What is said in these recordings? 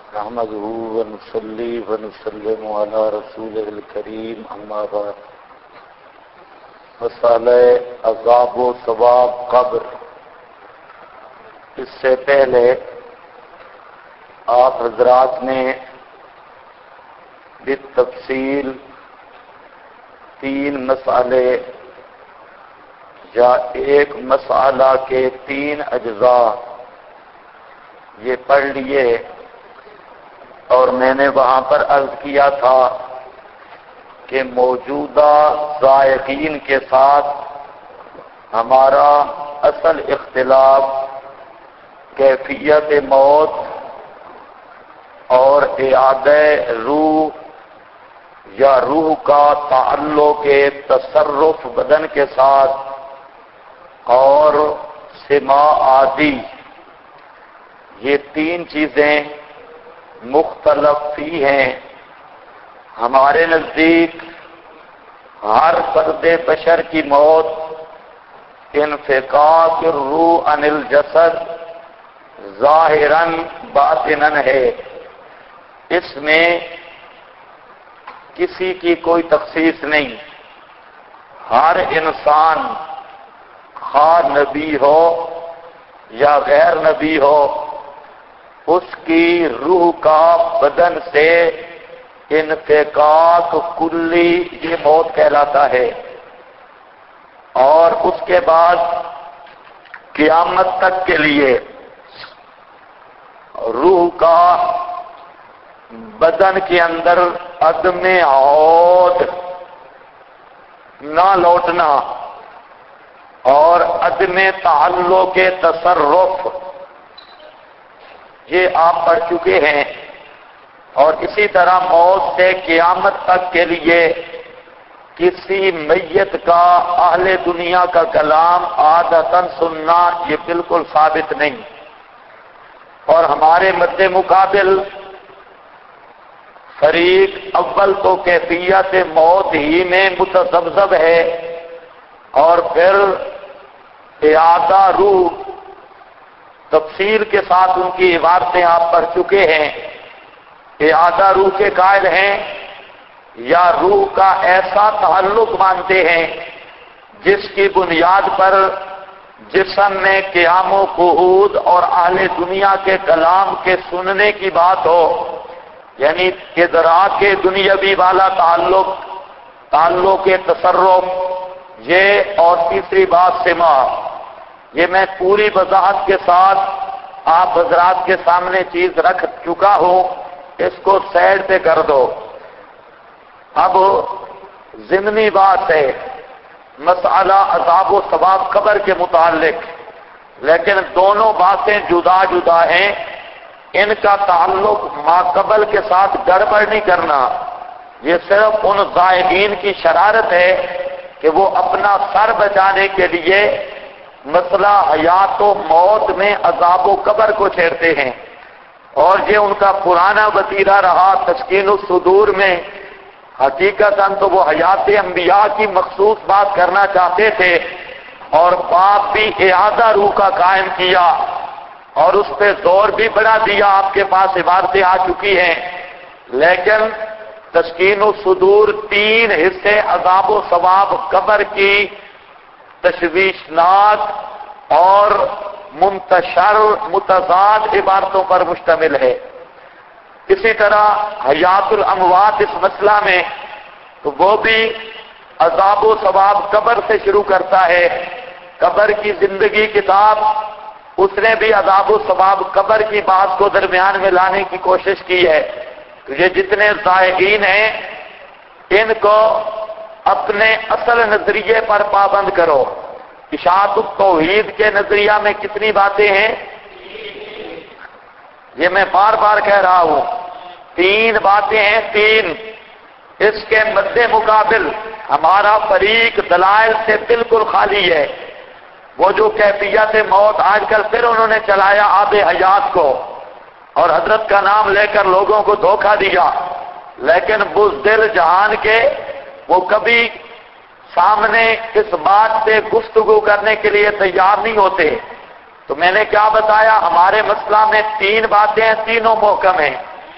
نحمده ونصلي ونسلم على رسوله الكريم اما بعد مسئلہ عذاب و ثواب قبر. اس سے پہلے آپ حضرات نے بالتفصیل 3 مسئلے یا ایک مسئلہ کے 3 اجزاء یہ پڑھ لیے، اور میں نے وہاں پر عرض کیا تھا کہ موجودہ ذائقین کے ساتھ ہمارا اصل اختلاف کیفیت موت اور اعادہ روح یا روح کا تعلق تصرف بدن کے ساتھ اور سماع عادی، یہ 3 چیزیں مختلف فی ہیں. ہمارے نزدیک ہر فرد بشر کی موت انفکاک الروح عن الجسد ظاہراً باطناً ہے. اس میں کسی کی کوئی تخصیص نہیں. ہر انسان خواہ نبی ہو یا غیر نبی ہو، اس کی روح کا بدن سے انفکاک کلی یہ موت کہلاتا ہے. اور اس کے بعد قیامت تک کے لیے روح کا بدن کے اندر عدم عود نہ لوٹنا اور عدم تعلق تصرف، یہ آپ پڑھ چکے ہیں. اور اسی طرح موت سے قیامت تک کے لیے کسی میت کا اہل دنیا کا کلام عادتاً سننا یہ بالکل ثابت نہیں. اور ہمارے مد مقابل فریق اول تو کیفیت موت ہی میں متذبذب ہے، اور پھر اعادہ روح تفصیل کے ساتھ ان کی عبارتیں آپ پڑھ چکے ہیں. اعادہ روح کے قائل ہیں یا روح کا ایسا تعلق مانتے ہیں جس کی بنیاد پر جسم میں قیام و قعود اور اہل دنیا کے کلام کے سننے کی بات ہو، یعنی ادراک کے دنیاوی والا تعلق تصرف یہ، اور تیسری بات سماع. یہ میں پوری وضاحت کے ساتھ آپ حضرات کے سامنے چیز رکھ چکا ہوں، اس کو سائڈ پہ کر دو. اب ضمنی بات ہے مسئلہ عذاب و ثواب قبر کے متعلق، لیکن دونوں باتیں جدا جدا ہیں. ان کا تعلق ماقبل کے ساتھ گڑبڑ نہیں کرنا. یہ صرف ان زائغین کی شرارت ہے کہ وہ اپنا سر بچانے کے لیے مسئلہ حیات و موت میں عذاب و قبر کو چھیڑتے ہیں، اور یہ ان کا پرانا وتیرہ رہا تسکین الصدور میں. حقیقتاً تو وہ حیات انبیاء کی مخصوص بات کرنا چاہتے تھے، اور باپ بھی اعادہ روح کا قائم کیا اور اس پہ زور بھی بڑھا دیا. آپ کے پاس عبارتیں آ چکی ہیں، لیکن تسکین الصدور 3 حصے عذاب و ثواب قبر کی تشویشناک اور منتشر متضاد عبارتوں پر مشتمل ہے. اسی طرح حیات الاموات اس مسئلہ میں تو وہ بھی عذاب و ثواب قبر سے شروع کرتا ہے. قبر کی زندگی کتاب، اس نے بھی عذاب و ثواب قبر کی بات کو درمیان میں لانے کی کوشش کی ہے. تو یہ جتنے زائغین ہیں ان کو اپنے اصل نظریے پر پابند کرو. اشاعت التوحید کے نظریہ میں کتنی باتیں ہیں؟ یہ میں بار بار کہہ رہا ہوں، 3 باتیں ہیں، 3. اس کے مد مقابل ہمارا فریق دلائل سے بالکل خالی ہے. وہ جو کیفیت موت آج کل پھر انہوں نے چلایا آب حیات کو، اور حضرت کا نام لے کر لوگوں کو دھوکہ دیا، لیکن بزدل جہان کے وہ کبھی سامنے اس بات سے گفتگو کرنے کے لیے تیار نہیں ہوتے. تو میں نے کیا بتایا، ہمارے مسئلہ میں 3 باتیں ہیں، تینوں محکم ہیں.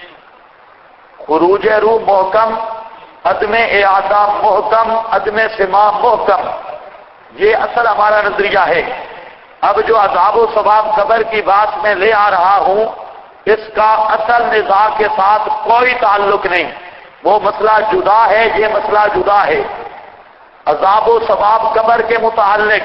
خروج روح محکم، عدم اعادہ محکم، عدم سماع محکم، یہ اصل ہمارا نظریہ ہے۔ اب جو عذاب و ثواب قبر کی بات میں لے آ رہا ہوں، اس کا اصل نزاع کے ساتھ کوئی تعلق نہیں، وہ مسئلہ جدا ہے، یہ مسئلہ جدا ہے۔ عذاب و ثواب قبر کے متعلق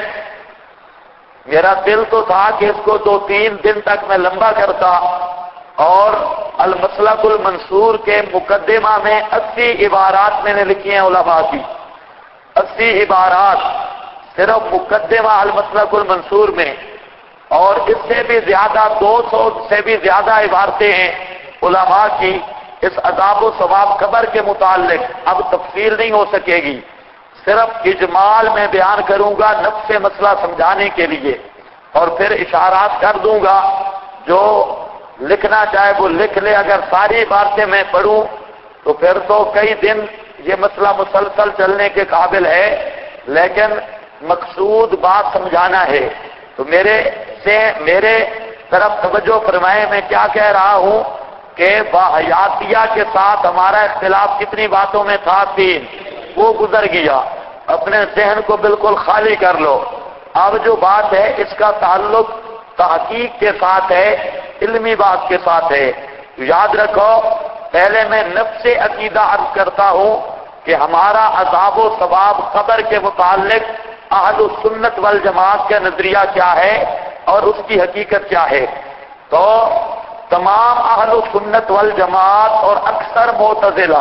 میرا دل تو تھا کہ اس کو 2-3 دن تک میں لمبا کرتا، اور المسلک المنصور کے مقدمہ میں 80 عبارات میں نے لکھی ہیں علماء کی، 80 عبارات صرف مقدمہ المسلک المنصور میں، اور اس سے بھی زیادہ 200 سے بھی زیادہ عبارتیں ہیں علماء کی اس عذاب و ثواب قبر کے متعلق۔ اب تفصیل نہیں ہو سکے گی، صرف اجمال میں بیان کروں گا نفس مسئلہ سمجھانے کے لیے، اور پھر اشارات کر دوں گا، جو لکھنا چاہے وہ لکھ لے۔ اگر ساری باتیں میں پڑھوں تو پھر تو کئی دن یہ مسئلہ مسلسل چلنے کے قابل ہے، لیکن مقصود بات سمجھانا ہے۔ تو میرے طرف توجہ فرمائے، میں کیا کہہ رہا ہوں کہ باحیاتیہ کے ساتھ ہمارا اختلاف کتنی باتوں میں تھا، 3، وہ گزر گیا، اپنے ذہن کو بالکل خالی کر لو۔ اب جو بات ہے اس کا تعلق تحقیق کے ساتھ ہے، علمی بات کے ساتھ ہے۔ یاد رکھو، پہلے میں نفس عقیدہ عرض کرتا ہوں کہ ہمارا عذاب و ثواب قبر کے متعلق اہل سنت والجماعت کا نظریہ کیا ہے اور اس کی حقیقت کیا ہے۔ تو تمام اہل سنت والجماعت اور اکثر معتزلہ،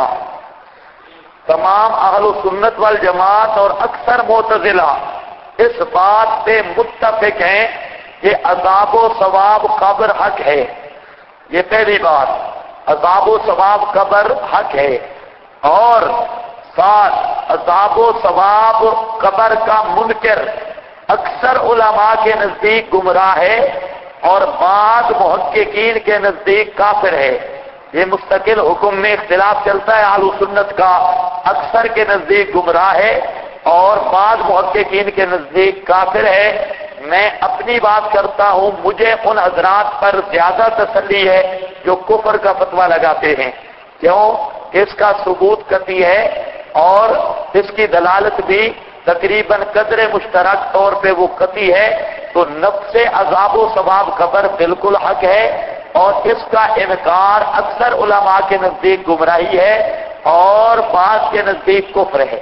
تمام اہل سنت والجماعت اور اکثر معتزلہ اس بات پہ متفق ہیں کہ عذاب و ثواب قبر حق ہے۔ یہ پہلی بات، عذاب و ثواب قبر حق ہے، اور ساتھ عذاب و ثواب قبر کا منکر اکثر علماء کے نزدیک گمراہ ہے، اور بعض محققین کے نزدیک کافر ہے۔ یہ مستقل حکم میں اختلاف چلتا ہے اہل سنت کا، اکثر کے نزدیک گمراہ ہے اور بعض محققین کے نزدیک کافر ہے۔ میں اپنی بات کرتا ہوں، مجھے ان حضرات پر زیادہ تسلی ہے جو کفر کا فتویٰ لگاتے ہیں، کیوں کہ اس کا ثبوت قطعی ہے اور اس کی دلالت بھی تقریباً قدر مشترک طور پہ وہ قطعی ہے۔ تو نفس عذاب و ثواب قبر بالکل حق ہے، اور اس کا انکار اکثر علماء کے نزدیک گمراہی ہے اور بعض کے نزدیک کفر ہے۔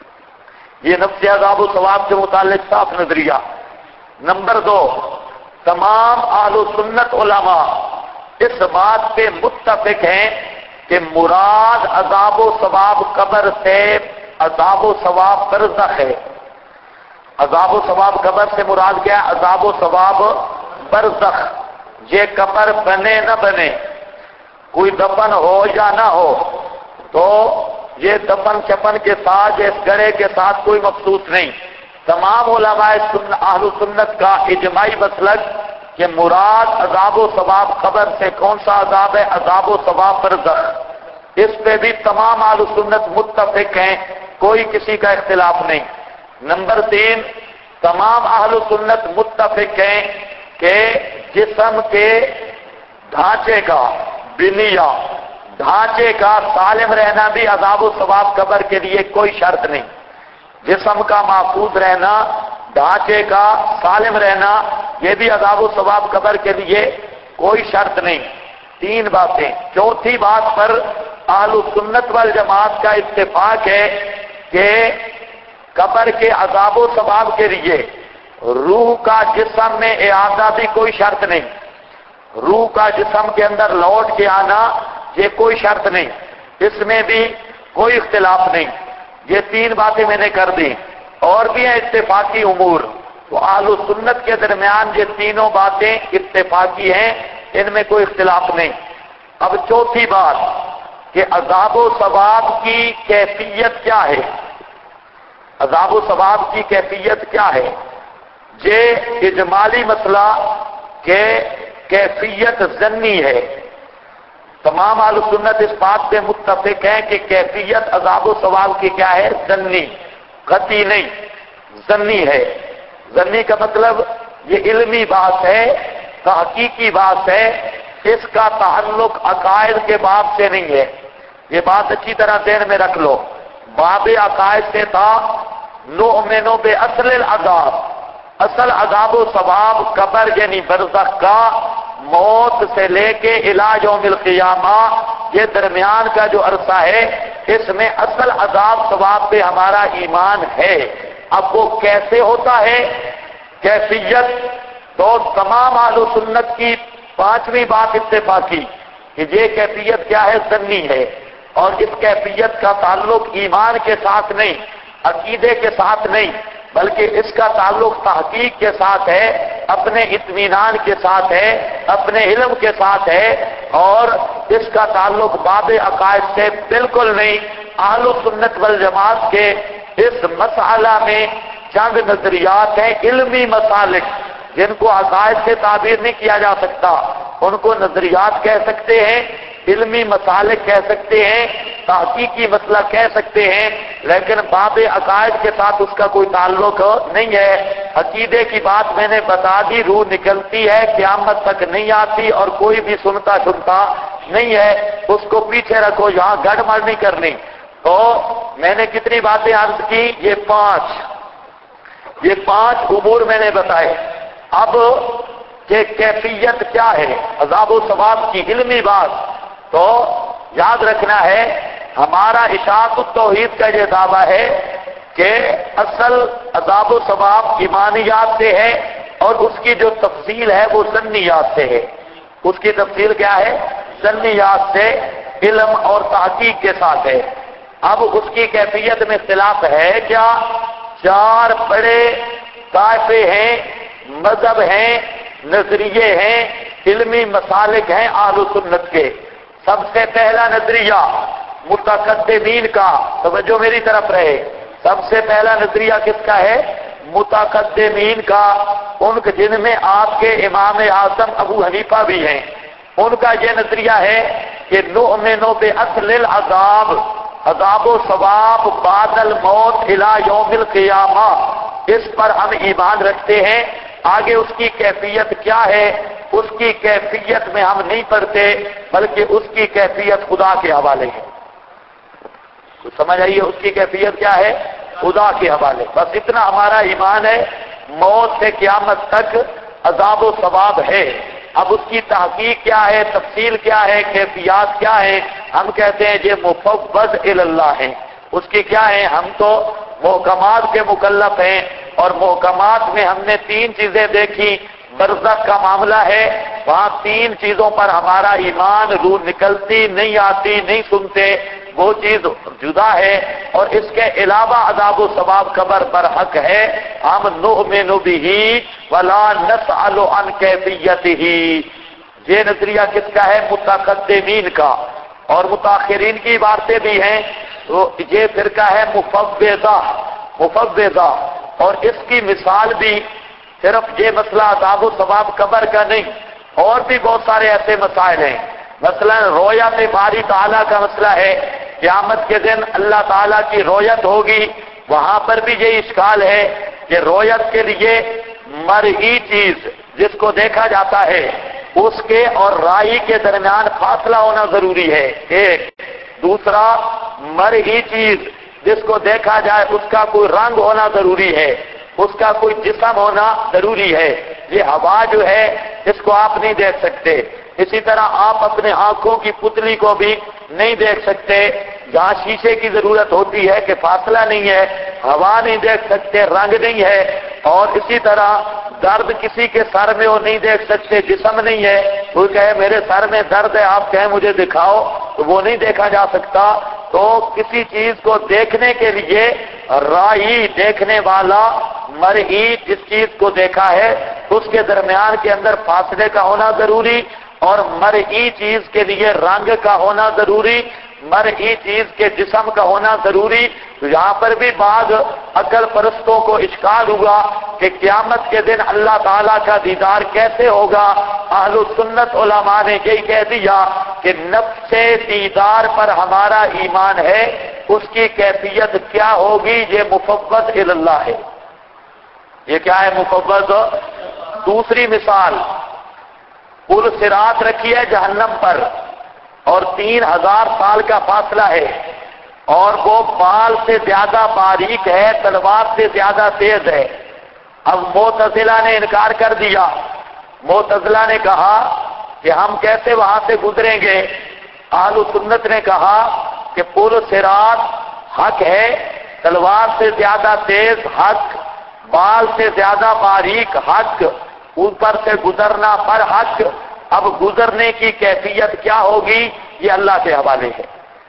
یہ نفس عذاب و ثواب کے متعلق صاف نظریہ۔ نمبر 2، تمام اہل سنت علماء اس بات پہ متفق ہیں کہ مراد عذاب و ثواب قبر سے عذاب و ثواب برزخ ہے۔ عذاب و ثواب قبر سے مراد کیا ہے؟ عذاب و ثواب برزخ۔ یہ قبر بنے نہ بنے، کوئی دفن ہو یا نہ ہو، تو یہ دفن چپن کے ساتھ، اس گڑھے کے ساتھ کوئی مخصوص نہیں۔ تمام علماء اہل سنت کا اجماعی مسلک کہ مراد عذاب و ثواب قبر سے کون سا عذاب ہے؟ عذاب و ثواب برزخ۔ اس پہ بھی تمام اہل سنت متفق ہیں، کوئی کسی کا اختلاف نہیں۔ نمبر 3، تمام اہل سنت متفق ہیں کہ جسم کے ڈھانچے کا، بنیا ڈھانچے کا سالم رہنا بھی عذاب و ثواب قبر کے لیے کوئی شرط نہیں۔ جسم کا محفوظ رہنا، ڈھانچے کا سالم رہنا، یہ بھی عذاب و ثواب قبر کے لیے کوئی شرط نہیں۔ 3 باتیں۔ چوتھی بات پر اہل سنت والجماعت کا اتفاق ہے کہ قبر کے عذاب و ثواب کے لیے روح کا جسم میں اعادہ بھی کوئی شرط نہیں، روح کا جسم کے اندر لوٹ کے آنا یہ کوئی شرط نہیں، اس میں بھی کوئی اختلاف نہیں۔ یہ 3 باتیں میں نے کر دی، اور بھی ہیں اتفاقی امور، تو اہل سنت کے درمیان یہ تینوں باتیں اتفاقی ہیں، ان میں کوئی اختلاف نہیں۔ اب چوتھی بات کہ عذاب و ثواب کی کیفیت کیا ہے؟ عذاب و ثواب کی کیفیت کیا ہے؟ یہ اجمالی مسئلہ کہ کیفیت ظنی ہے۔ تمام اہل سنت اس بات پہ متفق ہیں کہ کیفیت عذاب و ثواب کی کیا ہے؟ ظنی، قطعی نہیں، ظنی ہے۔ ظنی کا مطلب یہ علمی بات ہے، تحقیقی بات ہے، اس کا تعلق عقائد کے باب سے نہیں ہے، یہ بات اچھی طرح ذہن میں رکھ لو. باب عقائد سے تھا نؤمن باصل العذاب، اصل عذاب و ثواب قبر یعنی برزخ کا، موت سے لے کے الی یوم القیامہ، یہ درمیان کا جو عرصہ ہے اس میں اصل عذاب ثواب پہ ہمارا ایمان ہے. اب وہ کیسے ہوتا ہے، کیفیت، تو تمام اہل سنت کی پانچویں بات اتفاقی کہ یہ کیفیت کیا ہے، ظنی ہے، اور اس کیفیت کا تعلق ایمان کے ساتھ نہیں، عقیدے کے ساتھ نہیں، بلکہ اس کا تعلق تحقیق کے ساتھ ہے، اپنے اطمینان کے ساتھ ہے، اپنے علم کے ساتھ ہے، اور اس کا تعلق باب عقائد سے بالکل نہیں. اہل سنت والجماعت کے اس مسئلہ میں چند نظریات ہیں، علمی مسالک، جن کو عقائد سے تعبیر نہیں کیا جا سکتا، ان کو نظریات کہہ سکتے ہیں، علمی مسالک کہہ سکتے ہیں، تحقیقی مسئلہ کہہ سکتے ہیں، لیکن باب عقائد کے ساتھ اس کا کوئی تعلق نہیں ہے. عقیدے کی بات میں نے بتا دی، روح نکلتی ہے، قیامت تک نہیں آتی، اور کوئی بھی سنتا نہیں ہے، اس کو پیچھے رکھو، یہاں گڑ مڑ نہیں کرنی. تو میں نے کتنی باتیں عرض کی، یہ پانچ امور میں نے بتائے. اب کہ کیفیت کیا ہے عذاب و ثواب کی علمی بات، تو یاد رکھنا ہے ہمارا اشاعت التوحید کا یہ دعویٰ ہے کہ اصل عذاب و ثواب ایمانیات سے ہے، اور اس کی جو تفصیل ہے وہ ظنیات سے ہے. اس کی تفصیل کیا ہے، ظنیات سے، علم اور تحقیق کے ساتھ ہے. اب اس کی کیفیت میں اختلاف ہے کیا؟ چار بڑے طائفے ہیں، مذہب ہیں، نظریے ہیں، علمی مسالک ہیں اہل سنت کے. سب سے پہلا نظریہ متقدمین کا، توجہ میری طرف رہے، سب سے پہلا نظریہ کس کا ہے؟ متقدمین کا، ان جن میں آپ کے امام اعظم ابو حنیفہ بھی ہیں. ان کا یہ نظریہ ہے کہ نؤمن باصل العذاب، عذاب و ثواب بعد الموت الی یوم القیامہ، اس پر ہم ایمان رکھتے ہیں. آگے اس کی کیفیت کیا ہے، اس کی کیفیت میں ہم نہیں پڑھتے، بلکہ اس کی کیفیت خدا کے حوالے ہے. کچھ سمجھ آئیے، اس کی کیفیت کیا ہے، خدا کے حوالے. بس اتنا ہمارا ایمان ہے. موت سے قیامت تک عذاب و ثواب ہے. اب اس کی تحقیق کیا ہے، تفصیل کیا ہے، کیفیات کیا ہے، ہم کہتے ہیں یہ مفوض اللہ ہیں. اس کی کیا ہے، ہم تو محکمات کے مکلف ہیں، اور محکمات میں ہم نے تین چیزیں دیکھی. برزخ کا معاملہ ہے، وہاں تین چیزوں پر ہمارا ایمان، روح نکلتی نہیں آتی، نہیں سنتے، وہ چیز جدا ہے. اور اس کے علاوہ عذاب و ثواب قبر پر حق ہے. ہم نؤمن بہ ولا نسأل عن کیفیتہ. یہ نظریہ کس کا ہے؟ متقدمین کا. اور متاخرین کی عبارتیں بھی ہیں، تو یہ فرقہ ہے مفوضہ. اور اس کی مثال بھی صرف یہ مسئلہ عذاب و ثواب قبر کا نہیں، اور بھی بہت سارے ایسے مسائل ہیں. مثلا رویت باری تعالیٰ کا مسئلہ ہے، قیامت کے دن اللہ تعالیٰ کی رویت ہوگی. وہاں پر بھی یہ اشکال ہے کہ رویت کے لیے مرئی چیز جس کو دیکھا جاتا ہے اس کے اور رائی کے درمیان فاصلہ ہونا ضروری ہے، ایک. دوسرا، مرئی چیز جس کو دیکھا جائے اس کا کوئی رنگ ہونا ضروری ہے، اس کا کوئی جسم ہونا ضروری ہے. یہ ہوا جو ہے اس کو آپ نہیں دیکھ سکتے. اسی طرح آپ اپنے آنکھوں کی پتلی کو بھی نہیں دیکھ سکتے. جہاں شیشے کی ضرورت ہوتی ہے کہ فاصلہ نہیں ہے، ہوا نہیں دیکھ سکتے، رنگ نہیں ہے. اور اسی طرح درد کسی کے سر میں وہ نہیں دیکھ سکتے، جسم نہیں ہے. کوئی کہے میرے سر میں درد ہے، آپ کہیں مجھے دکھاؤ، تو وہ نہیں دیکھا جا سکتا. تو کسی چیز کو دیکھنے کے لیے رائی، دیکھنے والا، مرئی جس چیز کو دیکھا ہے اس کے درمیان کے اندر فاصلے کا ہونا ضروری، اور مرئی چیز کے لیے رنگ کا ہونا ضروری، مرئی چیز کے جسم کا ہونا ضروری. تو یہاں پر بھی بعض عقل پرستوں کو اشکال ہوا کہ قیامت کے دن اللہ تعالیٰ کا دیدار کیسے ہوگا. اہل سنت علماء نے یہی کہہ دیا کہ نفس دیدار پر ہمارا ایمان ہے، اس کی کیفیت کیا ہوگی، یہ مفوض اللہ ہے. یہ کیا ہے، مفوض. دوسری مثال، پل صراط رکھی ہے جہنم پر، اور 3000 سال کا فاصلہ ہے، اور وہ بال سے زیادہ باریک ہے، تلوار سے زیادہ تیز ہے۔ اب معتزلہ نے انکار کر دیا۔ معتزلہ نے کہا کہ ہم کیسے وہاں سے گزریں گے؟ اہل سنت نے کہا کہ پل صراط حق ہے، تلوار سے زیادہ تیز حق، بال سے زیادہ باریک حق، اوپر سے گزرنا پر حق۔ اب گزرنے کی کیفیت کیا ہوگی یہ اللہ کے حوالے ہے،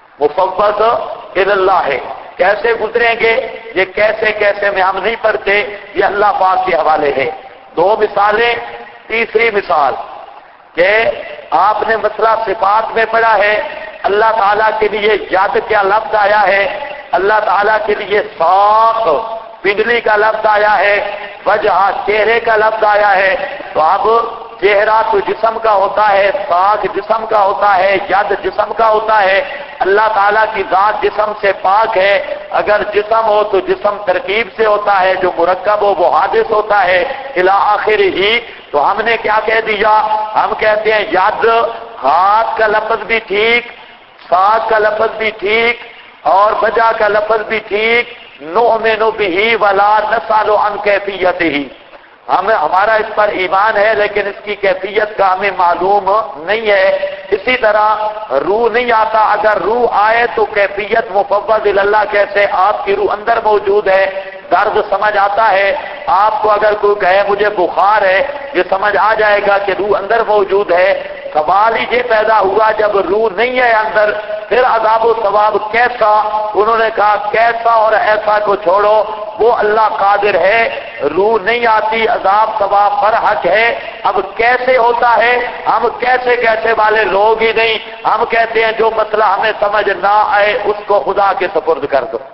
مفوض اللہ ہے۔ کیسے گزریں گے یہ کیسے میں ہم نہیں پڑھتے، یہ اللہ پاک کے حوالے ہے۔ دو مثالیں۔ تیسری مثال کہ آپ نے مسئلہ صفات میں پڑھا ہے، اللہ تعالیٰ کے لیے ید کیا لفظ آیا ہے، اللہ تعالیٰ کے لیے ساق پنڈلی کا لفظ آیا ہے، وجہ چہرے کا لفظ آیا ہے۔ تو اب چہرہ تو جسم کا ہوتا ہے، ساق جسم کا ہوتا ہے، ید جسم کا ہوتا ہے۔ اللہ تعالیٰ کی ذات جسم سے پاک ہے۔ اگر جسم ہو تو جسم ترکیب سے ہوتا ہے، جو مرکب ہو وہ حادث ہوتا ہے الی آخرہ ہی۔ تو ہم نے کیا کہہ دیا؟ ہم کہتے ہیں ید ہاتھ کا لفظ بھی ٹھیک، ساق کا لفظ بھی ٹھیک، اور وجہ کا لفظ بھی ٹھیک۔ نؤمن بہ ولا نسأل عن کیفیتہ، ہمارا اس پر ایمان ہے لیکن اس کی کیفیت کا ہمیں معلوم نہیں ہے۔ اسی طرح روح نہیں آتا، اگر روح آئے تو کیفیت مفوض اللہ کیسے؟ آپ کی روح اندر موجود ہے، درد سمجھ آتا ہے آپ کو۔ اگر کوئی کہے مجھے بخار ہے، یہ سمجھ آ جائے گا کہ روح اندر موجود ہے۔ سوال ہی یہ پیدا ہوا جب روح نہیں ہے اندر، پھر عذاب و ثواب کیسا؟ انہوں نے کہا کیسا اور ایسا کو چھوڑو، وہ اللہ قادر ہے، روح نہیں آتی، عذاب ثواب پر حق ہے۔ اب کیسے ہوتا ہے؟ ہم کیسے والے لوگ ہی نہیں، ہم کہتے ہیں جو مسئلہ ہمیں سمجھ نہ آئے اس کو خدا کے سپرد کر دو۔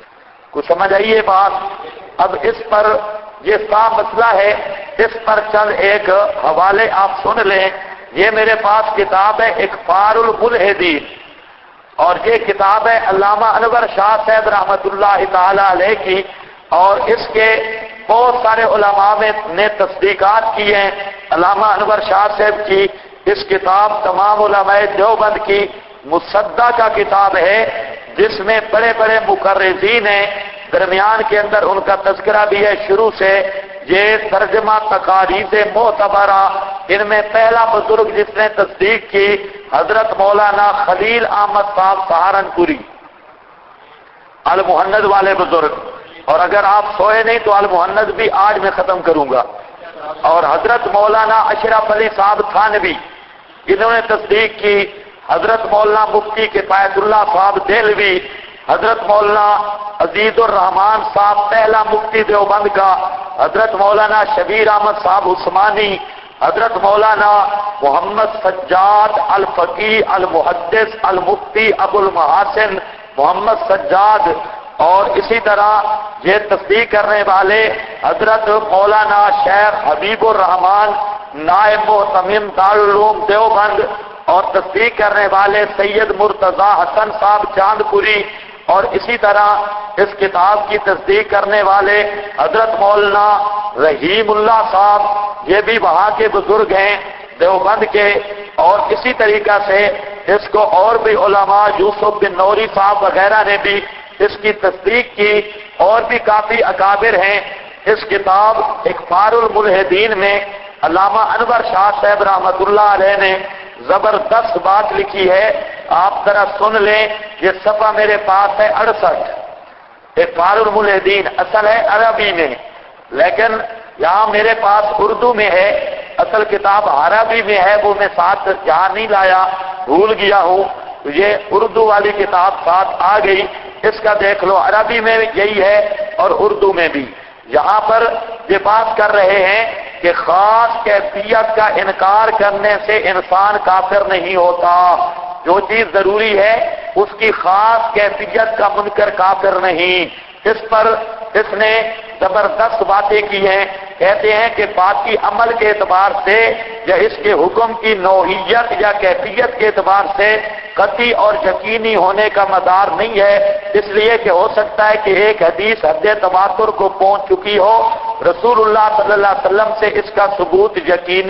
کچھ سمجھ آئیے بات؟ اب اس پر یہ صاف مسئلہ ہے، اس پر چند ایک حوالے آپ سن لیں۔ یہ میرے پاس کتاب ہے اخبار الملحدین، اور یہ کتاب ہے علامہ انور شاہ صاحب رحمۃ اللہ تعالی علیہ کی، اور اس کے بہت سارے علماء نے تصدیقات کی ہیں۔ علامہ انور شاہ صاحب کی اس کتاب تمام علماء دیوبند کی مصدع کا کتاب ہے، جس میں بڑے بڑے مقررین ہیں، درمیان کے اندر ان کا تذکرہ بھی ہے شروع سے۔ یہ ترجمہ تقاریض معتبرہ، ان میں پہلا بزرگ جس نے تصدیق کی حضرت مولانا خلیل احمد صاحب سہارنپوری، المہند والے بزرگ۔ اور اگر آپ سوئے نہیں تو المہند بھی آج میں ختم کروں گا۔ اور حضرت مولانا اشرف علی صاحب تھانوی، انہوں نے تصدیق کی۔ حضرت مولانا مفتی کفایت اللہ صاحب دہلوی، حضرت مولانا عزیز الرحمان صاحب پہلا مفتی دیوبند کا، حضرت مولانا شبیر احمد صاحب عثمانی، حضرت مولانا محمد سجاد الفقی المحدث المفتی ابو المحاسن محمد سجاد، اور اسی طرح یہ تصدیق کرنے والے حضرت مولانا شیخ حبیب الرحمان نائب محتمم دارالعلوم دیوبند، اور تصدیق کرنے والے سید مرتضی حسن صاحب چاندپوری، اور اسی طرح اس کتاب کی تصدیق کرنے والے حضرت مولانا رحیم اللہ صاحب، یہ بھی وہاں کے بزرگ ہیں دیوبند کے۔ اور اسی طریقہ سے اس کو اور بھی علماء یوسف بن نوری صاحب وغیرہ نے بھی اس کی تصدیق کی، اور بھی کافی اکابر ہیں۔ اس کتاب اخبار الملحدین میں علامہ انور شاہ صاحب رحمۃ اللہ علیہ نے زبردست بات لکھی ہے، آپ ذرا سن لیں۔ یہ صفحہ میرے پاس ہے 68۔ اخبار الملحدین اصل ہے عربی میں، لیکن یہاں میرے پاس اردو میں ہے۔ اصل کتاب عربی میں ہے، وہ میں ساتھ یہاں نہیں لایا، بھول گیا ہوں، تو یہ اردو والی کتاب ساتھ آ گئی۔ اس کا دیکھ لو، عربی میں یہی ہے اور اردو میں بھی۔ یہاں پر یہ بات کر رہے ہیں کہ خاص کیفیت کا انکار کرنے سے انسان کافر نہیں ہوتا۔ جو چیز ضروری ہے اس کی خاص کیفیت کا منکر کافر نہیں۔ اس پر اس نے زبردست باتیں کی ہیں۔ کہتے ہیں کہ باقی عمل کے اعتبار سے یا اس کے حکم کی نوعیت یا کیفیت کے اعتبار سے قطعی اور یقینی ہونے کا مدار نہیں ہے، اس لیے کہ ہو سکتا ہے کہ ایک حدیث حد تواتر کو پہنچ چکی ہو، رسول اللہ صلی اللہ علیہ وسلم سے اس کا ثبوت یقینی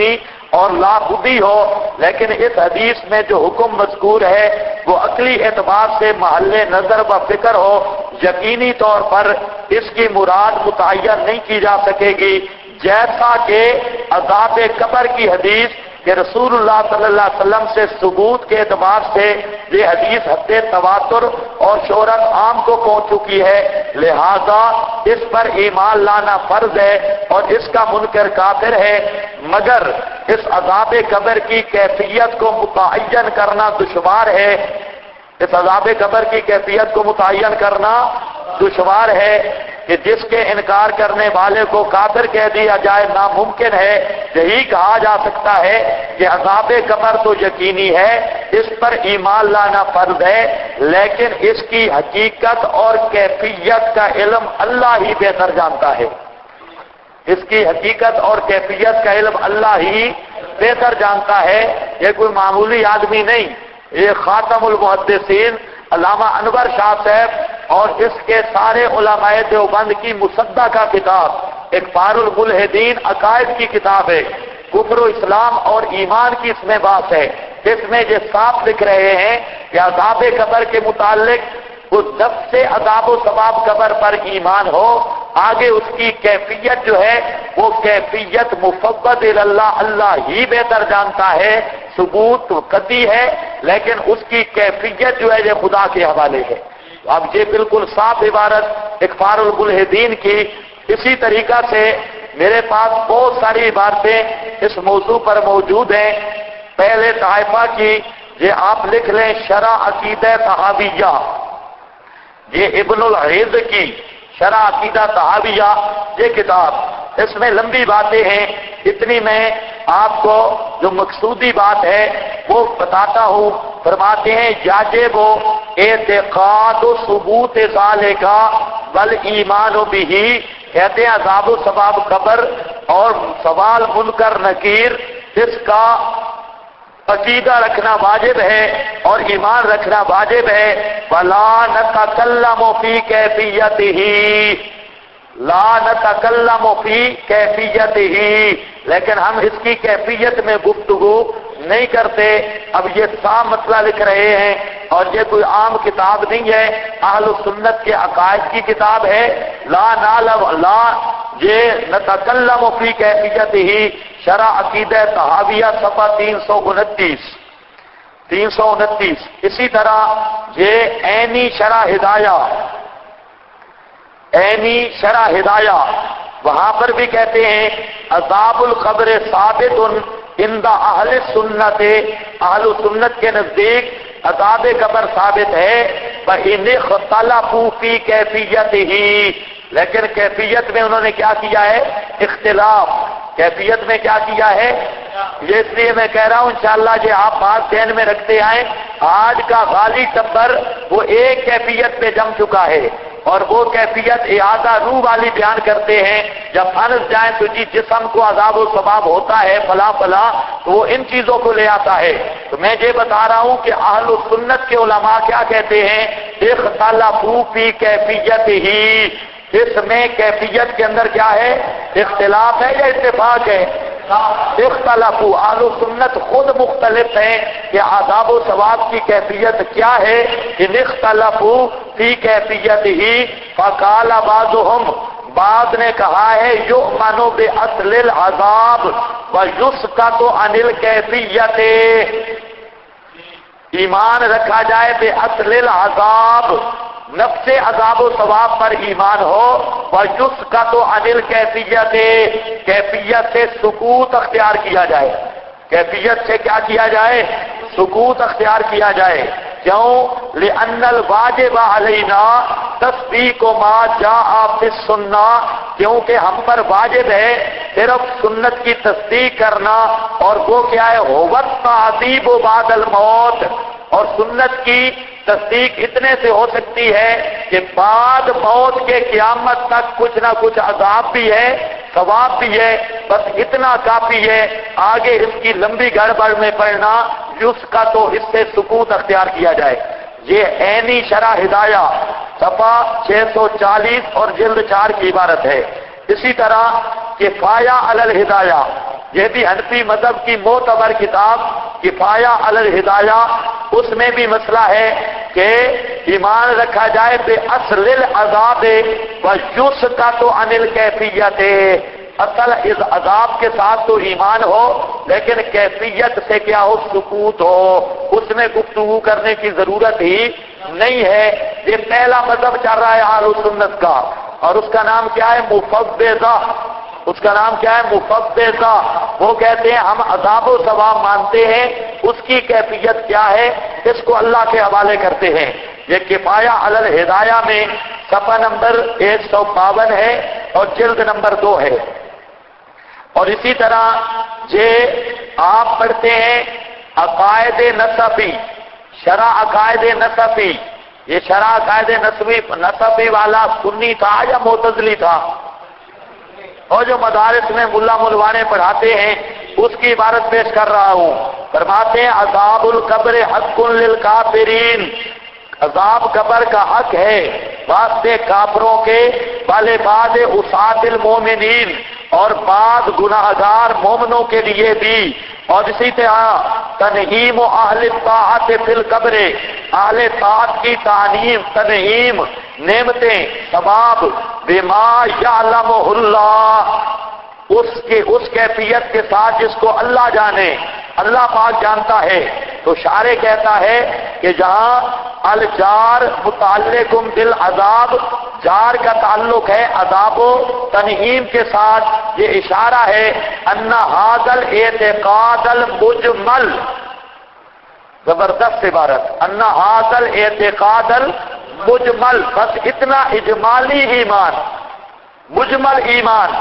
اور لا بدی ہو، لیکن اس حدیث میں جو حکم مذکور ہے وہ عقلی اعتبار سے محل نظر و فکر ہو، یقینی طور پر اس کی مراد متعین نہیں کی جا سکے گی، جیسا کہ عذاب قبر کی حدیث کہ رسول اللہ صلی اللہ علیہ وسلم سے ثبوت کے اعتبار سے یہ حدیث حد تواتر اور شہرت عام کو پہنچ چکی ہے، لہذا اس پر ایمان لانا فرض ہے اور اس کا منکر کافر ہے، مگر اس عذاب قبر کی کیفیت کو متعین کرنا دشوار ہے، اس عذاب قبر کی کیفیت کو متعین کرنا دشوار ہے کہ جس کے انکار کرنے والے کو کافر کہہ دیا جائے ناممکن ہے۔ یہی کہا جا سکتا ہے کہ عذاب قبر تو یقینی ہے، اس پر ایمان لانا فرض ہے، لیکن اس کی حقیقت اور کیفیت کا علم اللہ ہی بہتر جانتا ہے، اس کی حقیقت اور کیفیت کا علم اللہ ہی بہتر جانتا ہے، یہ کوئی معمولی آدمی نہیں، یہ خاتم المحدثین علامہ انور شاہ صاحب اور اس کے سارے علماء دیوبند کی مصدقہ کتاب اخبار الملحدین عقائد کی کتاب ہے، کفر و اسلام اور ایمان کی اس میں بات ہے، اس میں یہ صاف لکھ رہے ہیں کہ عذاب قبر کے متعلق اس نفس عذاب و ثواب قبر پر ایمان ہو، آگے اس کی کیفیت جو ہے وہ کیفیت مفوض اللہ، اللہ ہی بہتر جانتا ہے، ثبوت قطعی ہے، لیکن اس کی کیفیت جو ہے یہ خدا کے حوالے ہے۔ اب یہ بالکل صاف عبارت اخبار الملحدین کی، اسی طریقہ سے میرے پاس بہت ساری عبارتیں اس موضوع پر موجود ہیں، پہلے طائفہ کی یہ آپ لکھ لیں شرح عقیدہ طحاویہ، یہ ابن العز کی شرح عقیدہ طحاویہ یہ کتاب، اس میں لمبی باتیں ہیں، اتنی میں آپ کو جو مقصودی بات ہے وہ بتاتا ہوں۔ فرماتے ہیں یاجب اعتقاد و ثبوت ذالک والایمان بہ، کہتے ہیں عذاب و ثواب قبر اور سوال منکر نکیر اس کا عقیدہ رکھنا واجب ہے اور ایمان رکھنا واجب ہے، ولا نتکلم فی کیفیتہ، لا نتکلم فی کیفیتہ، لیکن ہم اس کی کیفیت میں گفتگو نہیں کرتے۔ اب یہ صاف مسئلہ لکھ رہے ہیں اور یہ کوئی عام کتاب نہیں ہے، اہل سنت کے عقائد کی کتاب ہے، لا نعلم لا یہ نتکلم فی کیفیتہ، شرح عقیدہ طحاویہ صفحہ 329۔ اسی طرح یہ عینی شرح ہدایہ وہاں پر بھی کہتے ہیں عذاب القبر ثابت عند اہل سنت، اہل سنت کے نزدیک عذاب قبر ثابت ہے، فإن اختلفوا فی کیفیتہ، لیکن کیفیت میں انہوں نے کیا کیا ہے اختلاف، کیفیت میں کیا کیا ہے، یہ اس لیے میں کہہ رہا ہوں انشاءاللہ یہ آپ بات ذہن میں رکھتے آئیں، آج کا غالی ٹبر وہ ایک کیفیت پہ جم چکا ہے اور وہ کیفیت اعادہ روح والی بیان کرتے ہیں، جب انس جائیں تو جی جسم کو عذاب و ثواب ہوتا ہے فلاں فلاں، تو وہ ان چیزوں کو لے آتا ہے۔ تو میں یہ بتا رہا ہوں کہ اہل سنت کے علماء کیا کہتے ہیں، اختلافوا فی کیفیت ہی، اس میں کیفیت کے اندر کیا ہے اختلاف ہے یا اتفاق ہے، اختلافوا، اہل سنت خود مختلف ہیں کہ عذاب و ثواب کی کیفیت کیا ہے، ان اختلافوا فی کیفیت ہی، فقال بعضهم، بعض نے کہا ہے یؤمن باصل العذاب ویسکت عن الکیفیت، ایمان رکھا جائے باصل العذاب، نفس عذاب و ثواب پر ایمان ہو، ویسکت عن الکیفیت، کیفیت سے سکوت اختیار کیا جائے، کیفیت سے کیا کیا جائے سکوت اختیار کیا جائے، کیوں؟ لأن الواجب علینا تصدیق ما جاء فی السنہ، کیونکہ ہم پر واجب ہے صرف سنت کی تصدیق کرنا، اور وہ کیا ہے هو التعذیب بعد الموت، اور سنت کی تصدیق اتنے سے ہو سکتی ہے کہ بعد موت کے قیامت تک کچھ نہ کچھ عذاب بھی ہے ثواب بھی ہے، بس اتنا کافی ہے، آگے اس کی لمبی گڑبڑ میں پڑنا اس کا تو اس سے سکوت اختیار کیا جائے۔ یہ عینی شرح ہدایہ صفحہ 640 اور جلد 4 کی عبارت ہے۔ اسی طرح کفایہ علی الہدایہ یہ بھی حنفی مذہب کی معتبر کتاب کفایہ علی الہدایہ، اس میں بھی مسئلہ ہے کہ ایمان رکھا جائے بے اصل العذاب و یسکت عن الکیفیت، اصل اس عذاب کے ساتھ تو ایمان ہو لیکن کیفیت سے کیا ہو، سکوت ہو، اس میں گفتگو کرنے کی ضرورت ہی نہیں ہے۔ یہ پہلا مذہب چل رہا ہے اہل سنت کا، اور اس کا نام کیا ہے؟ مفوضہ۔ اس کا نام کیا ہے؟ مفوضہ۔ وہ کہتے ہیں ہم عذاب و ثواب مانتے ہیں، اس کی کیفیت کیا ہے اس کو اللہ کے حوالے کرتے ہیں۔ یہ کفایہ علی الہدایہ میں صفحہ نمبر 152 ہے اور جلد نمبر 2 ہے۔ اور اسی طرح یہ آپ پڑھتے ہیں عقائد نسبی، شرح عقائد نسبی۔ یہ شرح عقائد نسبی والا سنی تھا یا معتزلی تھا؟ اور جو مدارس میں ملا ملوانے پڑھاتے ہیں اس کی عبارت پیش کر رہا ہوں۔ فرماتے ہیں عذاب القبر حق للکافرین، عذاب قبر کا حق ہے واسطے کافروں کے، والے بعد عصاة المومنین، اور بعض گناہگار مومنوں کے لیے بھی۔ اور اسی طرح تنعیم و اہل الطاعت فی القبر، اہل طاعت کی تعلیم، تنعیم، نعمتیں، ثواب، بما یعلمہ اللہ، اس کیفیت کے ساتھ جس کو اللہ جانے، اللہ پاک جانتا ہے۔ تو شارح کہتا ہے کہ جہاں الجار متعلق بالعذاب، جار کا تعلق ہے عذاب و تنعیم کے ساتھ، یہ اشارہ ہے ان ھذا الاعتقاد المجمل، زبردست عبارت، ان ھذا الاعتقاد المجمل، بس اتنا اجمالی ایمان، مجمل ایمان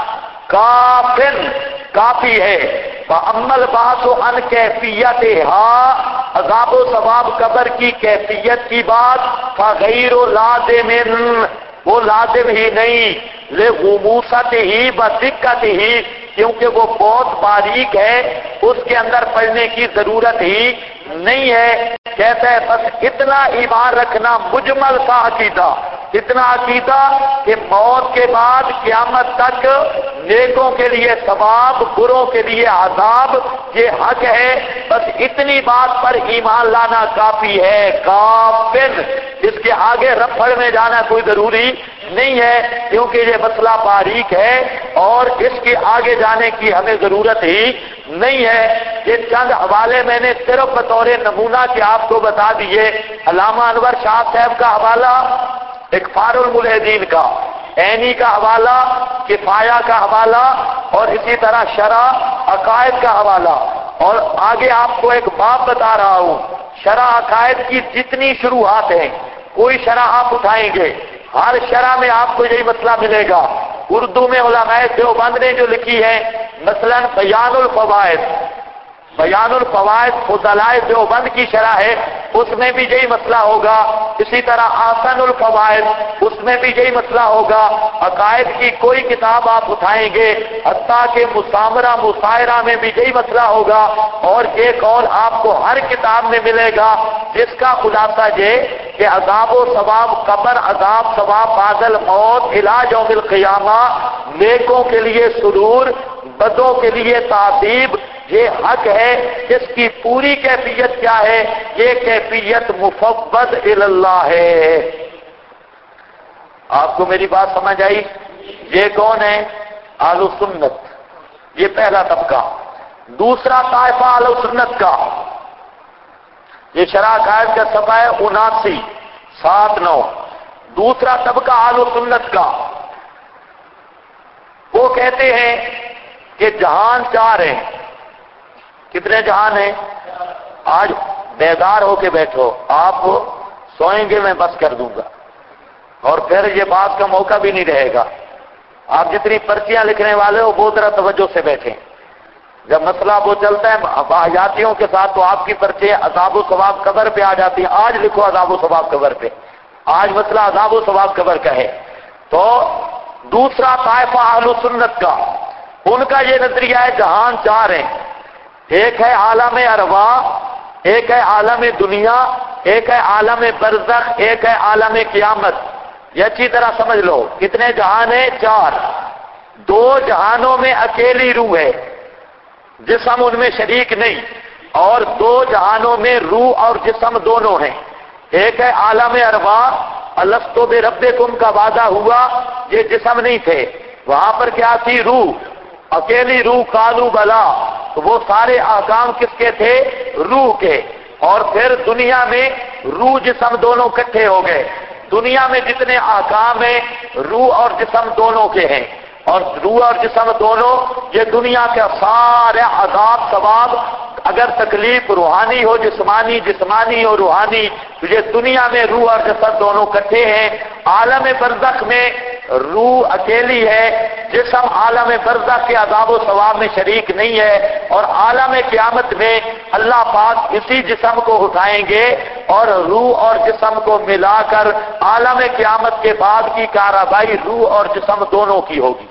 کافن، کافی ہے۔ فَأَمَّا الْبَحْثُ عَنْ كَيْفِيَّتِهَا، عذاب و ثواب قبر کی کیفیت کی بات، فَغَيْرُ لَازِمٍ، وہ لازم ہی نہیں، لِغُمُوسَتِهِ وَدِقَّتِهِ، کیونکہ وہ بہت باریک ہے، اس کے اندر پڑھنے کی ضرورت ہی نہیں ہے۔ کہتا ہے بس اتنا ایمان رکھنا، مجمل سا عقیدہ، اتنا عقیدہ کہ موت کے بعد قیامت تک نیکوں کے لیے ثواب، بروں کے لیے عذاب، یہ حق ہے، بس اتنی بات پر ایمان لانا کافی ہے، کافر۔ اس کے آگے رفڑ میں جانا کوئی ضروری نہیں ہے، کیونکہ یہ مسئلہ باریک ہے اور اس کے آگے جانے کی ہمیں ضرورت ہی نہیں ہے۔ یہ چند حوالے میں نے صرف بطور نمونہ کے آپ کو بتا دیے۔ علامہ انور شاہ صاحب کا حوالہ اکفار الملحدین کا، عینی کا حوالہ، کفایہ کا حوالہ، اور اسی طرح شرح عقائد کا حوالہ۔ اور آگے آپ کو ایک باب بتا رہا ہوں، شرح عقائد کی جتنی شروحات ہیں، کوئی شرح آپ اٹھائیں گے، ہر شرح میں آپ کو یہی مسئلہ ملے گا۔ اردو میں علماء دیوبند نے جو لکھی ہے، مثلا بیان الفوائد، بیان الفوائد فضلاء دیوبند کی شرح ہے، اس میں بھی یہی مسئلہ ہوگا۔ اسی طرح احسن الفوائد، اس میں بھی یہی مسئلہ ہوگا۔ عقائد کی کوئی کتاب آپ اٹھائیں گے، حتیٰ کہ مسامرہ مسائرہ میں بھی یہی مسئلہ ہوگا، اور ایک اور آپ کو ہر کتاب میں ملے گا، جس کا خلاصہ یہ کہ عذاب و ثواب قبر، عذاب ثواب بعد الموت الی یوم القیامہ، نیکوں کے لیے سرور، بدوں کے لیے تعذیب، یہ حق ہے۔ جس کی پوری کیفیت کیا ہے؟ یہ کیفیت مفوض الی اللہ ہے۔ آپ کو میری بات سمجھ آئی؟ یہ کون ہے؟ اہل سنت، یہ پہلا طبقہ۔ دوسرا طائفہ اہل سنت کا، یہ شرح عقائد کا صفحہ ہے 79 دوسرا طبقہ اہل سنت کا، وہ کہتے ہیں کہ جہان 4 ہیں۔ کتنے جہان ہیں؟ آج بیدار ہو کے بیٹھو، آپ سوئیں گے میں بس کر دوں گا، اور پھر یہ بات کا موقع بھی نہیں رہے گا۔ آپ جتنی پرچیاں لکھنے والے ہو وہ ذرا توجہ سے بیٹھیں۔ جب مسئلہ وہ چلتا ہے باحیاتیوں کے ساتھ تو آپ کی پرچیاں عذاب و ثواب قبر پہ آ جاتی ہیں۔ آج لکھو عذاب و ثواب قبر پہ، آج مسئلہ عذاب و ثواب قبر کا ہے۔ تو دوسرا طائفہ اہل سنت کا، ان کا یہ نظریہ ہے جہان 4 ہیں، ایک ہے عالم ارواح، ایک ہے عالم دنیا، ایک ہے عالم برزخ، ایک ہے عالم قیامت۔ یہ اچھی طرح سمجھ لو، کتنے جہان ہیں؟ 4۔ 2 جہانوں میں اکیلی روح ہے، جسم ان میں شریک نہیں، اور دو جہانوں میں روح اور جسم دونوں ہیں۔ ایک ہے عالم ارواح، الستو بربکم کا وعدہ ہوا، یہ جسم نہیں تھے، وہاں پر کیا تھی؟ روح، اکیلی روح، قالوا بلا، تو وہ سارے احکام کس کے تھے؟ روح کے۔ اور پھر دنیا میں روح جسم دونوں اکٹھے ہو گئے، دنیا میں جتنے احکام ہیں روح اور جسم دونوں کے ہیں، اور روح اور جسم دونوں یہ دنیا کے سارے عذاب ثواب، اگر تکلیف روحانی ہو جسمانی، جسمانی ہو روحانی، تو یہ دنیا میں روح اور جسد دونوں اکٹھے ہیں۔ عالم برزخ میں روح اکیلی ہے، جسم عالم برزخ کے عذاب و ثواب میں شریک نہیں ہے، اور عالم قیامت میں اللہ پاک اسی جسم کو اٹھائیں گے اور روح اور جسم کو ملا کر عالم قیامت کے بعد کی کارروائی روح اور جسم دونوں کی ہوگی۔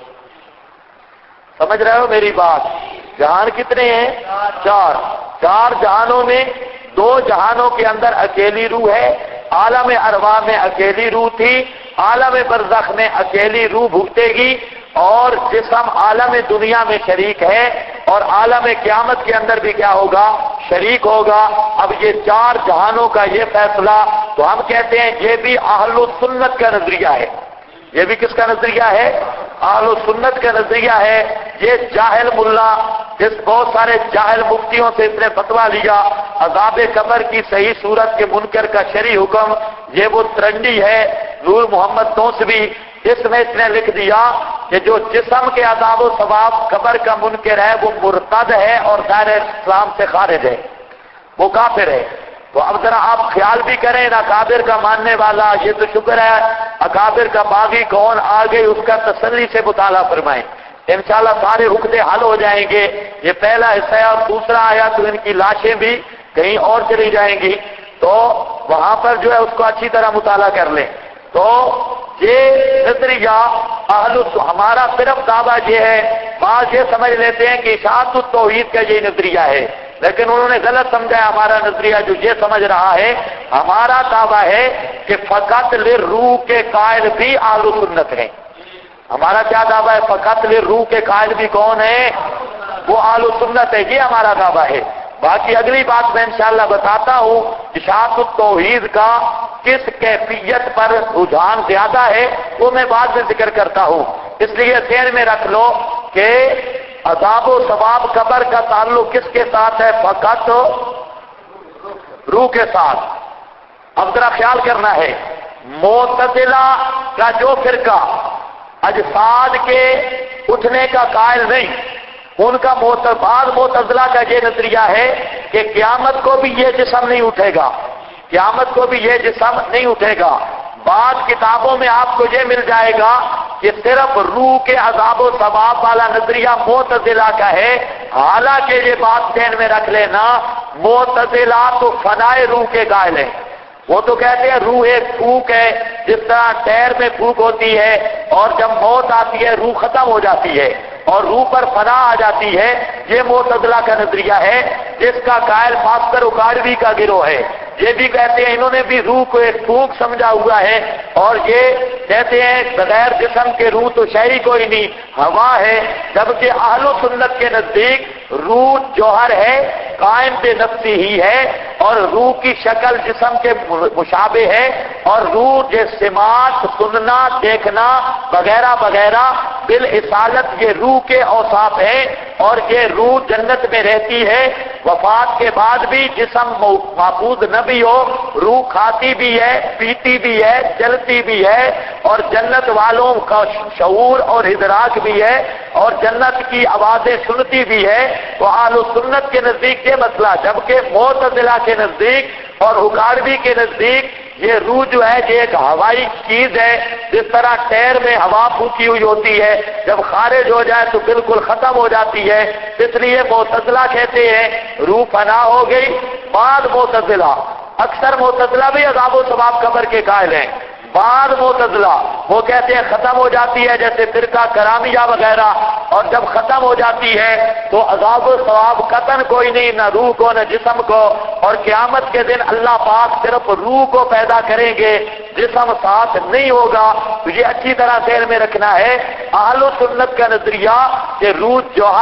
سمجھ رہے ہو میری بات؟ جہان کتنے ہیں؟ چار۔ چار جہانوں میں دو جہانوں کے اندر اکیلی روح ہے، عالم ارواح میں اکیلی روح تھی، عالم برزخ میں اکیلی روح بھگتے گی، اور جسم عالم دنیا میں شریک ہے، اور عالم قیامت کے اندر بھی کیا ہوگا؟ شریک ہوگا۔ اب یہ چار جہانوں کا یہ فیصلہ، تو ہم کہتے ہیں یہ بھی اہل سنت کا نظریہ ہے۔ یہ بھی کس کا نظریہ ہے؟ اہل سنت کا نظریہ ہے۔ یہ جاہل ملا، اس بہت سارے جاہل مفتیوں سے اس نے فتویٰ لیا عذاب قبر کی صحیح صورت کے منکر کا شرعی حکم، یہ وہ ترنڈی ہے نور محمد توسوی، اس میں اس نے لکھ دیا کہ جو جسم کے عذاب و ثواب قبر کا منکر ہے وہ مرتد ہے اور دائرہ اسلام سے خارج ہے، وہ کافر ہے۔ تو اب ذرا آپ خیال بھی کریں، اکابر کا ماننے والا، یہ تو شکر ہے اکابر کا باغی کون آ گئی، اس کا تسلی سے مطالعہ فرمائیں، انشاءاللہ سارے عقدے حل ہو جائیں گے۔ یہ پہلا حصہ ہے، اور دوسرا آیا تو ان کی لاشیں بھی کہیں اور چلی جائیں گی، تو وہاں پر جو ہے اس کو اچھی طرح مطالعہ کر لیں۔ تو یہ نظریہ ہمارا صرف دعویٰ یہ ہے، بعض یہ سمجھ لیتے ہیں کہ اشاعت التوحید کا یہ نظریہ ہے، لیکن انہوں نے غلط سمجھا ہے ہمارا نظریہ جو یہ سمجھ رہا ہے۔ ہمارا دعویٰ ہے کہ فقط للروح کے قائل بھی اہل سنت ہیں۔ ہمارا کیا دعویٰ ہے؟ فقط للروح کے قائل بھی کون ہیں؟ وہ اہل سنت ہے، یہ ہمارا دعویٰ ہے۔ باقی اگلی بات میں انشاءاللہ بتاتا ہوں اشاعت التوحید کا کس کیفیت پر رجحان زیادہ ہے، وہ میں بعد میں ذکر کرتا ہوں۔ اس لیے ذہن میں رکھ لو کہ عذاب و ثواب قبر کا تعلق کس کے ساتھ ہے؟ فقط روح کے ساتھ۔ اب ذرا خیال کرنا ہے، معتزلہ کا جو فرقہ اجساد کے اٹھنے کا قائل نہیں، ان کا بعض معتزلہ کا یہ نظریہ ہے کہ قیامت کو بھی یہ جسم نہیں اٹھے گا، قیامت کو بھی یہ جسم نہیں اٹھے گا۔ بعض کتابوں میں آپ کو یہ مل جائے گا کہ صرف روح کے عذاب و ثواب والا نظریہ معتزلہ کا ہے، حالانکہ یہ بات ذہن میں رکھ لینا معتزلہ تو فنائے روح کے قائل ہیں۔ وہ تو کہتے ہیں روح ایک پھونک ہے، جس طرح ٹائر میں پھونک ہوتی ہے اور جب موت آتی ہے روح ختم ہو جاتی ہے اور روح پر فنا آ جاتی ہے، یہ معتزلہ کا نظریہ ہے جس کا قائل ماسٹر اکاڑوی کا گروہ ہے۔ یہ بھی کہتے ہیں، انہوں نے بھی روح کو ایک پھونک سمجھا ہوا ہے، اور یہ کہتے ہیں بغیر جسم کے روح تو شہری کوئی نہیں، ہوا ہے، جبکہ اہل سنت کے نزدیک روح جوہر ہے، قائم بے نفسی ہی ہے، اور روح کی شکل جسم کے مشابہ ہے، اور روح سماعت، سننا، دیکھنا وغیرہ وغیرہ بالاصالت یہ روح کے اوصاف ہیں، اور یہ روح جنت میں رہتی ہے، وفات کے بعد بھی جسم محفوظ نہ بھی ہو، روح کھاتی بھی ہے، پیتی بھی ہے، چلتی بھی ہے، اور جنت والوں کا شعور اور ادراک بھی ہے، اور جنت کی آوازیں سنتی بھی ہے۔ تو اہل سنت کے نزدیک یہ مسئلہ، جبکہ معتزلہ کے نزدیک اور اکاڑوی کے نزدیک یہ روح جو ہے یہ ایک ہوائی چیز ہے، جس طرح ٹائر میں ہوا پھونکی ہوئی ہوتی ہے، جب خارج ہو جائے تو بالکل ختم ہو جاتی ہے۔ اس لیے معتزلہ کہتے ہیں روح فنا ہو گئی۔ بعض معتزلہ، اکثر معتزلہ بھی عذاب و ثواب قبر کے قائل ہیں، بعض معتزلہ وہ کہتے ہیں ختم ہو جاتی ہے، جیسے فرقہ کرامیہ وغیرہ، اور جب ختم ہو جاتی ہے تو عذاب و ثواب قطعاً کوئی نہیں، نہ روح کو نہ جسم کو، اور قیامت کے دن اللہ پاک صرف روح کو پیدا کریں گے، جسم ساتھ نہیں ہوگا۔ تو یہ اچھی طرح ذہن میں رکھنا ہے، اہل سنت کا نظریہ کہ روح جوہر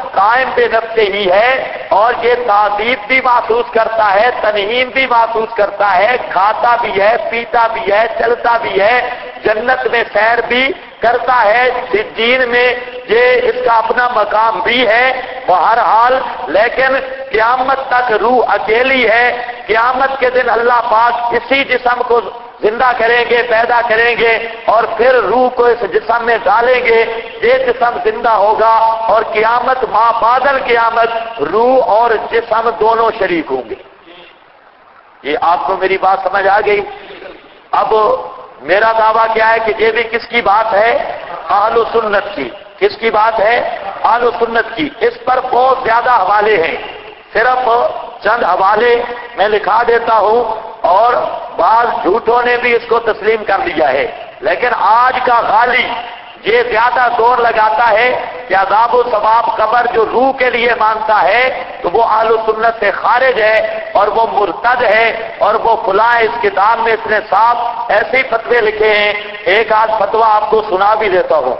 قائم بے نفس ہی ہے، اور یہ تعذیب بھی محسوس کرتا ہے، تنہیم بھی محسوس کرتا ہے، کھاتا بھی ہے، پیتا بھی ہے، چلتا بھی ہے، جنت میں سیر بھی کرتا ہے، سجین میں یہ اس کا اپنا مقام بھی ہے بہرحال، لیکن قیامت تک روح اکیلی ہے۔ قیامت کے دن اللہ پاک اسی جسم کو زندہ کریں گے، پیدا کریں گے، اور پھر روح کو اس جسم میں ڈالیں گے، یہ جسم زندہ ہوگا، اور قیامت ما بعد القیامت روح اور جسم دونوں شریک ہوں گے۔ یہ آپ کو میری بات سمجھ آ گئی؟ اب میرا دعویٰ کیا ہے کہ یہ بھی کس کی بات ہے؟ اہل سنت کی۔ کس کی بات ہے؟ اہل سنت کی۔ اس پر بہت زیادہ حوالے ہیں، صرف چند حوالے میں لکھا دیتا ہوں، اور بعض جھوٹوں نے بھی اس کو تسلیم کر لیا ہے، لیکن آج کا غالی یہ زیادہ زور لگاتا ہے کہ عذاب و ثواب قبر جو روح کے لیے مانتا ہے تو وہ اہل سنت سے خارج ہے، اور وہ مرتد ہے، اور وہ فلاں اس کتاب میں اس نے صاف ایسے ہی فتوے لکھے ہیں۔ ایک آدھ فتویٰ آپ کو سنا بھی دیتا ہوں۔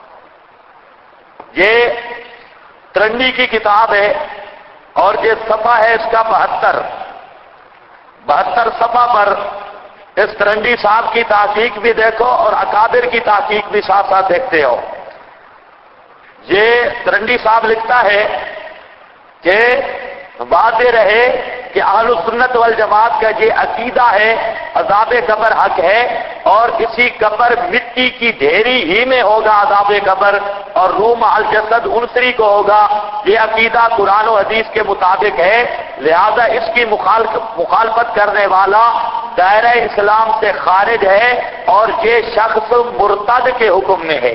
یہ ترنڈی کی کتاب ہے، اور یہ صفحہ ہے اس کا 72 صفحہ پر اس ترنڈی صاحب کی تحقیق بھی دیکھو، اور اکابر کی تحقیق بھی ساتھ ساتھ دیکھتے ہو۔ یہ ترنڈی صاحب لکھتا ہے کہ واضح رہے کہ اہل سنت والجماعت کا یہ عقیدہ ہے عذاب قبر حق ہے، اور اسی قبر مٹی کی ڈھیری ہی میں ہوگا عذاب قبر، اور روح مع الجسد انصری کو ہوگا۔ یہ عقیدہ قرآن و حدیث کے مطابق ہے، لہذا اس کی مخالفت کرنے والا دائرہ اسلام سے خارج ہے، اور یہ شخص مرتد کے حکم میں ہے۔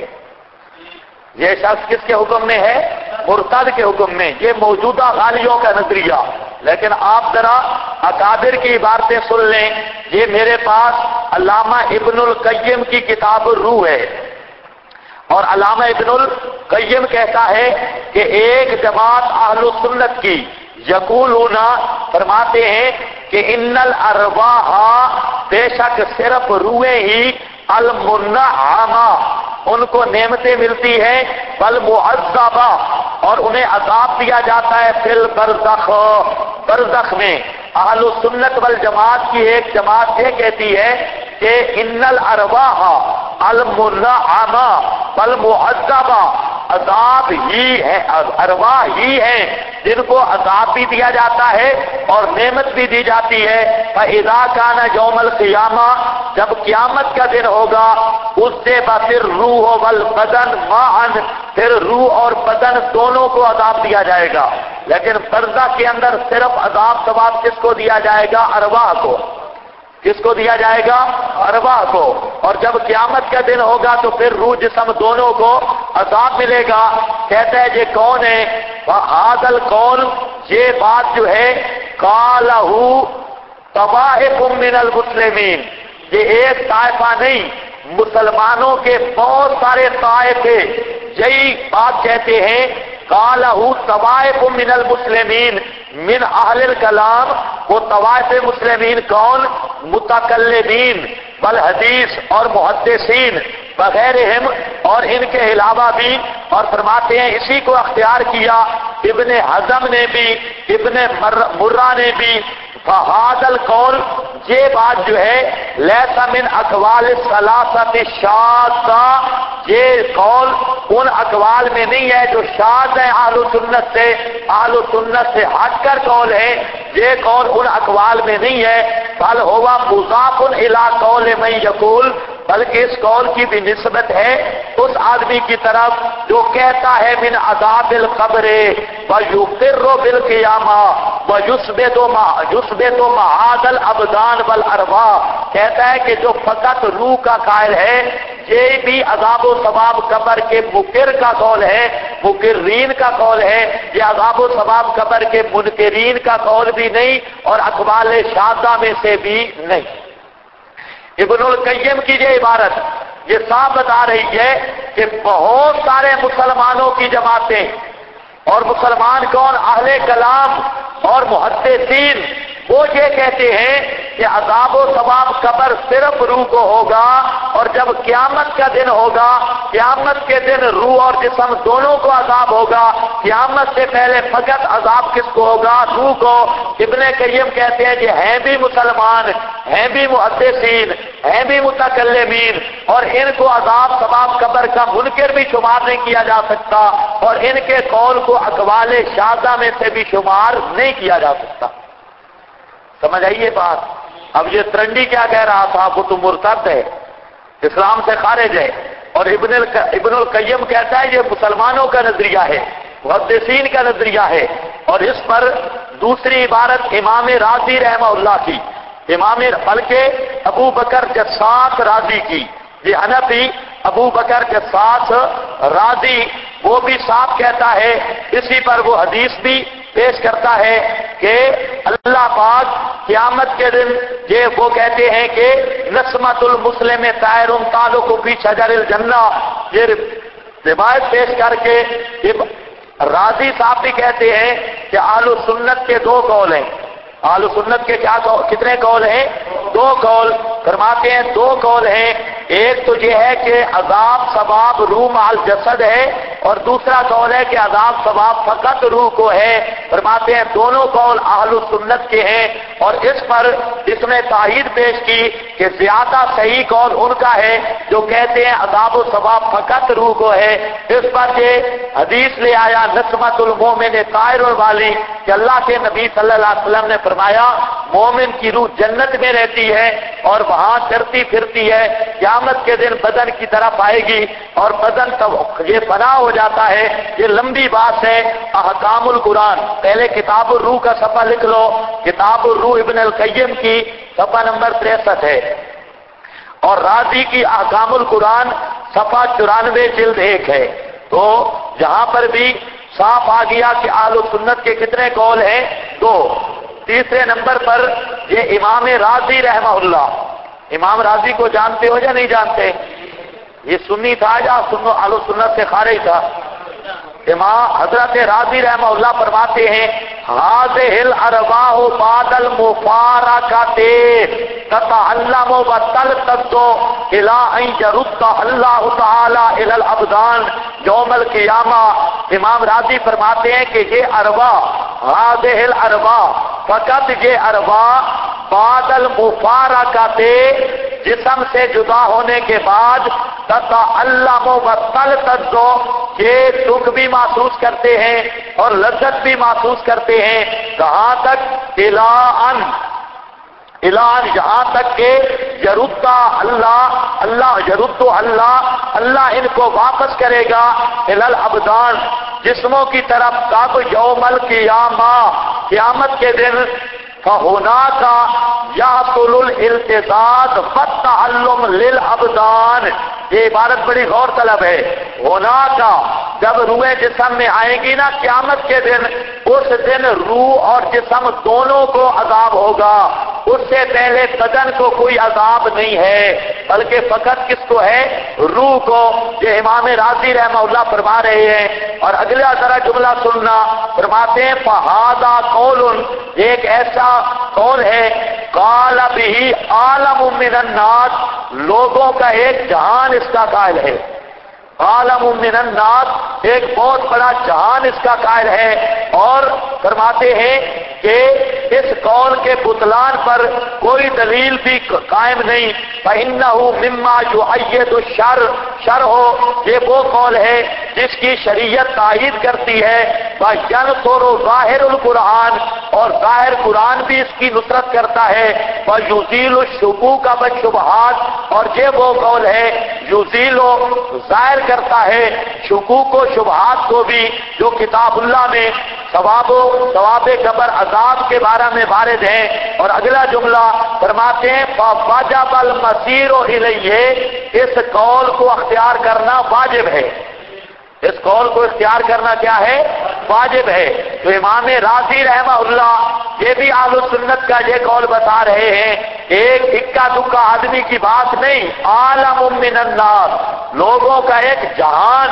یہ شخص کس کے حکم میں ہے؟ مرتد کے حکم میں۔ یہ موجودہ غالیوں کا نظریہ، لیکن آپ ذرا اکابر کی عبارتیں سن لیں۔ یہ میرے پاس علامہ ابن القیم کی کتاب الروح ہے، اور علامہ ابن القیم کہتا ہے کہ ایک جماعت اہل سنت کی یقولون فرماتے ہیں کہ ان الارواح، بے شک صرف روحیں ہی، المنعمہ، ان کو نعمتیں ملتی ہیں، بل معذبہ، اور انہیں عذاب دیا جاتا ہے، فی البرزخ، برزخ میں۔ اہل سنت والجماعت کی ایک جماعت یہ کہتی ہے کہ ان الارواح المنعمہ بل معذبہ، عذاب ہی ہے، ارواح ہی ہیں جن کو عذاب بھی دیا جاتا ہے اور نعمت بھی دی جاتی ہے۔ فَإِذَا كَانَ يَوْمَ الْقِيَامَةِ، جب قیامت کا دن ہوگا، اس سے پھر روح والبدن معاً، پھر روح اور بدن دونوں کو عذاب دیا جائے گا، لیکن برزخ کے اندر صرف عذاب ثواب کس کو دیا جائے گا؟ ارواح کو۔ کس کو دیا جائے گا؟ ارواح کو۔ اور جب قیامت کا دن ہوگا تو پھر روح جسم دونوں کو عذاب ملے گا۔ کہتا ہے یہ کون ہے؟ وَهَذَا الْقَوْلُ، یہ بات جو ہے، قَالَهُ طَوَائِفٌ مِّنَ الْمُسْلِمِينَ، یہ ایک طائفہ نہیں، مسلمانوں کے بہت سارے طائفے یہی بات کہتے ہیں۔ قَالَهُ طَوَائِفٌ مِّنَ الْمُسْلِمِينَ من اہل الکلام، وہ طوائف مسلمین کون؟ متکلمین بالحدیث اور محدثین بغیرہم، اور ان کے علاوہ بھی، اور فرماتے ہیں اسی کو اختیار کیا ابن حزم نے بھی، ابن مرہ نے بھی۔ فہذا القول، یہ بات جو ہے، لیس من اقوال الثلاثۃ الشاذہ، یہ قول ان اقوال میں نہیں ہے جو شاذ ہے اہل سنت سے، اہل سنت سے ہٹ کر قول ہے، یہ قول ان اقوال میں نہیں ہے۔ بل ہوا مضاف الی قول من یقول، بلکہ اس قول کی بھی نسبت ہے اس آدمی کی طرف جو کہتا ہے من عذاب القبر ویقر بالقیامہ ویثبت معاد الابدان والارواح، کہتا ہے کہ جو فقط روح کا قائل ہے، یہ بھی عذاب و ثواب قبر کے مقر کا قول ہے، مقرین کا قول ہے، یہ عذاب و ثواب قبر کے منکرین کا قول بھی نہیں، اور اقوال شاذہ میں سے بھی نہیں۔ ابن القیم کی یہ عبارت یہ صاف بتا رہی ہے کہ بہت سارے مسلمانوں کی جماعتیں، اور مسلمان کون؟ اہل کلام اور محدثین، وہ یہ کہتے ہیں کہ عذاب و ثواب قبر صرف روح کو ہوگا، اور جب قیامت کا دن ہوگا، قیامت کے دن روح اور جسم دونوں کو عذاب ہوگا۔ قیامت سے پہلے فقط عذاب کس کو ہوگا؟ روح کو۔ ابن قیم کہتے ہیں کہ ہیں بھی مسلمان، ہیں بھی محدثین، ہیں بھی متکلمین، اور ان کو عذاب ثواب قبر کا منکر بھی شمار نہیں کیا جا سکتا، اور ان کے قول کو اقوال شاذہ میں سے بھی شمار نہیں کیا جا سکتا۔ سمجھ آئیے بات؟ اب یہ ترنڈی کیا کہہ رہا تھا؟ وہ تو مرتد ہے، اسلام سے خارج ہے، اور ابن القیم کہتا ہے یہ مسلمانوں کا نظریہ ہے، محدثین کا نظریہ ہے، اور اس پر دوسری عبارت امام رازی رحمہ اللہ کی، بلکہ ابو بکر جساس رازی کی، یہ حنفی ابو بکر جساس رازی وہ بھی صاف کہتا ہے، اسی پر وہ حدیث بھی پیش کرتا ہے کہ اللہ پاک قیامت کے دن یہ وہ کہتے ہیں کہ نسمت المسلم طائر تعلق فی شجر الجنہ، یہ روایت پیش کر کے راضی صاحب بھی کہتے ہیں کہ اہل سنت کے دو قول ہیں۔ اہل سنت کے کتنے قول ہیں؟ دو قول فرماتے ہیں، دو قول ہیں، ایک تو یہ ہے کہ عذاب ثواب روح مع الجسد ہے، اور دوسرا قول ہے کہ عذاب ثواب فقط روح کو ہے۔ فرماتے ہیں دونوں قول اہل سنت کے ہیں، اور اس پر اس نے تائید پیش کی کہ زیادہ صحیح قول ان کا ہے جو کہتے ہیں عذاب و ثواب فقط روح کو ہے۔ اس پر یہ حدیث لے آیا نسمت المومن طائر والی کہ اللہ کے نبی صلی اللہ علیہ وسلم نے فرمایا مومن کی روح جنت میں رہتی ہے اور وہاں چرتی پھرتی ہے، قیامت کے دن بدن کی طرف آئے گی اور بدن یہ فنا ہو جاتا ہے۔ یہ لمبی بات ہے، احکام القرآن، پہلے کتاب الروح کا صفحہ لکھ لو، کتاب الروح ابن القیم کی صفحہ نمبر 63 ہے، اور رازی کی احکام القرآن صفحہ 94 جلد 1 ہے۔ تو جہاں پر بھی صاف آ گیا کہ اہل سنت کے کتنے قول ہیں؟ دو۔ تیسرے نمبر پر یہ امام رازی رحمہ اللہ، امام رازی کو جانتے ہو یا نہیں جانتے؟ یہ سنی تھا یا اہل سنت سے خارج تھا؟ امام حضرت رازی رحمہ اللہ فرماتے ہیں هذه الارواح بعد المفارقة تتعلم وتلتذ الى ان يرد اللہ تعالی الى الابدان یوم القیامہ۔ امام راضی فرماتے ہیں کہ یہ ارواح، هذه الارواح، فقط یہ ارواح بعد المفارقة، جسم سے جدا ہونے کے بعد تتعلم وتلتذ، یہ دکھ بھی محسوس کرتے ہیں اور لذت بھی محسوس کرتے ہیں، کہاں تک؟ الان، یہاں تک کہ یرد اللہ ان کو واپس کرے گا الی الابدان، جسموں کی طرف، کب؟ یوم القیامہ، قیامت کے دن۔ فَهُنَاكَ يَحْصُلُ الْالْتِذَاذُ وَالتَّعَلُّمُ لِلْأَبْدَانِ، یہ عبارت بڑی غور طلب ہے۔ ہونا کا، جب روح جسم میں آئے گی نا قیامت کے دن، اس دن روح اور جسم دونوں کو عذاب ہوگا، اس سے پہلے بدن کو کوئی عذاب نہیں ہے، بلکہ فقط کس کو ہے؟ روح کو۔ یہ امام رازی رحمہ اللہ فرما رہے ہیں، اور اگلا ذرا جملہ سننا، فرماتے ہیں فَهَذَا قَوْلٌ، ایک ایسا قول ہے قال بِهِ عالم من الناس، لوگوں کا ایک جہان اس کا قائل ہے، عالم من الناس، ایک بہت بڑا جہان اس کا قائل ہے، اور فرماتے ہیں کہ اس قول کے بطلان پر کوئی دلیل بھی قائم نہیں۔ فَإِنَّهُ مِمَّا يُؤَيِّدُ الشَّرْعُ، یہ وہ قول ہے جس کی شریعت تائید کرتی ہے، وَيَنْصُرُ ظَاهِرُ القرآن، اور ظاہر قرآن بھی اس کی نصرت کرتا ہے، وَيُزِيلُ الشُّكُوكَ وَالشُّبْهَاتِ، اور یہ وہ قول ہے یزیل، ظاہر کرتا ہے شکوک و شبہات کو بھی، جو کتاب اللہ میں ثواب قبر عذاب کے بارے میں وارد ہیں۔ اور اگلا جملہ فرماتے ہیں فَوَجَبَ الْمَسِيرُ إِلَيْهِ، اس قول کو اختیار کرنا واجب ہے، اس قول کو اختیار کرنا کیا ہے؟ واجب ہے۔ تو امام رازی رحمہ اللہ یہ بھی اہل سنت کا یہ قول بتا رہے ہیں، ایک اکا دکا آدمی کی بات نہیں، عالم من الناس، لوگوں کا ایک جہان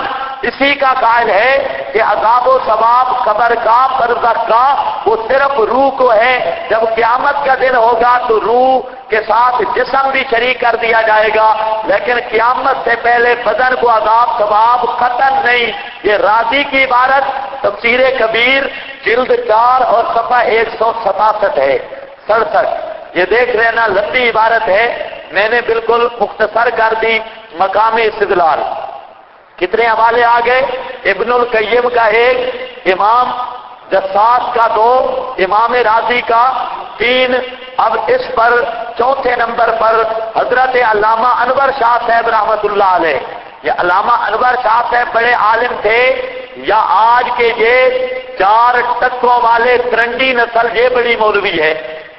اسی کا قائل ہے کہ عذاب و ثواب قبر کا برزخ کا وہ صرف روح کو ہے. جب قیامت کا دن ہوگا تو روح کے ساتھ جسم بھی شریک کر دیا جائے گا، لیکن قیامت سے پہلے بدن کو عذاب ثواب قطعاً نہیں. یہ راضی کی عبارت تفسیر کبیر جلد 4 اور صفحہ 167 ہے 67. یہ دیکھ رہے نا، لمبی عبارت ہے، میں نے بالکل مختصر کر دی. مقام استدلال کتنے حوالے آ گئے؟ ابن القیم کا 1، امام جساس کا 2، امام راضی کا 3. اب اس پر چوتھے نمبر پر حضرت علامہ انور شاہ صاحب رحمۃ اللہ علیہ. یہ علامہ انور شاہ صاحب بڑے عالم تھے، یا آج کے یہ 4 ٹکوں والے ترنڈی نسل یہ بڑی مولوی ہے؟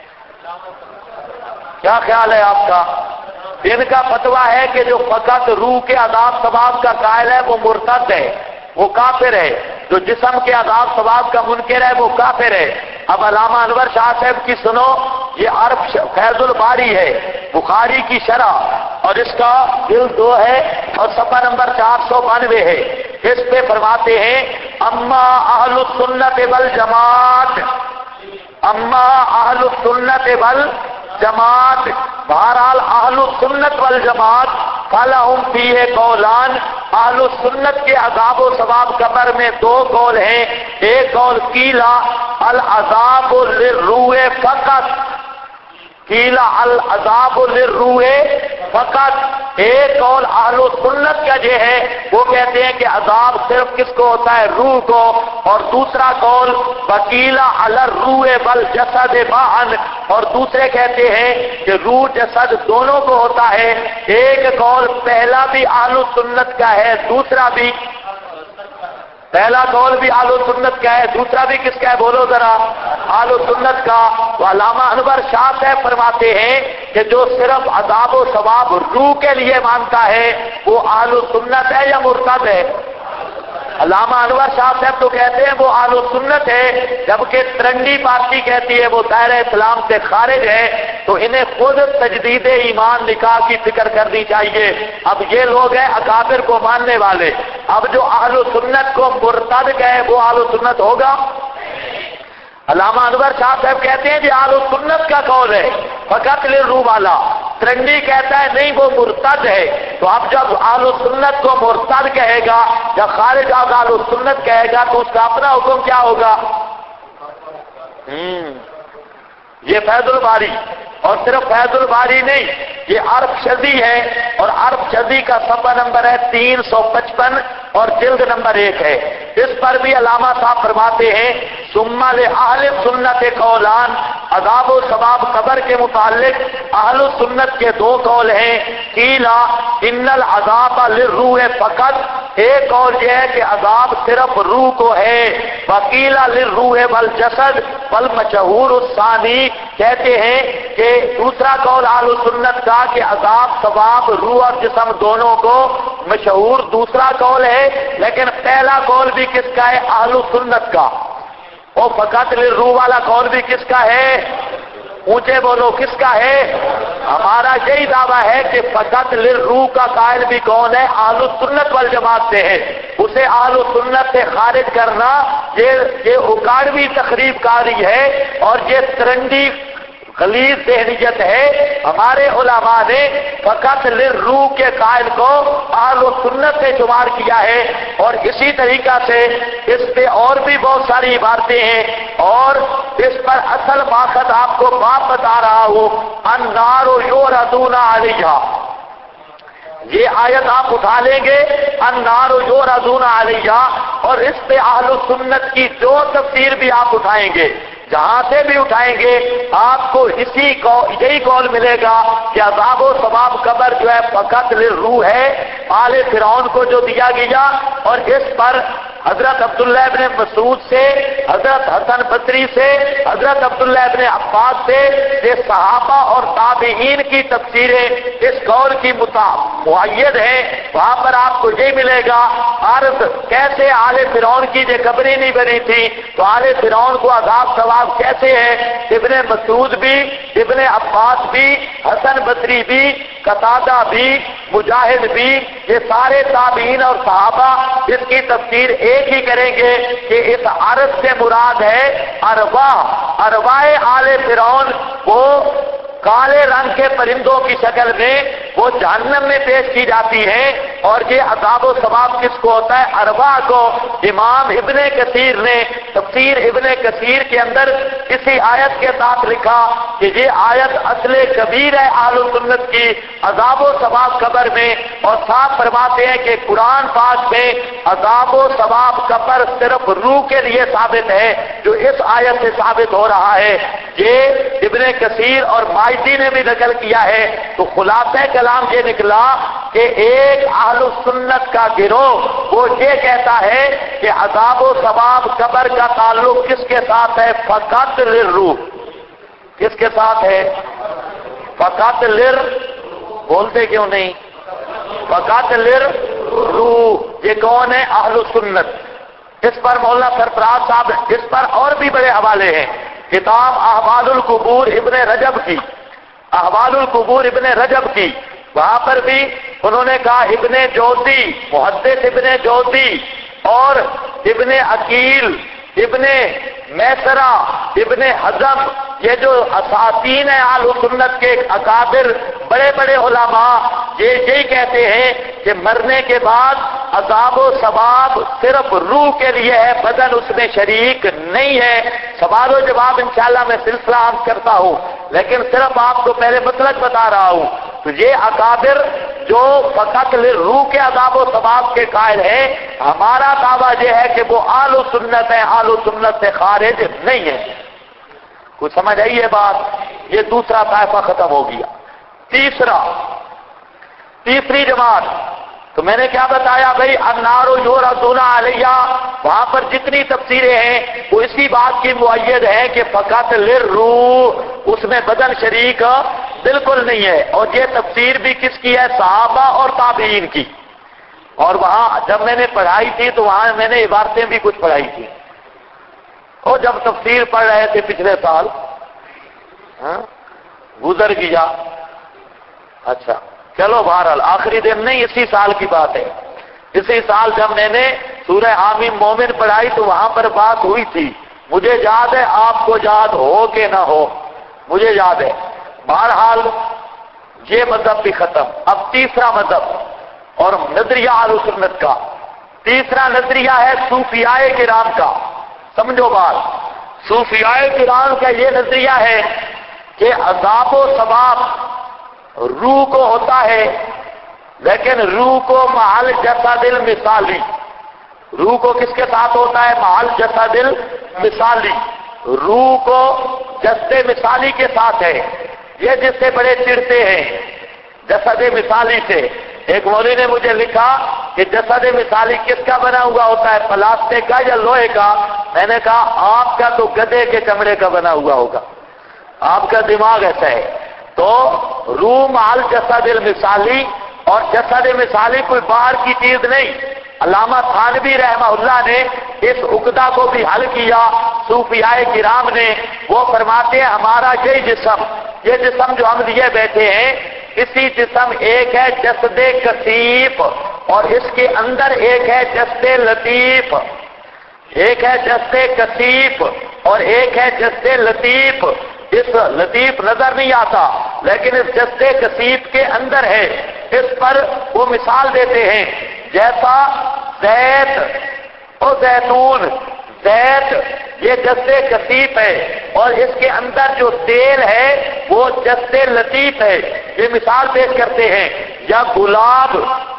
کیا خیال ہے آپ کا؟ ان کا فتویٰ ہے کہ جو فقط روح کے عذاب ثواب کا قائل ہے وہ مرتد ہے، وہ کافر ہے. جو جسم کے عذاب ثواب کا منکر ہے وہ کافر ہے. اب علامہ انور شاہ صاحب کی سنو، یہ عرب فیض الباری ہے، بخاری کی شرح، اور اس کا جلد 2 ہے اور صفحہ نمبر 492 ہے. اس پہ فرماتے ہیں اما اہل السنت والجماعت، اما اہل السنت والجماعت، بہرحال اہل السنت والجماعت فلہم فیہ قولان. اہل السنت کے عذاب و ثواب قبر میں 2 قول ہیں. ایک قول قیلا العذاب للروح فقط، قیلا العذاب للروح فقط. ایک قول اہل سنت کا یہ ہے، وہ کہتے ہیں کہ عذاب صرف کس کو ہوتا ہے؟ روح کو. اور دوسرا قول وکیلا علی الروح والجسد معا، اور دوسرے کہتے ہیں کہ روح جسد دونوں کو ہوتا ہے. ایک قول پہلا بھی اہل سنت کا ہے، دوسرا بھی، پہلا قول بھی اہل سنت کا ہے، دوسرا بھی کس کا ہے؟ بولو ذرا، اہل سنت کا. تو علامہ انور شاہ صاحب فرماتے ہیں کہ جو صرف عذاب و ثواب روح کے لیے مانتا ہے وہ اہل سنت ہے یا مرتد ہے؟ علامہ انور شاہ صاحب تو کہتے ہیں وہ اہل سنت ہے، جبکہ ترنڈی پارٹی کہتی ہے وہ دائرہ اسلام سے خارج ہے. تو انہیں خود تجدید ایمان نکاح کی فکر کرنی چاہیے. اب یہ لوگ ہیں اکابر کو ماننے والے. اب جو اہل سنت کو مرتد کہے وہ اہل سنت ہوگا؟ علامہ انور شاہ صاحب کہتے ہیں کہ اہل سنت کا قول ہے فقط للروح والا. ترنڈی کہتا ہے نہیں وہ مرتد ہے. تو اب جب اہل سنت کو مرتد کہے گا یا خارج از اہل سنت کہے گا تو اس کا اپنا حکم کیا ہوگا؟ یہ فیض الباری، اور صرف فیض الباری نہیں، یہ عرب شذی ہے، اور عرب شذی کا صفحہ نمبر ہے 355 اور جلد نمبر 1 ہے. اس پر بھی علامہ صاحب فرماتے ہیں ثم لأہل سنت قولان، عذاب و ثواب قبر کے متعلق اہل سنت کے 2 قول ہیں. قیلا ان العذاب للروح فقط، ایک قول یہ ہے کہ عذاب صرف روح کو ہے. وقیلا للروح والجسد والمشہور الثانی، کہتے ہیں کہ دوسرا قول اہل سنت کا کہ عذاب ثواب روح اور جسم دونوں کو مشہور دوسرا قول ہے. لیکن پہلا قول بھی کس کا ہے؟ اہل سنت کا. اور فقط للروح والا قول بھی کس کا ہے؟ اونچے بولو کس کا ہے؟ ہمارا یہی دعویٰ ہے کہ فقط للروح کا قائل بھی کون ہے؟ اہل سنت والجماعت سے ہے. اسے اہل سنت سے خارج کرنا یہ اکاڑوی تخریب کاری ہے اور یہ ترنڈی غلیظ ذہنیت ہے. ہمارے علماء نے فقط للروح کے قائل کو اہل سنت سے شمار کیا ہے. اور اسی طریقہ سے اس پہ اور بھی بہت ساری عبارتیں ہیں، اور اس پر اصل مقصد آپ کو بات بتا رہا ہوں. النار یعرضون علیہا، یہ آیت آپ اٹھا لیں گے النار یعرضون علیہا، اور اس پہ اہل سنت کی جو تفسیر بھی آپ اٹھائیں گے، جہاں سے بھی اٹھائیں گے، آپ کو یہی قول ملے گا کہ عذاب و ثواب قبر جو ہے فقط للروح ہے. آل فرعون کو جو دیا گیا، اور اس پر حضرت عبداللہ ابن مسعود سے، حضرت حسن بصری سے، حضرت عبداللہ ابن عباس سے، یہ صحابہ اور تابعین کی تفسیریں اس قول کی مؤید ہیں۔ وہاں پر آپ کو یہ ملے گا عرض کیسے آل فرعون کی جو قبریں نہیں بنی تھی تو آل فرعون کو عذاب ثواب کیسے ہے، ابن مسعود بھی، ابن عباس بھی، حسن بصری بھی، قتادہ بھی، مجاہد بھی، یہ سارے تابعین اور صحابہ اس کی تفسیر ایک ہی کریں گے کہ اس عرض سے مراد ہے ارواح آل فرعون، وہ کالے رنگ کے پرندوں کی شکل میں وہ جہنم میں پیش کی جاتی ہیں، اور یہ عذاب و ثواب کس کو ہوتا ہے؟ ارواح کو۔ امام ابن کثیر نے تفسیر ابن کثیر کے اندر اسی آیت کے ساتھ لکھا کہ یہ آیت اصل کبیر ہے اہل سنت کی، عذاب و ثواب قبر میں، اور صاحب فرماتے ہیں کہ قرآن پاک میں عذاب و ثواب قبر صرف روح کے لیے ثابت ہے، جو اس آیت سے ثابت ہو رہا ہے۔ یہ ابن کثیر اور ماجدی نے بھی نقل کیا ہے۔ تو خلاصہ کلام یہ نکلا کہ ایک اہل سنت کا گروہ وہ یہ کہتا ہے کہ عذاب و ثواب قبر کا تعلق کس کے ساتھ ہے؟ فقط للروح۔ کس کے ساتھ ہے؟ فقط بولتے کیوں نہیں؟ فقط للروح۔ یہ کون ہے؟ اہل سنت۔ اس پر مولانا سرفراز صاحب، اس پر اور بھی بڑے حوالے ہیں، کتاب احوال القبور ابن رجب کی، احوال القبور ابن رجب کی، وہاں پر بھی انہوں نے کہا ابن جوزی، محدث ابن جوزی اور ابن عقیل، ابن میسرہ، ابن حزم، یہ جو اساتین ہیں اہل سنت کے اکابر بڑے بڑے علماء، یہ یہی کہتے ہیں کہ مرنے کے بعد عذاب و ثواب صرف روح کے لیے ہے، بدن اس میں شریک نہیں ہے۔ سوال و جواب انشاءاللہ میں سلسلہ عام کرتا ہوں، لیکن صرف آپ کو پہلے مسلک بتا رہا ہوں۔ تو یہ اکابر جو فقط روح کے عذاب و ثواب کے قائل ہیں، ہمارا دعویٰ یہ ہے کہ وہ اہل سنت ہے، اہل سنت سے خارج نہیں ہے۔ کچھ سمجھ آئی یہ بات؟ یہ دوسرا طائفہ ختم ہو گیا۔ تیسری جماعت، تو میں نے کیا بتایا بھائی؟ النار یعرضون علیہ، وہاں پر جتنی تفسیریں ہیں وہ اسی بات کی مؤید ہیں کہ فقط للروح، اس میں بدن شریک بالکل نہیں ہے۔ اور یہ تفسیر بھی کس کی ہے؟ صحابہ اور تابعین کی۔ اور وہاں جب میں نے پڑھائی تھی تو وہاں میں نے عبارتیں بھی کچھ پڑھائی تھی، اور جب تفسیر پڑھ رہے تھے پچھلے سال، گزر گیا۔ اچھا چلو، بہرحال آخری دن نہیں، اسی سال کی بات ہے۔ اسی سال جب میں نے سورہ حامیم مومن پڑھائی تو وہاں پر بات ہوئی تھی، مجھے یاد ہے، آپ کو یاد ہو کہ نہ ہو مجھے یاد ہے۔ بہرحال یہ مذہب بھی ختم۔ اب تیسرا مذہب اور نظریہ اہل سنت کا، تیسرا نظریہ ہے صوفیاء کرام کا۔ سمجھو بات، صوفیاء کرام کا یہ نظریہ ہے کہ عذاب و ثواب روح کو ہوتا ہے، لیکن روح کو محل جسد المثالی، روح کو کس کے ساتھ ہوتا ہے؟ محل جسد المثالی، روح کو جسد مثالی کے ساتھ ہے۔ یہ جس سے بڑے چڑھتے ہیں جسد مثالی سے۔ ایک مولوی نے مجھے لکھا کہ جسد مثالی کس کا بنا ہوا ہوتا ہے، پلاسٹک کا یا لوہے کا؟ میں نے کہا آپ کا تو گدھے کے چمڑے کا بنا ہوا ہوگا، آپ کا دماغ ایسا ہے۔ تو روح مال جسد المثالی، اور جسد مثالی کوئی باہر کی چیز نہیں۔ علامہ تھانوی رحمہ اللہ نے اس عقدہ کو بھی حل کیا، صوفیاء کرام نے۔ وہ فرماتے ہیں ہمارا یہ جسم جو ہم لیے بیٹھے ہیں، اسی جسم ایک ہے جسد کثیف، اور اس کے اندر ایک ہے جسد لطیف، ایک ہے جسد کثیف اور ایک ہے جسد لطیف۔ اس لطیف نظر نہیں آتا لیکن اس جسد کثیف کے اندر ہے۔ اس پر وہ مثال دیتے ہیں جیسا زیت اور زیتون، زیت یہ جسد کثیف ہے اور اس کے اندر جو تیل ہے وہ جسد لطیف ہے۔ یہ مثال پیش کرتے ہیں۔ یا گلاب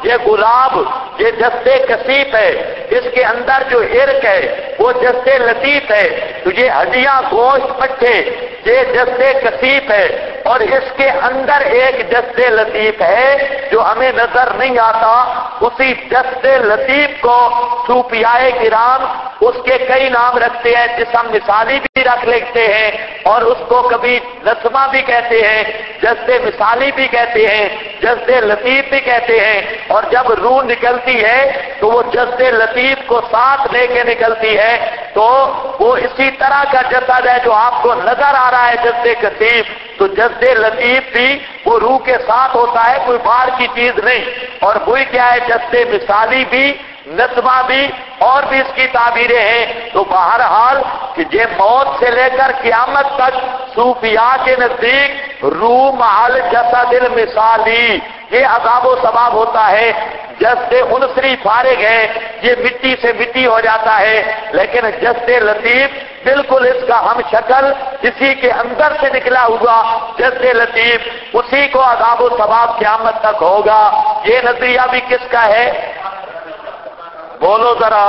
یہ جسد کثیف ہے، اس کے اندر جو عرق ہے وہ جسد لطیف ہے۔ تو یہ ہڈیاں گوشت پٹھے یہ جسد کثیف ہے، اور اس کے اندر ایک جسد لطیف ہے جو ہمیں نظر نہیں آتا. اسی جسد لطیف کو صوفیاء کرام اس کے کئی نام رکھتے ہیں، جسم مثالی بھی رکھ لیتے ہیں اور اس کو کبھی نسمہ بھی کہتے ہیں، جسد مثالی بھی کہتے ہیں، جسد لطیف بھی کہتے ہیں. اور جب روح نکلتی ہے تو وہ جسد لطیف کو ساتھ لے کے نکلتی ہے، تو وہ اسی طرح کا جسد ہے جو آپ کو نظر آ رہا ہے جسد کثیف. تو جسد لطیف بھی وہ روح کے ساتھ ہوتا ہے، کوئی باہر کی چیز نہیں. اور وہی کیا ہے، جسد مثالی بھی، نسبہ بھی، اور بھی اس کی تعبیریں ہیں. تو بہرحال کہ یہ موت سے لے کر قیامت تک صوفیاء کے نزدیک روح محل جسد المثالی یہ عذاب و ثواب ہوتا ہے. جسد عنصری فارغ ہے، یہ مٹی سے مٹی ہو جاتا ہے، لیکن جسد لطیف بالکل اس کا ہم شکل اسی کے اندر سے نکلا ہوا جسد لطیف، اسی کو عذاب و ثواب قیامت تک ہوگا. یہ نظریہ بھی کس کا ہے؟ بولو ذرا،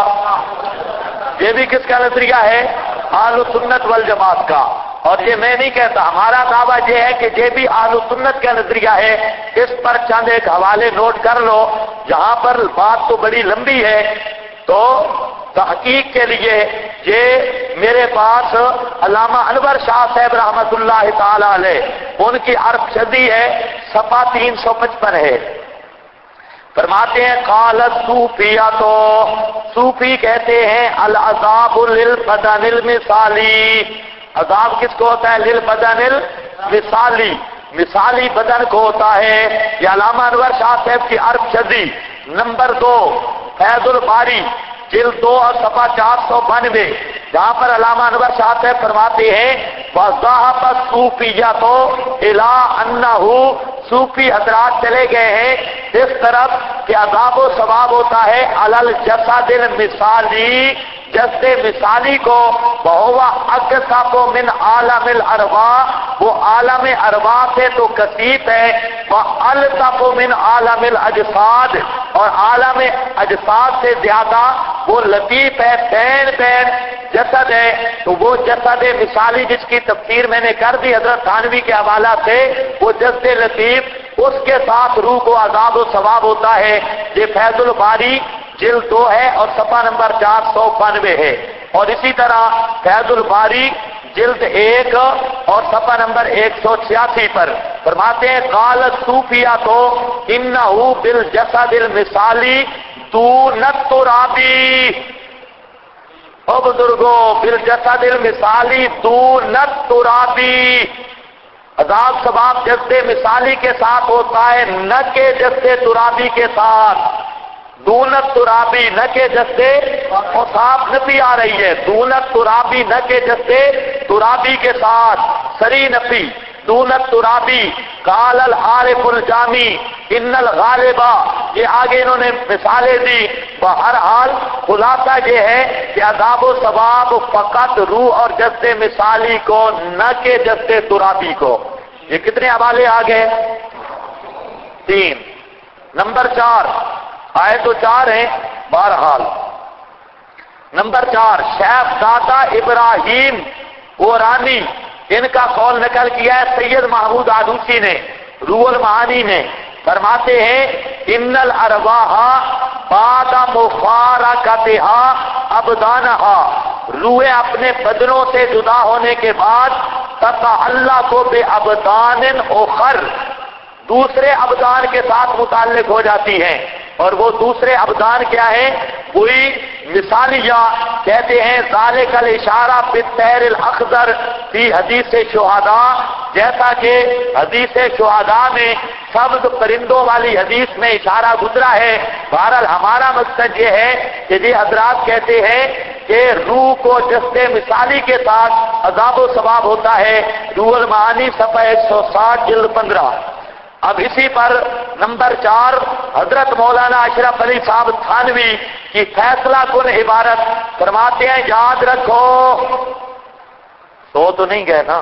یہ بھی کس کا نظریہ ہے؟ اہل سنت والجماعت کا. اور یہ میں نہیں کہتا، ہمارا دعویٰ یہ ہے کہ یہ بھی اہل سنت کا نظریہ ہے. اس پر چند ایک حوالے نوٹ کر لو، جہاں پر بات تو بڑی لمبی ہے. تو تحقیق کے لیے یہ میرے پاس علامہ انور شاہ صاحب رحمت اللہ تعالی علیہ، ان کی عرب شدی ہے، صفحہ 355 ہے. فرماتے ہیں قال الصوفیہ، تو صوفی کہتے ہیں العذاب للبدن المثالی، عذاب کس کو ہوتا ہے؟ للبدن المثالی، مثالی بدن کو ہوتا ہے. یہ علامہ انور شاہ صاحب کی عرب شدی نمبر 2 فیض الباری جلد 2 اور صفحہ 492، جہاں پر علامہ انور شاہ صاحب فرماتے ہیں وَذَهَبَ الصُّوفِيَّةُ إِلَىٰ أَنَّهُ، صوفی حضرات چلے گئے ہیں اس طرف کہ عذاب و ثواب ہوتا ہے عَلَى الْجَسَدِ الْمِثَالِ، جسد مثالی کو، وَهُوَ أَكْثَفُ مِنْ عَالَمِ الْأَرْوَاحِ، وہ عالم ارواح سے تو کثیف ہے، وَأَلْطَفُ مِنْ عَالَمِ الْأَجْسَادِ، اور عالم اجساد سے زیادہ وہ لطیف ہے، بین جسد ہے. تو وہ جسد مثالی جس کی تفسیر میں نے کر دی حضرت تھانوی کے حوالہ سے، وہ جسد لطیف، اس کے ساتھ روح کو عذاب و ثواب ہوتا ہے. یہ فیض الباری جلد 2 ہے اور صفحہ نمبر 492 ہے. اور اسی طرح فیض الباری جلد 1 اور صفحہ نمبر 186 پر فرماتے ہیں قال الصوفیہ تو انہو بالجسد المثالی دون الترابی، او بزرگو بالجسد المثالی دون الترابی، عذاب ثواب جسد مثالی کے ساتھ ہوتا ہے نہ کہ جسد ترابی کے ساتھ. دونت ترابی نہ کہ جسے، اور صاف نفی آ رہی ہے، دونت ترابی نہ کہ جسے ترابی کے ساتھ، سری نفی. دونت ترابی قال العارف الجامی ان الغالبہ، یہ آگے انہوں نے مثالیں دی. بہرحال خلاصہ یہ ہے کہ عذاب و ثواب فقط روح اور جسد مثالی کو نہ کہ جسد ترابی کو. یہ کتنے حوالے آگئے؟ 3. نمبر 4 آئے تو 4 ہیں. بہرحال نمبر 4 شیخ دادا ابراہیم قرانی، ان کا قول نقل کیا ہے سید محمود آلوسی نے روح المعانی میں. فرماتے ہیں ان الارواح بعد مفارقتها ابدانها، روحیں اپنے بدنوں سے جدا ہونے کے بعد تتعلق بابدان اخر، دوسرے ابدان کے ساتھ متعلق ہو جاتی ہیں. اور وہ دوسرے ابدان کیا ہیں؟ وہی مثالیہ کہتے ہیں ذالک الاشارہ بالطیر الاخضر فی حدیث شہداء، جیسا کہ حدیث شہداء میں سبز پرندوں والی حدیث میں اشارہ گزرا ہے. بہرحال ہمارا مقصد یہ ہے کہ یہ حضرات کہتے ہیں کہ روح کو جسد مثالی کے ساتھ عذاب و ثواب ہوتا ہے. روح المعانی صفحہ 160 جلد 15. اب اسی پر نمبر 4 حضرت مولانا اشرف علی صاحب تھانوی کی فیصلہ کن عبارت فرماتے ہیں یاد رکھو. سو تو نہیں گئے نا؟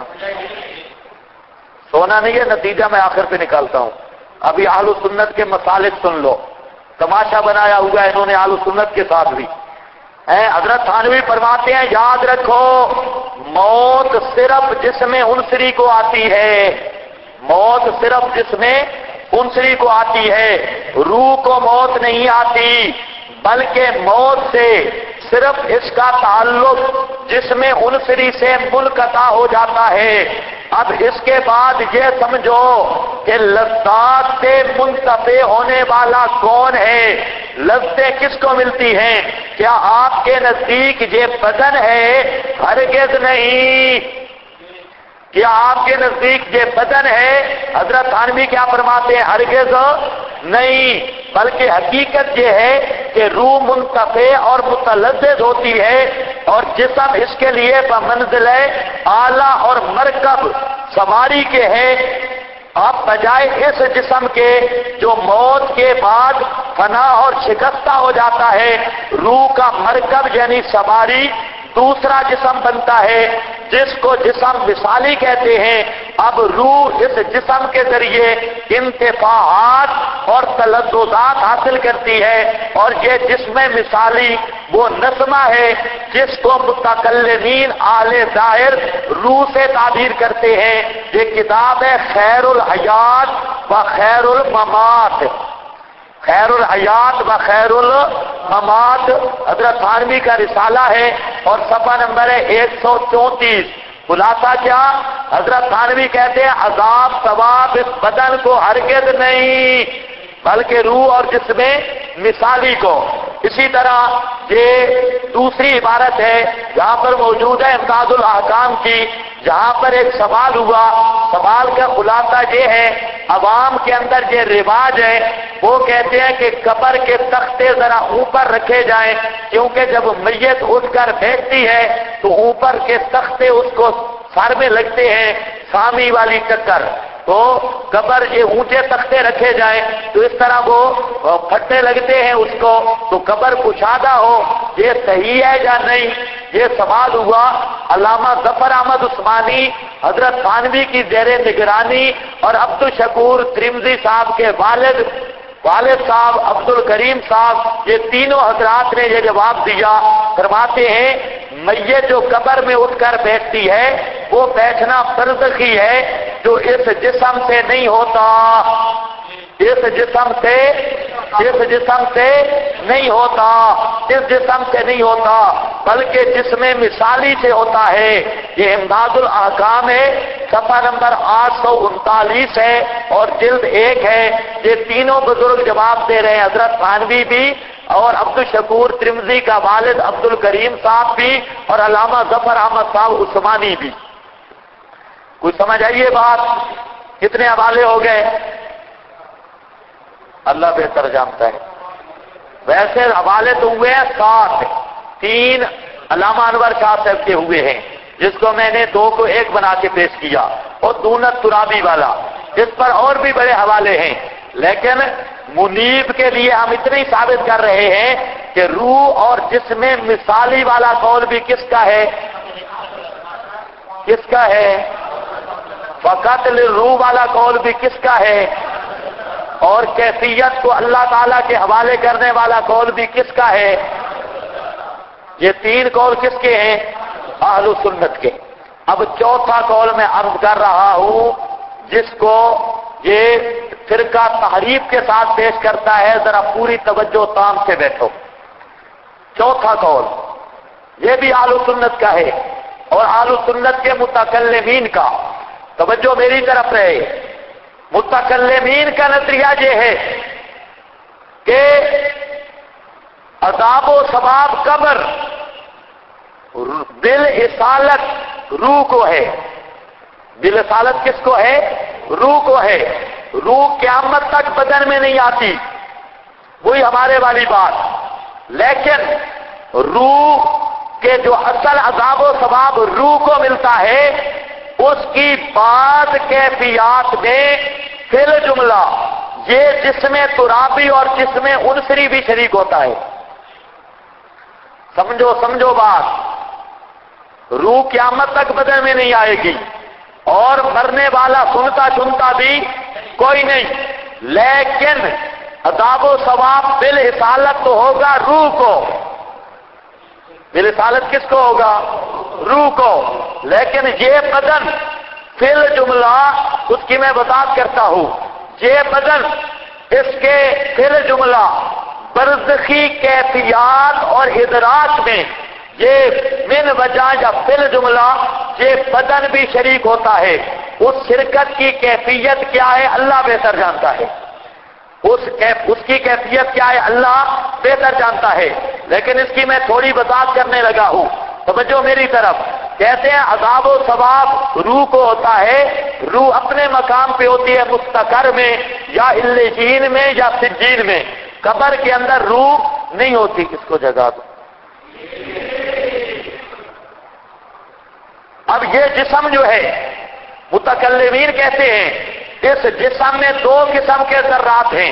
سونا نہیں ہے، نتیجہ میں آخر پہ نکالتا ہوں. ابھی اہل سنت کے مسالک سن لو، تماشا بنایا ہوا ہے انہوں نے اہل سنت کے ساتھ بھی. حضرت تھانوی فرماتے ہیں یاد رکھو موت صرف جسم عنصری کو آتی ہے. موت صرف جس میں انسری کو آتی ہے، روح کو موت نہیں آتی، بلکہ موت سے صرف اس کا تعلق جسم انسری سے منقطع ہو جاتا ہے۔ اب اس کے بعد یہ سمجھو کہ لذات سے منتفع ہونے والا کون ہے؟ لذتیں کس کو ملتی ہیں؟ کیا آپ کے نزدیک یہ بدن ہے؟ ہرگز نہیں۔ کیا آپ کے نزدیک یہ بدن ہے؟ حضرت تھانوی کیا فرماتے ہیں؟ ہرگز نہیں، بلکہ حقیقت یہ ہے کہ روح منتفع اور متلذذ ہوتی ہے، اور جسم اس کے لیے بمنزلہ آلہ اور مرکب سواری کے ہے۔ اب بجائے اس جسم کے جو موت کے بعد فنا اور شکستہ ہو جاتا ہے، روح کا مرکب یعنی سواری دوسرا جسم بنتا ہے جس کو جسم مثالی کہتے ہیں۔ اب روح اس جسم کے ذریعے انتفاعات اور تلذذات حاصل کرتی ہے، اور یہ جسم مثالی وہ نسمہ ہے جس کو متکلمین اہل ظاہر روح سے تعبیر کرتے ہیں۔ یہ کتاب ہے خیر الحیات و خیر الممات، خیر الحیات و خیر الممات، حضرت تھانوی کا رسالہ ہے، اور صفحہ نمبر ہے 134۔ خلاصہ کیا؟ حضرت تھانوی کہتے ہیں عذاب ثواب اس بدن کو ہرگز نہیں، بلکہ روح اور جسم مثالی کو۔ اسی طرح یہ دوسری عبارت ہے جہاں پر موجود ہے امداد الاحکام کی، جہاں پر ایک سوال ہوا، سوال کا خلاصہ یہ ہے، عوام کے اندر یہ رواج ہے، وہ کہتے ہیں کہ قبر کے تختے ذرا اوپر رکھے جائیں، کیونکہ جب میت اٹھ کر بیٹھتی ہے تو اوپر کے تختے اس کو سر میں لگتے ہیں، سامی والی چکر، تو قبر یہ اونچے تختے رکھے جائیں تو اس طرح وہ پھٹے لگتے ہیں اس کو، تو قبر کشادہ ہو، یہ صحیح ہے یا نہیں؟ یہ سوال ہوا۔ علامہ ظفر احمد عثمانی حضرت تھانوی کی زیر نگرانی اور عبد الشکور ترمذی صاحب کے والد صاحب عبد الکریم صاحب، یہ تینوں حضرات نے یہ جواب دیا، فرماتے ہیں میت جو قبر میں اٹھ کر بیٹھتی ہے وہ بیٹھنا برزخی ہے جو اس جسم سے نہیں ہوتا، اس جسم سے نہیں ہوتا، اس جسم سے نہیں ہوتا، بلکہ جسم مثالی سے ہوتا ہے۔ یہ امداد الاحکام ہے، صفحہ نمبر 839 ہے اور جلد 1 ہے۔ یہ تینوں بزرگ جواب دے رہے ہیں، حضرت تھانوی بھی اور عبد الشکور ترمذی کا والد عبد الکریم صاحب بھی اور علامہ ظفر احمد صاحب عثمانی بھی۔ کچھ سمجھ آئیے بات؟ کتنے حوالے ہو گئے؟ اللہ بہتر جانتا ہے۔ ویسے حوالے تو ہوئے ہیں 7، 3 علامہ انور شاہ صاحب کے ہوئے ہیں، جس کو میں نے 2 کو 1 بنا کے پیش کیا، اور دونت ترابی والا، اس پر اور بھی بڑے حوالے ہیں، لیکن منیب کے لیے ہم اتنی ثابت کر رہے ہیں کہ روح اور جسم مثالی والا قول بھی کس کا ہے؟ کس کا ہے؟ فقط للروح والا قول بھی کس کا ہے؟ اور کیفیت کو اللہ تعالیٰ کے حوالے کرنے والا قول بھی کس کا ہے؟ یہ 3 قول کس کے ہیں؟ اہل سنت کے۔ اب چوتھا قول میں عرض کر رہا ہوں، جس کو یہ فرقہ تحریف کے ساتھ پیش کرتا ہے، ذرا پوری توجہ تام سے بیٹھو۔ چوتھا قول یہ بھی اہل سنت کا ہے اور اہل سنت کے متکلمین کا، توجہ میری طرف رہے۔ متکلمین کا نظریہ یہ ہے کہ عذاب و ثواب قبر بالاصالت روح کو ہے۔ بالاصالت کس کو ہے؟ روح کو ہے۔ روح قیامت تک بدن میں نہیں آتی، وہی ہمارے والی بات، لیکن روح کے جو اصل عذاب و ثواب روح کو ملتا ہے، اس کی بعض کیفیات میں فی الجملہ یہ جسم ترابی اور جسم انسری بھی شریک ہوتا ہے۔ سمجھو بات، روح قیامت تک بدن میں نہیں آئے گی اور مرنے والا سنتا بھی کوئی نہیں، لیکن عذاب و ثواب بالحصالت تو ہوگا روح کو۔ بالحصالت کس کو ہوگا؟ روح کو۔ لیکن یہ بدن فل جملہ اس کی میں وضاحت کرتا ہوں. یہ بدن اس کے فل جملہ برزخی کیفیات اور ادراک میں یہ من وجہ یا فل جملہ یہ بدن بھی شریک ہوتا ہے. اس شرکت کی کیفیت کیا ہے اللہ بہتر جانتا ہے. اس کی کیفیت کیا ہے اللہ بہتر جانتا ہے. لیکن اس کی میں تھوڑی وضاحت کرنے لگا ہوں. توجہ میری طرف. کہتے ہیں عذاب و ثواب روح کو ہوتا ہے. روح اپنے مقام پہ ہوتی ہے مستقر میں یا علیین میں یا سجین میں. قبر کے اندر روح نہیں ہوتی. کس کو جگہ دو. اب یہ جسم جو ہے متکلمین کہتے ہیں اس جسم میں دو قسم کے ذرات ہیں.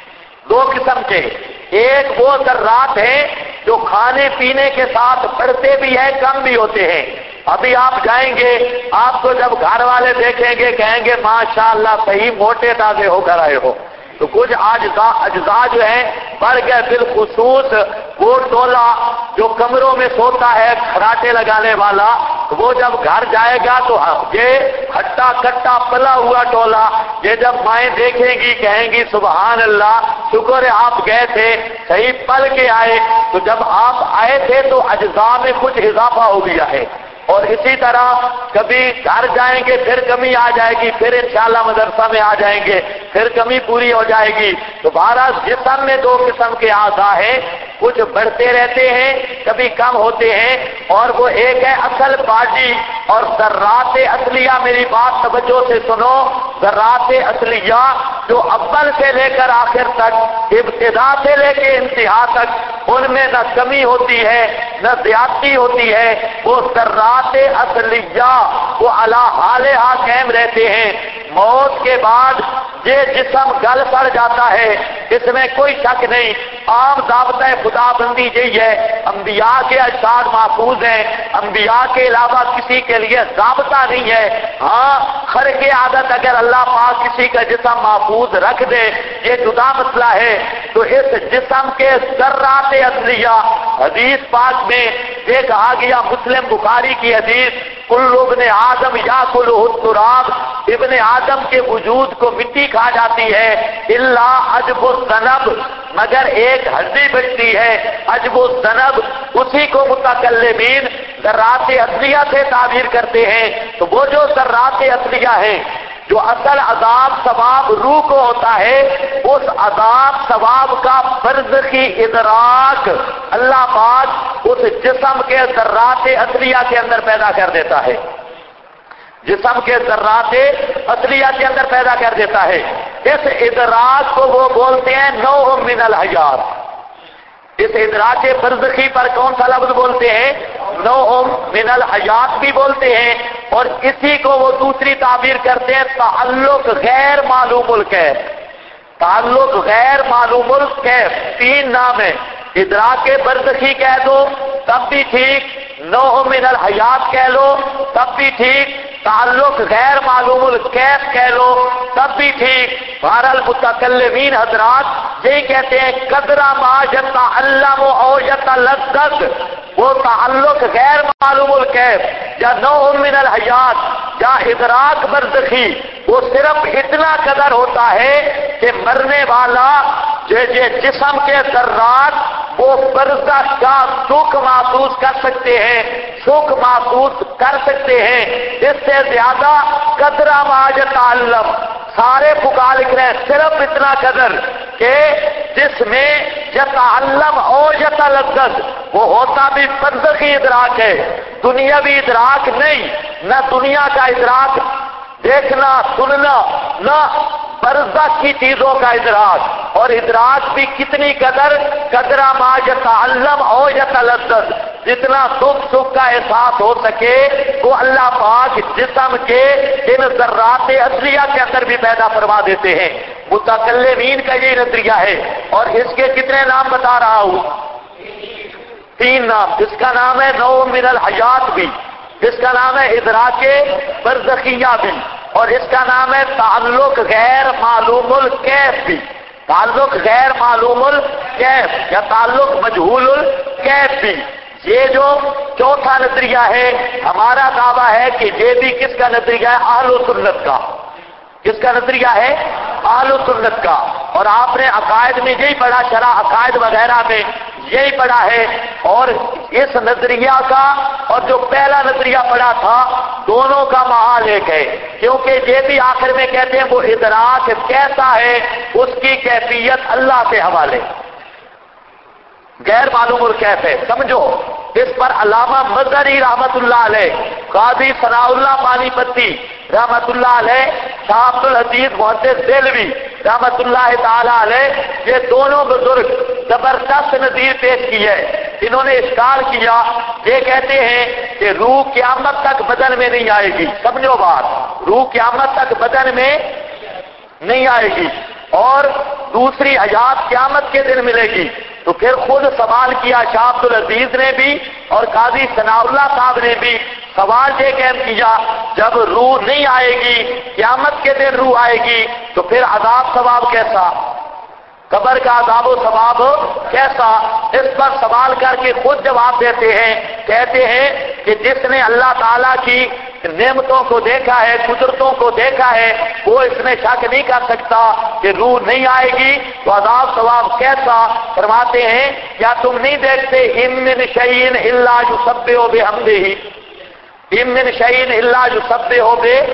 دو قسم کے. ایک وہ ذرات ہیں جو کھانے پینے کے ساتھ بڑھتے بھی ہیں کم بھی ہوتے ہیں. ابھی آپ جائیں گے, آپ کو جب گھر والے دیکھیں گے کہیں گے ماشاءاللہ صحیح موٹے تازے ہو کر آئے ہو. تو کچھ اجزاء جو ہیں بڑھ گئے. بالخصوص وہ ٹولہ جو کمروں میں سوتا ہے کھراٹے لگانے والا, وہ جب گھر جائے گا تو یہ ہٹا کٹا پلا ہوا ٹولہ یہ جب مائیں دیکھیں گی کہیں گی سبحان اللہ شکر ہے آپ گئے تھے صحیح پل کے آئے. تو جب آپ آئے تھے تو اجزاء میں کچھ اضافہ ہو گیا ہے. اور اسی طرح کبھی گھر جائیں گے پھر کمی آ جائے گی, پھر انشاءاللہ مدرسہ میں آ جائیں گے پھر کمی پوری ہو جائے گی. تو بہرحال جسم میں دو قسم کے اعضاء ہیں. کچھ بڑھتے رہتے ہیں کبھی کم ہوتے ہیں. اور وہ ایک ہے اصل باڈی اور ذرات اصلیہ. میری بات توجہ سے سنو. ذرات اصلیہ جو اول سے لے کر آخر تک ابتدا سے لے کے انتہا تک ان میں نہ کمی ہوتی ہے نہ زیادتی ہوتی ہے. وہ ذرات اصلیہ وہ علی حالہا قائم رہتے ہیں. موت کے بعد یہ جسم گل پڑ جاتا ہے, اس میں کوئی شک نہیں. عام ضابطہ خدا بندی یہی ہے, انبیاء کے اجساد محفوظ ہیں, انبیاء کے علاوہ کسی کے لیے ضابطہ نہیں ہے. ہاں خرق عادت اگر اللہ پاک کسی کا جسم محفوظ رکھ دے یہ جدا مسئلہ ہے. تو اس جسم کے ذرات اصلیہ حدیث پاک میں یہ کہا گیا, مسلم بخاری کی حدیث, کل ابن آدم یاکلہ التراب, ابن آدم کے وجود کو مٹی کھا جاتی ہے. الا عجب الذنب, مگر ایک ہڈی بچتی ہے عجب الذنب, اسی کو متکلمین ذرات اصلیہ سے تعبیر کرتے ہیں. تو وہ جو ذرات اصلیہ ہیں جو اصل عذاب ثواب روح کو ہوتا ہے, اس عذاب ثواب کا برزخی ادراک اللہ پاک اس جسم کے ذرات اصلیہ کے اندر پیدا کر دیتا ہے. جسم کے ذرات اصلیہ کے اندر پیدا کر دیتا ہے. اس ادراک کو وہ بولتے ہیں نوع من الحیات. اس ادراک برزخی پر کون سا لفظ بولتے ہیں؟ نوع من الحیات بھی بولتے ہیں. اور اسی کو وہ دوسری تعبیر کرتے ہیں تعلق غیر معلوم الکیف. تعلق غیر معلوم الکیف تین نام ہے. ادراک برزخی کہہ دو تب بھی ٹھیک, نوع من الحیات کہہ لو تب بھی ٹھیک, تعلق غیر معلوم الکیف کہہ لو تب بھی ٹھیک. بہرحال متکلمین حضرات یہی کہتے ہیں قدر ما یتعلم او یتلذذ, وہ تعلق غیر معلوم الکیف یا نوع من الحیات یا ادراک برزخی وہ صرف اتنا قدر ہوتا ہے کہ مرنے والا جسم کے ذرات وہ برزخ کا سکھ محسوس کر سکتے ہیں, سکھ محسوس کر سکتے ہیں. اس سے زیادہ قدر ما یتعلم سارے فقہا لکھ رہے ہیں صرف اتنا قدر کہ جس میں یتعلم اور یتلذذ وہ ہوتا بھی برزخی ادراک ہے, دنیاوی ادراک نہیں. نہ دنیا کا ادراک دیکھنا سننا, نہ برزخ کی چیزوں کا ادراک. اور ادراک بھی کتنی قدر قدر ما یتعلم او یتلذذ, جتنا سکھ کا احساس ہو سکے وہ اللہ پاک جسم کے ان ذرات اصلیہ کے اندر بھی پیدا فرما دیتے ہیں. متکلمین کا یہ نظریہ ہے. اور اس کے کتنے نام بتا رہا ہوں؟ تین نام. اس کا نام ہے نوع من الحیات بھی, اس کا نام ہے ادراک برزخیہ بھی, اور اس کا نام ہے تعلق غیر معلوم الکیف بھی. تعلق غیر معلوم الکیف یا تعلق مجہول الکیف بھی. یہ جو چوتھا نظریہ ہے، ہمارا دعویٰ ہے کہ یہ بھی کس کا نظریہ ہے؟ اہل سنت کا۔ کس کا نظریہ ہے؟ اہل سنت کا۔ اور آپ نے عقائد میں یہی پڑھا، شرح عقائد وغیرہ میں یہی پڑھا ہے، اور اس نظریہ کا اور جو پہلا نظریہ پڑھا تھا دونوں کا محال ایک ہے، کیونکہ یہ بھی آخر میں کہتے ہیں وہ ادراک کیسا ہے اس کی کیفیت اللہ سے حوالے، غیر معلوم الکیف ہے۔ سمجھو، اس پر علامہ مظہری رحمت اللہ علیہ، قاضی ثناء اللہ پانی پتی رحمت اللہ علیہ، شاہ عبد الحدیث محدث دہلوی رحمت اللہ تعالی علیہ، یہ دونوں بزرگ زبردست نظیر پیش کی ہے۔ انہوں نے اشکال کیا، یہ کہتے ہیں کہ روح قیامت تک بدن میں نہیں آئے گی۔ سمجھو بات، روح قیامت تک بدن میں نہیں آئے گی اور دوسری حیات قیامت کے دن ملے گی۔ تو پھر خود سوال کیا شاہ عبد العزیز نے بھی اور قاضی ثناء اللہ صاحب نے بھی، سوال یہ قائم کیا، جب روح نہیں آئے گی، قیامت کے دن روح آئے گی، تو پھر عذاب ثواب کیسا؟ قبر کا عذاب و ثواب کیسا؟ اس پر سوال کر کے خود جواب دیتے ہیں، کہتے ہیں کہ جس نے اللہ تعالیٰ کی نعمتوں کو دیکھا ہے، قدرتوں کو دیکھا ہے، وہ اس میں شک نہیں کر سکتا کہ روح نہیں آئے گی تو عذاب ثواب کیسا؟ فرماتے ہیں کیا تم نہیں دیکھتے ان من شیء الا یسبح بحمدہ، ان من شیء الا یسبح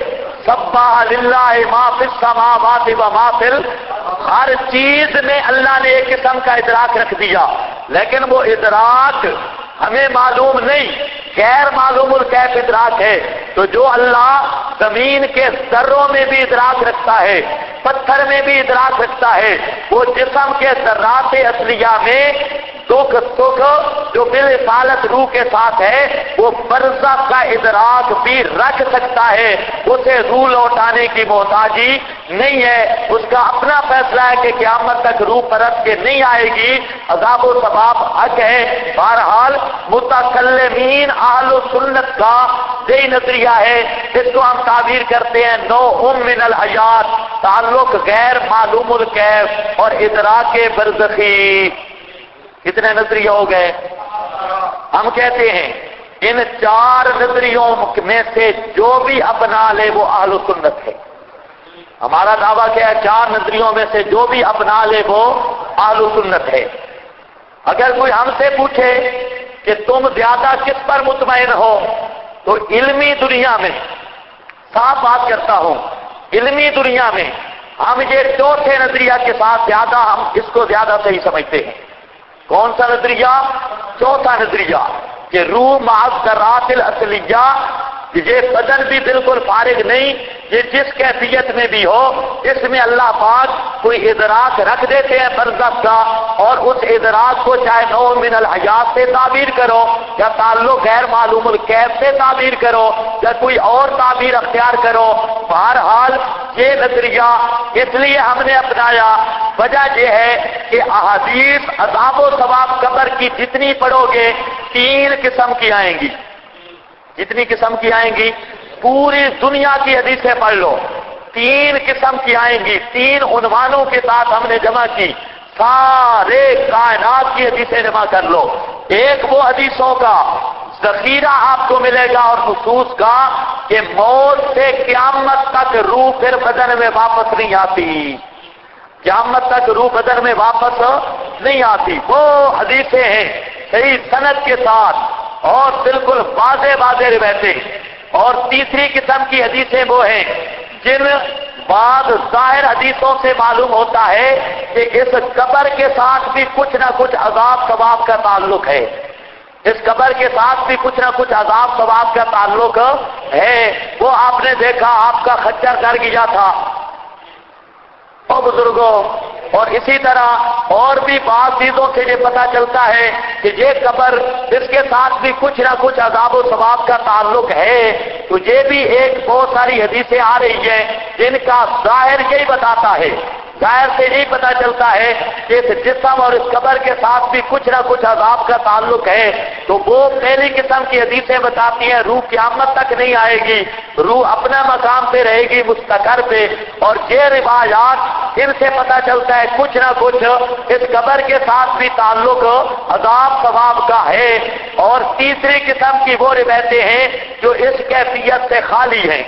سبح للہ ما فی السماوات و ما فی ہر چیز میں اللہ نے ایک قسم کا ادراک رکھ دیا، لیکن وہ ادراک ہمیں معلوم نہیں، غیر معلوم الکیف ادراک ہے۔ تو جو اللہ زمین کے ذروں میں بھی ادراک رکھتا ہے، پتھر میں بھی ادراک رکھتا ہے، وہ جسم کے ذرات اصلیہ میں دکھ سکھ جو بالحالت روح کے ساتھ ہے، وہ برزخ کا ادراک بھی رکھ سکتا ہے، اسے روح لوٹانے کی محتاجی نہیں ہے۔ اس کا اپنا فیصلہ ہے کہ قیامت تک روح پرت کے نہیں آئے گی، عذاب و ثواب حق ہے۔ بہرحال متکلمین اہل سنت کا یہی نظریہ ہے، اس کو ہم تعبیر کرتے ہیں نوع من الحیات، تعلق غیر معلوم الکیف اور ادراک برزخی۔ کتنے نظریے ہو گئے؟ ہم کہتے ہیں ان چار نظریوں میں سے جو بھی اپنا لے وہ اہل سنت ہے۔ ہمارا دعویٰ کیا ہے؟ چار نظریوں میں سے جو بھی اپنا لے وہ اہل سنت ہے۔ اگر کوئی ہم سے پوچھے کہ تم زیادہ کس پر مطمئن ہو، تو علمی دنیا میں صاف بات کرتا ہوں، علمی دنیا میں ہم یہ چوتھے نظریہ کے ساتھ زیادہ ہم اس کو زیادہ صحیح سمجھتے ہیں۔ کون سا نظریہ؟ چوتھا نظریہ کہ روح محض ذرات الاصلیہ، یہ بدن بھی بالکل فارغ نہیں، یہ جس کیفیت میں بھی ہو اس میں اللہ پاک کوئی ادراک رکھ دیتے ہیں برزخ کا، اور اس ادراک کو چاہے نوع من الحیات سے تعبیر کرو یا تعلق غیر معلوم الکیف سے تعبیر کرو یا کوئی اور تعبیر اختیار کرو، بہرحال یہ نظریہ اس لیے ہم نے اپنایا، وجہ یہ ہے کہ احادیث عذاب و ثواب قبر کی جتنی پڑھو گے تین قسم کی آئیں گی۔ جتنی قسم کی آئیں گی، پوری دنیا کی حدیثیں پڑھ لو، تین قسم کی آئیں گی، تین عنوانوں کے ساتھ ہم نے جمع کی، سارے کائنات کی حدیثیں جمع کر لو۔ ایک وہ حدیثوں کا ذخیرہ آپ کو ملے گا اور نصوص کا کہ موت سے قیامت تک روح پھر بدن میں واپس نہیں آتی، قیامت تک روح بدن میں واپس نہیں آتی، وہ حدیثیں ہیں صحیح سند کے ساتھ اور بالکل واضح روایتیں۔ اور تیسری قسم کی حدیثیں وہ ہیں جن بعض ظاہر حدیثوں سے معلوم ہوتا ہے کہ اس قبر کے ساتھ بھی کچھ نہ کچھ عذاب ثواب کا تعلق ہے، اس قبر کے ساتھ بھی کچھ نہ کچھ عذاب ثواب کا تعلق ہے۔ وہ آپ نے دیکھا آپ کا خچر کر گیا تھا او بزرگوں، اور اسی طرح اور بھی بعض چیزوں سے یہ پتہ چلتا ہے کہ یہ قبر اس کے ساتھ بھی کچھ نہ کچھ عذاب و ثواب کا تعلق ہے۔ تو یہ بھی ایک بہت ساری حدیثیں آ رہی ہیں جن کا ظاہر یہی بتاتا ہے، ظاہر سے یہی پتہ چلتا ہے کہ اس جسم اور اس قبر کے ساتھ بھی کچھ نہ کچھ عذاب کا تعلق ہے۔ تو وہ پہلی قسم کی حدیثیں بتاتی ہیں روح قیامت تک نہیں آئے گی، روح اپنا مقام پہ رہے گی مستقر پہ، اور یہ روایات ان سے پتہ چلتا ہے کچھ نہ کچھ اس قبر کے ساتھ بھی تعلق عذاب ثواب کا ہے۔ اور تیسری قسم کی وہ روایتیں ہیں جو اس کیفیت سے خالی ہیں،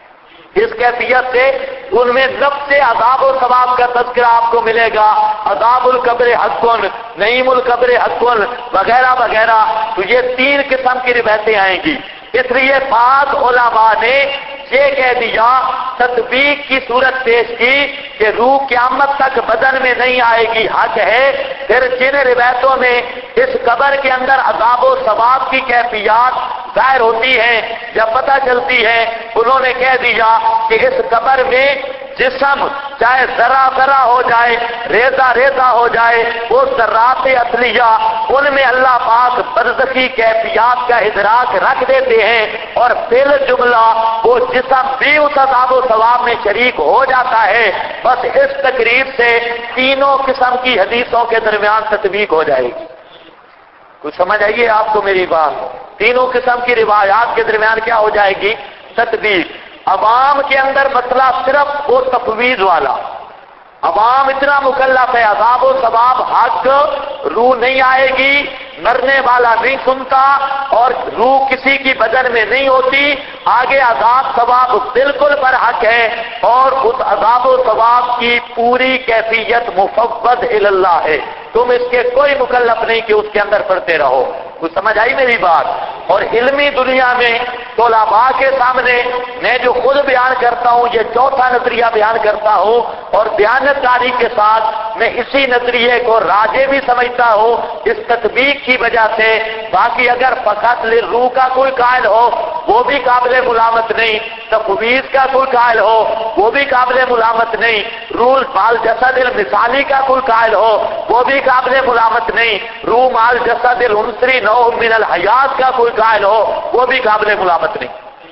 اس کیفیت سے ان میں نفس عذاب و ثواب کا تذکرہ آپ کو ملے گا، عذاب القبر حقن، نعیم القبر حقن وغیرہ وغیرہ۔ تو یہ تین قسم کی روایتیں آئیں گی۔ اس لیے بعض علماء نے یہ کہہ دیا، تطبیق کی صورت پیش کی کہ روح قیامت تک بدن میں نہیں آئے گی، حق ہے۔ پھر جن روایتوں میں اس قبر کے اندر عذاب و ثواب کی کیفیات ظاہر ہوتی ہیں یا پتہ چلتی ہے، انہوں نے کہہ دیا کہ اس قبر میں جسم چاہے ذرہ ذرہ ہو جائے، ریزہ ریزہ ہو جائے، وہ ذرات اصلیہ ان میں اللہ پاک برزخی کیفیات کا ادراک رکھ دیتے ہیں، اور بال جملہ وہ جسم بھی اس عذاب و ثواب میں شریک ہو جاتا ہے۔ بس اس تقریب سے تینوں قسم کی حدیثوں کے درمیان تطبیق ہو جائے گی۔ کچھ سمجھ آئیے آپ کو میری بات؟ تینوں قسم کی روایات کے درمیان کیا ہو جائے گی؟ تطبیق۔ عوام کے اندر مسئلہ صرف وہ تفویض والا، عوام اتنا مکلف ہے، عذاب و ثواب حق، روح نہیں آئے گی، مرنے والا نہیں سنتا، اور روح کسی کی بدن میں نہیں ہوتی، آگے عذاب ثواب بالکل پر حق ہے، اور اس عذاب و ثواب کی پوری کیفیت مفوض اللہ ہے، تم اس کے کوئی مکلف نہیں کہ اس کے اندر پڑھتے رہو۔ کچھ سمجھ آئی میری بات؟ اور علمی دنیا میں طلباء کے سامنے میں جو خود بیان کرتا ہوں، یہ چوتھا نظریہ بیان کرتا ہوں، اور دیانتداری کے ساتھ میں اسی نظریے کو راجے بھی سمجھتا ہوں اس تطبیق کی وجہ سے۔ باقی اگر فقط روح کا کوئی قائل ہو وہ بھی قابل ملامت نہیں، تفویض کا کوئی قائل ہو وہ بھی قابل ملامت نہیں، روح مال جسد المثالی کا کوئی قائل ہو وہ بھی قابل ملامت نہیں، روح مال جسد العنصری نوع من الحیات کا کوئی قائل ہو وہ بھی قابل ملامت نہیں۔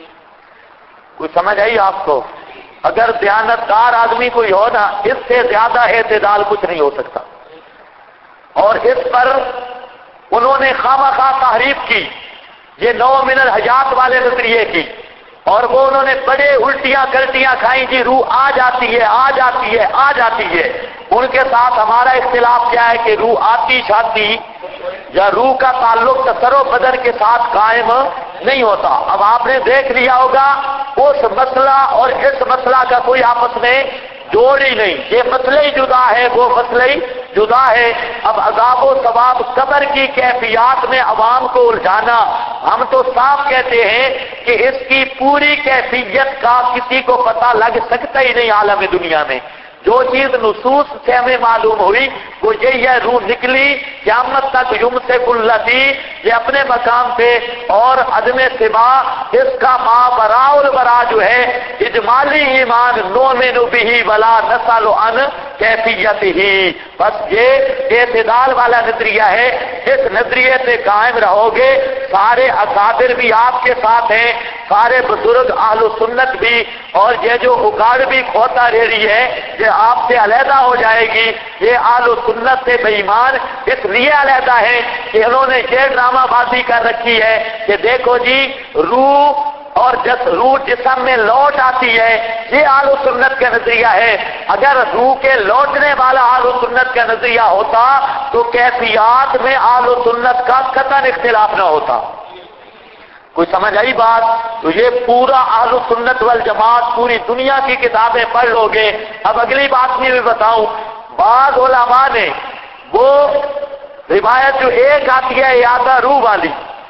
کوئی سمجھ آئی آپ کو؟ اگر دیانتدار آدمی کوئی ہو نا، اس سے زیادہ اعتدال کچھ نہیں ہو سکتا۔ اور اس پر انہوں نے خواہ تحریف کی، یہ نوع من الحیات والے نظریے کی، اور وہ انہوں نے بڑے الٹیاں کلٹیاں کھائیں جی، روح آ جاتی ہے آ جاتی ہے آ جاتی ہے۔ ان کے ساتھ ہمارا اختلاف کیا ہے کہ روح آتی شاتی یا روح کا تعلق تصرف بدن کے ساتھ قائم نہیں ہوتا۔ اب آپ نے دیکھ لیا ہوگا اس مسئلہ اور اس مسئلہ کا کوئی آپس میں جوڑ ہی نہیں، یہ مسئلہ ہی جدا ہے، وہ مسئلہ ہی جدا ہے۔ اب عذاب و ثواب قبر کی کیفیات میں عوام کو الجھانا، ہم تو صاف کہتے ہیں کہ اس کی پوری کیفیت کا کسی کو پتہ لگ سکتا ہی نہیں عالم دنیا میں۔ جو چیز نصوص سے ہمیں معلوم ہوئی وہ یہی ہے، روح نکلی قیامت تک یمسک التی، یہ اپنے مقام پہ، اور عدم سبا اس کا مابراء البراء جو ہے اجمالی ایمان نؤمن بہ ولا نسأل عن کیفیت ہی، بس یہ اعتدال والا نظریہ ہے۔ اس نظریے سے قائم رہو گے، سارے اکابر بھی آپ کے ساتھ ہیں، سارے بزرگ اہل سنت بھی، اور یہ جو اکاڑ بھی کھوتا رہ رہی ہے یہ آپ سے علیحدہ ہو جائے گی۔ یہ اہل سنت سے بے ایمان اس لیے علیحدہ ہے کہ انہوں نے یہ ڈرامہ بازی کر رکھی ہے کہ دیکھو جی روح اور روح جسم میں لوٹ آتی ہے، یہ اہل سنت کا نظریہ ہے۔ اگر روح کے لوٹنے والا اہل سنت کا نظریہ ہوتا تو کیفیات میں اہل سنت کا قطعاً اختلاف نہ ہوتا۔ کوئی سمجھ آئی بات؟ تو یہ پورا اہل سنت والجماعت پوری دنیا کی کتابیں پڑھ لو گے۔ اب اگلی بات میں بھی بتاؤں، بعض علماء نے وہ روایت جو ایک آتی ہے اعادہ روح والی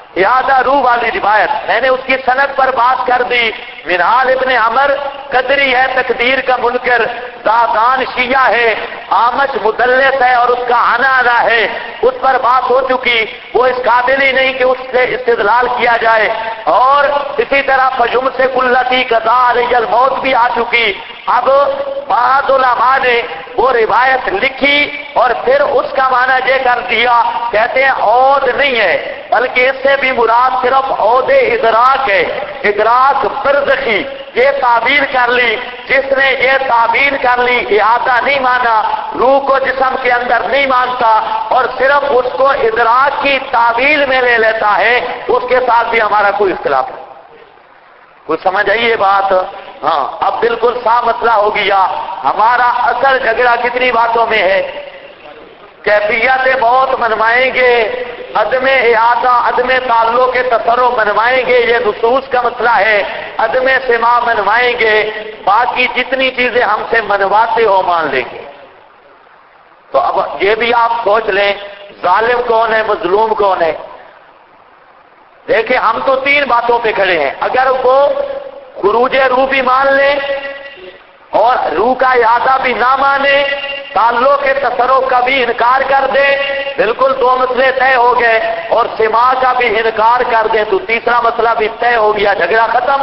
روایت، میں نے اس کی سند پر بات کر دی۔ منہال ابن عمر قدری ہے، تقدیر کا منکر، زادان شیعہ ہے، آمش مدلس ہے، اور اس کا عنعنہ ہے، اس پر بات ہو چکی، وہ اس قابل ہی نہیں کہ اس سے استدلال کیا جائے۔ اور اسی طرح فیمسک التی قضا علیہ الموت بھی آ چکی۔ اب بعض علماء نے وہ روایت لکھی اور پھر اس کا معنی یہ کر دیا، کہتے ہیں عود نہیں ہے بلکہ اس سے بھی مراد صرف عود ادراک ہے، ادراک برزخی، یہ تعبیر کر لی۔ جس نے یہ تعبیر کر لی، اعادہ نہیں مانا، روح کو جسم کے اندر نہیں مانتا اور صرف اس کو ادراک کی تعبیر میں لے لیتا ہے، اس کے ساتھ بھی ہمارا کوئی اختلاف نہیں۔ کچھ سمجھ آئی یہ بات؟ ہاں اب بالکل صاف مسئلہ ہو گیا. ہمارا اصل جھگڑا کتنی باتوں میں ہے؟ کیفیت موت منوائیں گے، عدم احاطہ عدم تعلق کے تصرف منوائیں گے، یہ نصوص کا مسئلہ ہے. عدم سماع منوائیں گے، باقی جتنی چیزیں ہم سے منواتے ہو مان لیں گے. تو اب یہ بھی آپ سوچ لیں ظالم کون ہے، مظلوم کون ہے. دیکھیں ہم تو تین باتوں پہ کھڑے ہیں. اگر وہ خروج روح بھی مان لیں اور روح کا احاطہ بھی نہ مانے، تعلق کے تصرف کا بھی انکار کر دے، بالکل دو مسئلے طے ہو گئے. اور سماع کا بھی انکار کر دیں تو تیسرا مسئلہ بھی طے ہو گیا، جھگڑا ختم.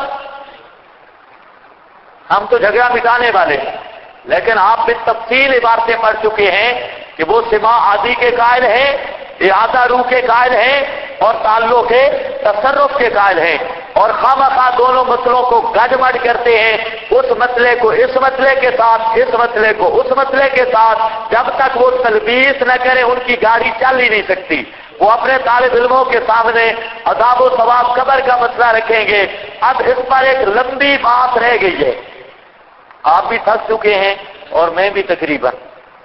ہم تو جھگڑا مٹانے والے ہیں، لیکن آپ بھی تفصیل عبارتیں پڑھ چکے ہیں کہ وہ سماع عادی کے قائل ہیں، احاطہ روح کے قائل ہیں اور تعلق کے تصرف کے قائل ہیں. اور خواہ دونوں مسئلوں کو گڑبڑ کرتے ہیں، اس مسئلے کو اس مسئلے کے ساتھ، اس مسئلے کو اس مسئلے کے ساتھ. جب تک وہ تلبیس نہ کریں ان کی گاڑی چل ہی نہیں سکتی. وہ اپنے طالب علموں کے سامنے عذاب و ثواب قبر کا مسئلہ رکھیں گے. اب اس پر ایک لمبی بات رہ گئی ہے، آپ بھی تھک چکے ہیں اور میں بھی تقریباً.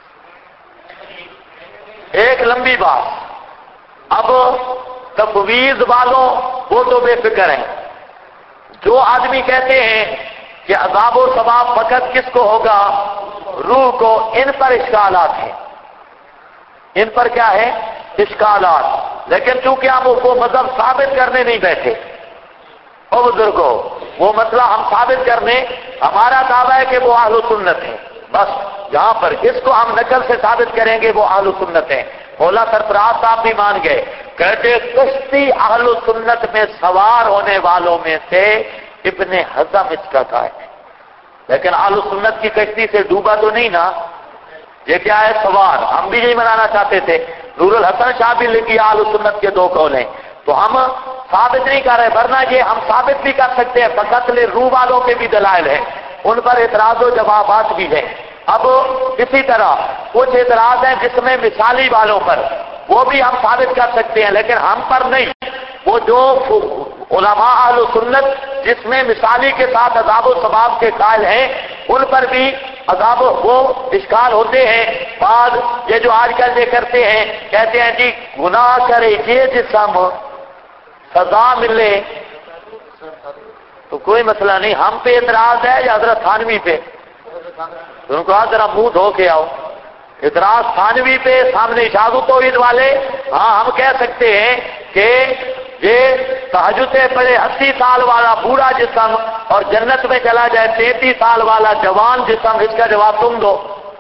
ایک لمبی بات. اب تفویض والوں وہ تو بے فکر ہیں. جو آدمی کہتے ہیں کہ عذاب و ثواب فقط کس کو ہوگا؟ روح کو. ان پر اشکالات ہیں. ان پر کیا ہے؟ اشکالات. لیکن چونکہ ہم وہ مذہب ثابت کرنے نہیں بیٹھے، اور بزرگوں وہ مسئلہ ہم ثابت کرنے، ہمارا دعویٰ ہے کہ وہ اہل سنت ہیں. بس جہاں پر اس کو ہم نقل سے ثابت کریں گے وہ اہل سنت ہیں. مولا سرفراز صاحب بھی مان گئے، کہتے کشتی اہل سنت میں سوار ہونے والوں میں سے ابن حزم اس کا قائل ہے. لیکن اہل سنت کی کشتی سے ڈوبا تو نہیں نا. یہ کیا ہے؟ سوار. ہم بھی یہی منانا چاہتے تھے. نور الحسن شاہ بھی لکھی اہل سنت کے دو قول ہیں. تو ہم ثابت نہیں کر رہے، ورنہ یہ ہم ثابت بھی کر سکتے ہیں. بقتل روح والوں کے بھی دلائل ہیں، ان پر اعتراض و جوابات بھی ہیں. اب اسی طرح کچھ اعتراض ہیں جس میں مثالی والوں پر، وہ بھی ہم ثابت کر سکتے ہیں لیکن ہم پر نہیں. وہ جو علماء اہل سنت جس میں مثالی کے ساتھ عذاب و ثواب کے قائل ہیں، ان پر بھی عذاب وہ اشکال ہوتے ہیں. بعد یہ جو آج کل یہ کرتے ہیں، کہتے ہیں جی گناہ کرے یہ جسم سزا ملے تو کوئی مسئلہ نہیں. ہم پہ اعتراض ہے یا حضرت تھانوی پہ؟ ان کو ذرا منہ دھو کے آؤ. اعتراض تھانوی پہ، سامنے اشاعت توحید والے. ہاں ہم کہہ سکتے ہیں کہ یہ تہجد پڑھے 80 سال والا بوڑھا جسم اور جنت میں چلا جائے 33 سال والا جوان جسم، اس کا جواب تم دو.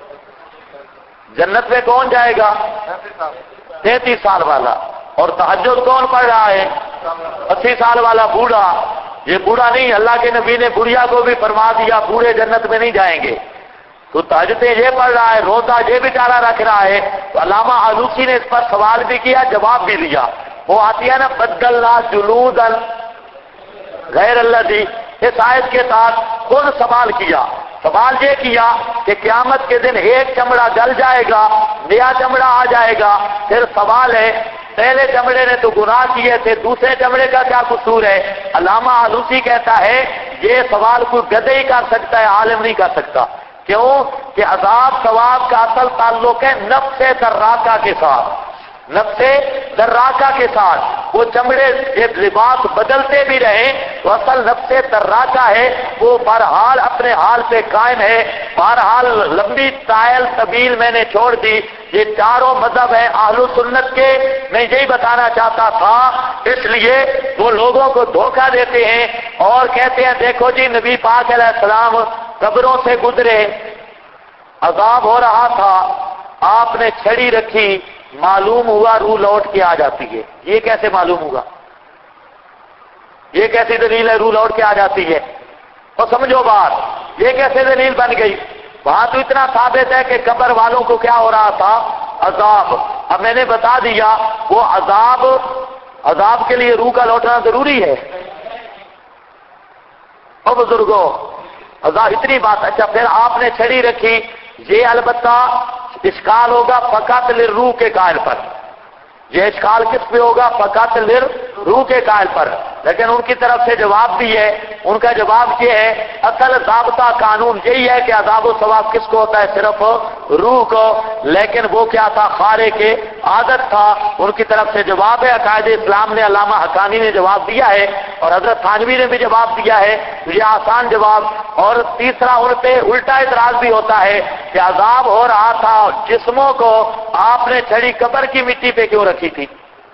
جنت میں کون جائے گا؟ 33 سال والا. اور تہجد کون پڑھ رہا ہے؟ 80 سال والا بوڑھا. یہ بوڑھا نہیں، اللہ کے نبی نے بڑھیا کو بھی فرما دیا بوڑھے جنت میں نہیں جائیں گے. تو تہجدیں یہ پڑھ رہا ہے، روزہ یہ بیچارہ رکھ رہا ہے. تو علامہ آلوسی نے اس پر سوال بھی کیا، جواب بھی دیا. وہ آتی ہے نا بدلنا جلودن غیر اللہ دی. اس آیت کے ساتھ خود سوال کیا. سوال یہ کیا کہ قیامت کے دن ایک چمڑا گل جائے گا، نیا چمڑا آ جائے گا. پھر سوال ہے پہلے چمڑے نے تو گناہ کیے تھے، دوسرے چمڑے کا کیا قصور ہے؟ علامہ آلوسی کہتا ہے یہ سوال کوئی گدھے ہی کر سکتا ہے، عالم نہیں کر سکتا. کیوں کہ عذاب ثواب کا اصل تعلق ہے نفس دراکہ کے ساتھ. نفس دراکہ کے ساتھ وہ چمڑے ایک لباس بدلتے بھی رہیں تو اصل نفس دراکہ ہے، وہ بہرحال اپنے حال پہ قائم ہے. بہرحال لمبی طائل طویل میں نے چھوڑ دی. یہ چاروں مذہب ہیں اہل سنت کے. میں یہی بتانا چاہتا تھا. اس لیے وہ لوگوں کو دھوکہ دیتے ہیں اور کہتے ہیں دیکھو جی نبی پاک علیہ السلام قبروں سے گزرے، عذاب ہو رہا تھا، آپ نے چھڑی رکھی، معلوم ہوا روح لوٹ کے آ جاتی ہے. یہ کیسے معلوم ہوگا؟ یہ کیسی دلیل ہے روح لوٹ کے آ جاتی ہے؟ اور سمجھو بات، یہ کیسے دلیل بن گئی؟ وہاں تو اتنا ثابت ہے کہ قبر والوں کو کیا ہو رہا تھا؟ عذاب. اب میں نے بتا دیا وہ عذاب کے لیے روح کا لوٹنا ضروری ہے. اور بزرگوں عذاب اتنی بات. اچھا پھر آپ نے چھڑی رکھی، یہ البتہ اشکال ہوگا فقط للروح کے قائل پر. یہ اشکال کس پہ ہوگا؟ فقط روح کے قائل پر. لیکن ان کی طرف سے جواب بھی ہے. ان کا جواب یہ ہے اصل ضابطہ قانون یہی ہے کہ عذاب و ثواب کس کو ہوتا ہے؟ صرف روح کو. لیکن وہ کیا تھا؟ خارے کے عادت تھا. ان کی طرف سے جواب ہے. عقائد اسلام نے علامہ حقانی نے جواب دیا ہے اور حضرت تھانوی نے بھی جواب دیا ہے. یہ آسان جواب. اور تیسرا ان پہ الٹا اعتراض بھی ہوتا ہے کہ عذاب ہو رہا تھا جسموں کو، آپ نے چھڑی قبر کی مٹی پہ کیوں رکھی تھی؟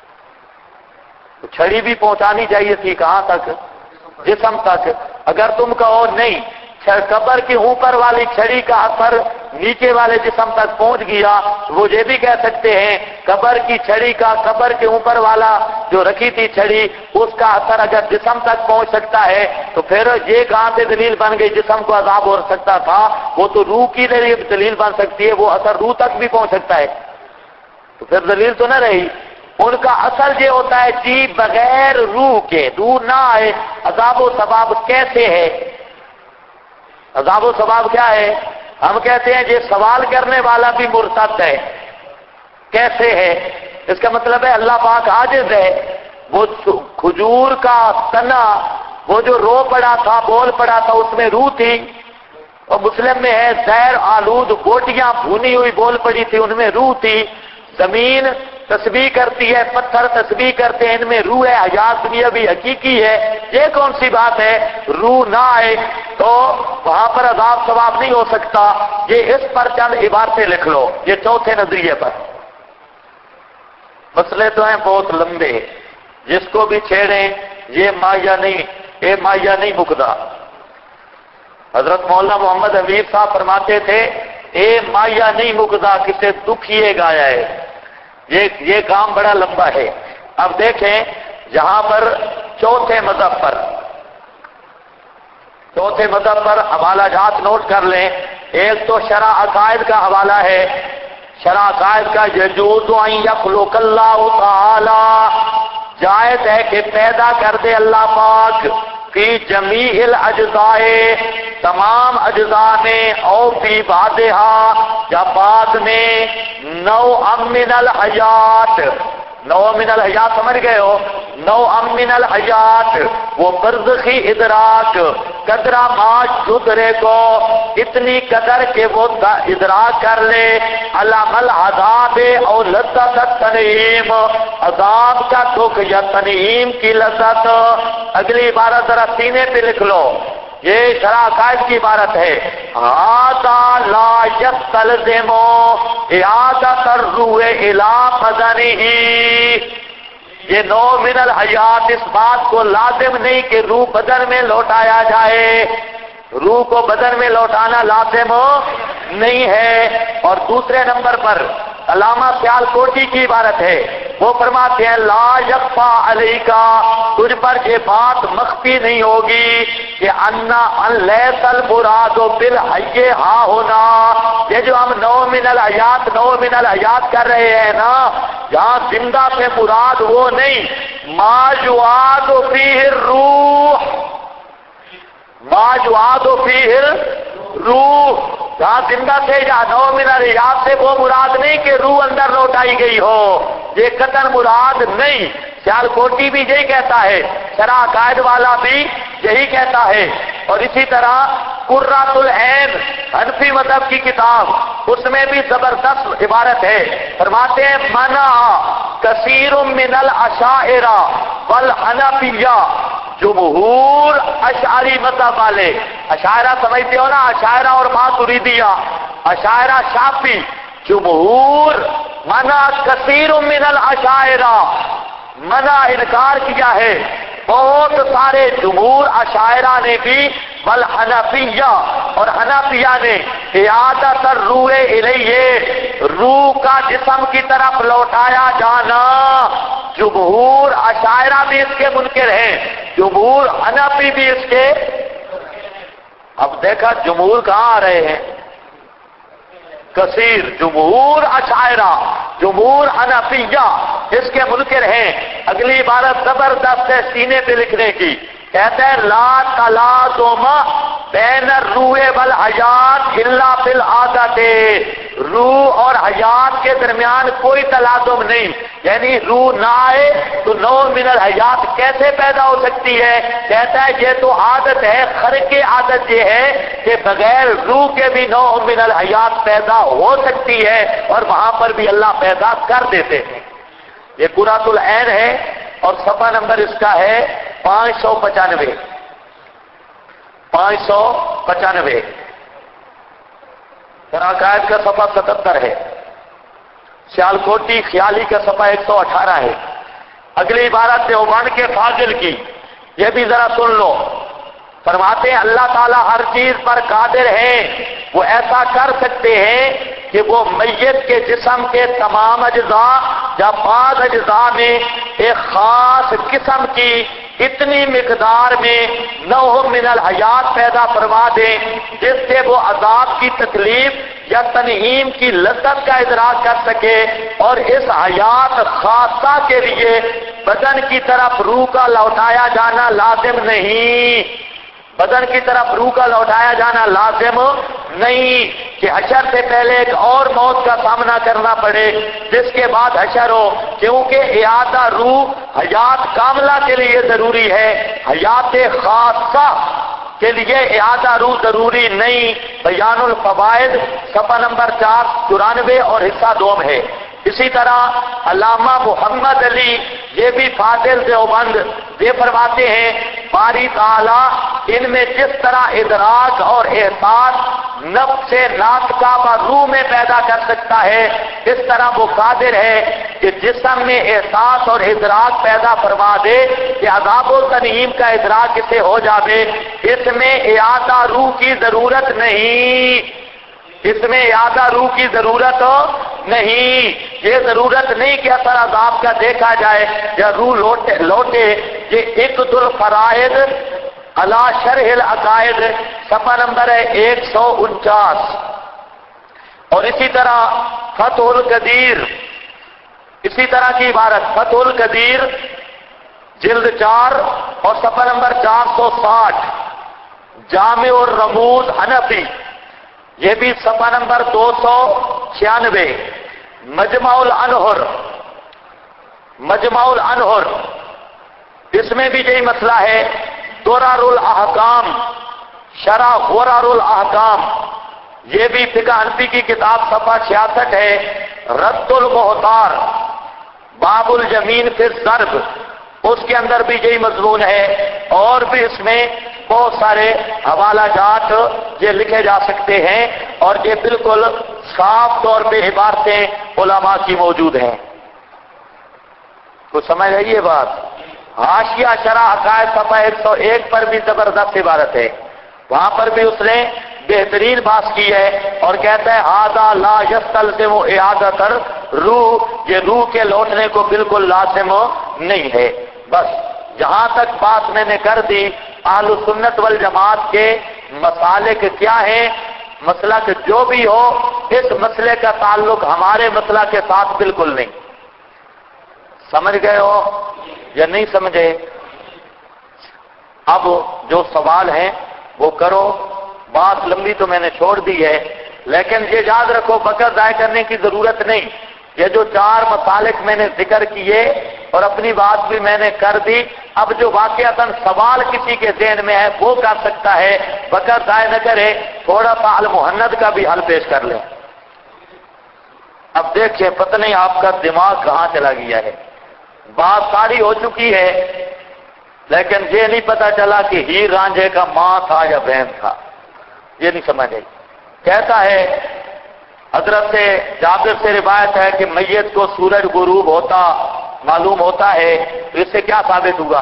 چھڑی بھی پہنچانی چاہیے تھی کہاں تک؟ جسم تک. اگر تم کہو نہیں، قبر کی اوپر والی چھڑی کا اثر نیچے والے جسم تک پہنچ گیا، وہ یہ بھی کہہ سکتے ہیں قبر کی چھڑی کا، قبر کے اوپر والا جو رکھی تھی چھڑی، اس کا اثر اگر جسم تک پہنچ سکتا ہے تو پھر یہ کہاں سے دلیل بن گئی جسم کو عذاب ہو سکتا تھا؟ وہ تو روح کی دلیل بن سکتی ہے، وہ اثر روح تک بھی پہنچ سکتا ہے. تو پھر دلیل تو نہ رہی. ان کا اصل یہ ہوتا ہے جی بغیر روح کے، روح نہ آئے عذاب و ثواب کیسے ہے؟ عذاب و ثواب کیا ہے؟ ہم کہتے ہیں یہ سوال کرنے والا بھی مرتد ہے. کیسے ہے؟ اس کا مطلب ہے اللہ پاک عاجز ہے. وہ کھجور کا تنا، وہ جو رو پڑا تھا، بول پڑا تھا، اس میں روح تھی. اور مسلم میں ہے زہر آلود بوٹیاں بھونی ہوئی بول پڑی تھی، ان میں روح تھی. زمین تسبیح کرتی ہے، پتھر تسبیح کرتے ہیں، ان میں روح ہے. حیات دنیا بھی حقیقی ہے. یہ کون سی بات ہے؟ روح نہ آئے تو وہاں پر عذاب ثواب نہیں ہو سکتا. یہ اس پر چند عبارتیں لکھ لو، یہ چوتھے نظریے پر. مسئلے تو ہیں بہت لمبے، جس کو بھی چھیڑیں یہ مایا نہیں مکدا. حضرت مولانا محمد امیر صاحب فرماتے تھے اے مایا نہیں مکدا کسے دکھیے گایا ہے. یہ کام بڑا لمبا ہے. اب دیکھیں جہاں پر چوتھے مذہب پر حوالہ جات نوٹ کر لیں. ایک تو شرع عقائد کا حوالہ ہے. شرع عقائد کا یجوز ان یخلق اللہ تعالی، جائز ہے کہ پیدا کر دے اللہ پاک فی جمیع الاجزاء، تمام اجزاء میں، او فی بعضھا، یا بعض میں، نوعا من الحیات. نوع من الحیات سمجھ گئے ہو؟ نوعا من الحیات وہ برزخی ادراک، قدرہ ما جدرے کو اتنی قدر کہ وہ ادراک کر لے، علام العذاب او لذت التنعیم، عذاب کا دکھ یا تنعیم کی لذت. اگلی عبارت ذرا سینے پہ لکھ لو، یہ شرع عقائد کی عبارت ہے. ھذا لا یستلزم اعادۃ الروح الی بدنہ، یہ نوع من الحیات اس بات کو لازم نہیں کہ روح بدن میں لوٹایا جائے. روح کو بدن میں لوٹانا لازم نہیں ہے. اور دوسرے نمبر پر علامہ سیال کوٹی کی عبارت ہے. وہ فرماتے ہیں لا یخفی علیک، تجھ پر یہ بات مخفی نہیں ہوگی کہ ان لیس المراد بالحی ہا ہونا، یہ جو ہم نوع من الحیات کر رہے ہیں نا، جہاں زندہ سے مراد وہ نہیں، ما یعاد فیہ الروح، ما یعاد فیہ الروح، جہاں زندہ سے یا نوع من الحیات سے وہ مراد نہیں کہ روح اندر لوٹائی گئی ہو، یہ قطعاً مراد نہیں. سیال کوٹی بھی یہی کہتا ہے، شرع عقائد والا بھی یہی کہتا ہے. اور اسی طرح قرۃ العین حنفی مذہب کی کتاب، اس میں بھی زبردست عبارت ہے. فرماتے ہیں منع کثیر من الاشاعرہ والحنفیہ، جمہور اشعری مذہب والے، اشاعرہ سمجھتے ہو نا، اشاعرہ اور ماتریدیہ، اشاعرہ شافعی، جمہور منع کثیر من الاشاعرہ، منع انکار کیا ہے بہت سارے جمہور اشاعرہ نے بھی، والحنفیہ اور حنفیہ نے، اعادۃ الروح الیہ، روح کا جسم کی طرف لوٹایا جانا. جمہور اشاعرہ بھی اس کے منکر ہیں، جمہور حنفی بھی اس کے. اب دیکھا جمہور کہاں آ رہے ہیں؟ کثیر، جمہور اشاعرہ، جمہور حنفیہ اس کے منکر ہیں. اگلی عبارت زبردست ہے سینے پہ لکھنے کی. کہتے ہیں لا تلازم بین الروح والحیات الا فی العادت، روح اور حیات کے درمیان کوئی تلازم نہیں، یعنی روح نہ آئے تو نوع من الحیات کیسے پیدا ہو سکتی ہے؟ کہتا ہے یہ تو عادت ہے، خرق عادت یہ ہے کہ بغیر روح کے بھی نوع من الحیات پیدا ہو سکتی ہے، اور وہاں پر بھی اللہ پیدا کر دیتے ہیں۔ یہ قرۃ العین ہے اور صفحہ نمبر اس کا ہے 595 595، عقائد کا صفحہ 77 ہے، سیالکوٹی خیالی کا صفحہ 118 ہے۔ اگلی عبارت دیوبند کے فاضل کی، یہ بھی ذرا سن لو۔ فرماتے ہیں اللہ تعالیٰ ہر چیز پر قادر ہیں، وہ ایسا کر سکتے ہیں کہ وہ میت کے جسم کے تمام اجزاء یا بعض اجزاء میں ایک خاص قسم کی اتنی مقدار میں نوع من الحیات پیدا فرما دیں جس سے وہ عذاب کی تکلیف یا تنعیم کی لذت کا ادراک کر سکے، اور اس حیات خاصہ کے لیے بدن کی طرف روح کا لوٹایا جانا لازم نہیں، بدن کی طرف روح کا لوٹایا جانا لازم نہیں کہ حشر سے پہلے ایک اور موت کا سامنا کرنا پڑے جس کے بعد حشر ہو، کیونکہ اعادہ روح حیات کاملہ کے لیے ضروری ہے، حیات خاصہ کے لیے اعادہ روح ضروری نہیں۔ بیان الفوائد صفحہ نمبر 494 اور حصہ دوم ہے۔ اسی طرح علامہ محمد علی، یہ بھی فاضل دیوبند، یہ فرماتے ہیں باری تعالیٰ ان میں جس طرح ادراک اور احساس نفس ناطقہ و روح میں پیدا کر سکتا ہے، اس طرح وہ قادر ہے کہ جسم میں احساس اور ادراک پیدا فرما دے کہ عذاب و تنعیم کا ادراک اسے ہو جاوے۔ اس میں اعادہ روح کی ضرورت نہیں، اس میں اعادہ روح کی ضرورت نہیں، یہ ضرورت نہیں کہ اثر عذاب کا دیکھا جائے یا روح لوٹے۔ یہ عقد الفرائض علی شرح العقائد صفحہ نمبر ہے 149، اور اسی طرح فتح القدیر، اسی طرح کی عبارت فتح القدیر جلد 4 اور صفحہ نمبر 460، جامع الرموز حنفی، یہ بھی صفحہ نمبر 296، مجمع الانہر، مجمع الانہر، اس میں بھی یہی مسئلہ ہے۔ درر الاحکام، شرح غرر الاحکام، یہ بھی فقہ حنفی کی کتاب صفحہ 66 ہے۔ رد المحتار، باب الجمین فی الضرب، اس کے اندر بھی یہی مضمون ہے، اور بھی اس میں بہت سارے حوالہ جات یہ لکھے جا سکتے ہیں، اور یہ بالکل صاف طور پہ عبارتیں علماء کی موجود ہیں۔ کچھ سمجھ رہی ہے بات؟ حاشیہ شرح عقائد صفحہ 101 پر بھی زبردست عبارت ہے، وہاں پر بھی اس نے بہترین بات کی ہے اور کہتا ہے ھذا لا یستلزم اعادۃ الروح، یہ روح کے لوٹنے کو بالکل لازم نہیں ہے۔ بس جہاں تک بات میں نے کر دی اہل سنت والجماعت کے مسالک کیا ہیں، مسلک جو بھی ہو، اس مسئلے کا تعلق ہمارے مسئلہ کے ساتھ بالکل نہیں۔ سمجھ گئے ہو یا نہیں سمجھے؟ اب جو سوال ہیں وہ کرو، بات لمبی تو میں نے چھوڑ دی ہے، لیکن یہ یاد رکھو وقت ضائع کرنے کی ضرورت نہیں۔ یہ جو 4 مسالک میں نے ذکر کیے اور اپنی بات بھی میں نے کر دی، اب جو واقعتاً سوال کسی کے ذہن میں ہے وہ کر سکتا ہے، وقت ضائع نہ کرے، تھوڑا سا المحند کا بھی حل پیش کر لیں۔ اب دیکھیں پتہ نہیں آپ کا دماغ کہاں چلا گیا ہے، بات ساری ہو چکی ہے لیکن یہ نہیں پتا چلا کہ ہیر رانجھے کا ماں تھا یا بہن تھا، یہ نہیں سمجھ آئی۔ کہتا ہے حضرت سے جابر سے روایت ہے کہ میت کو سورج غروب ہوتا معلوم ہوتا ہے، تو اس سے کیا ثابت ہوا؟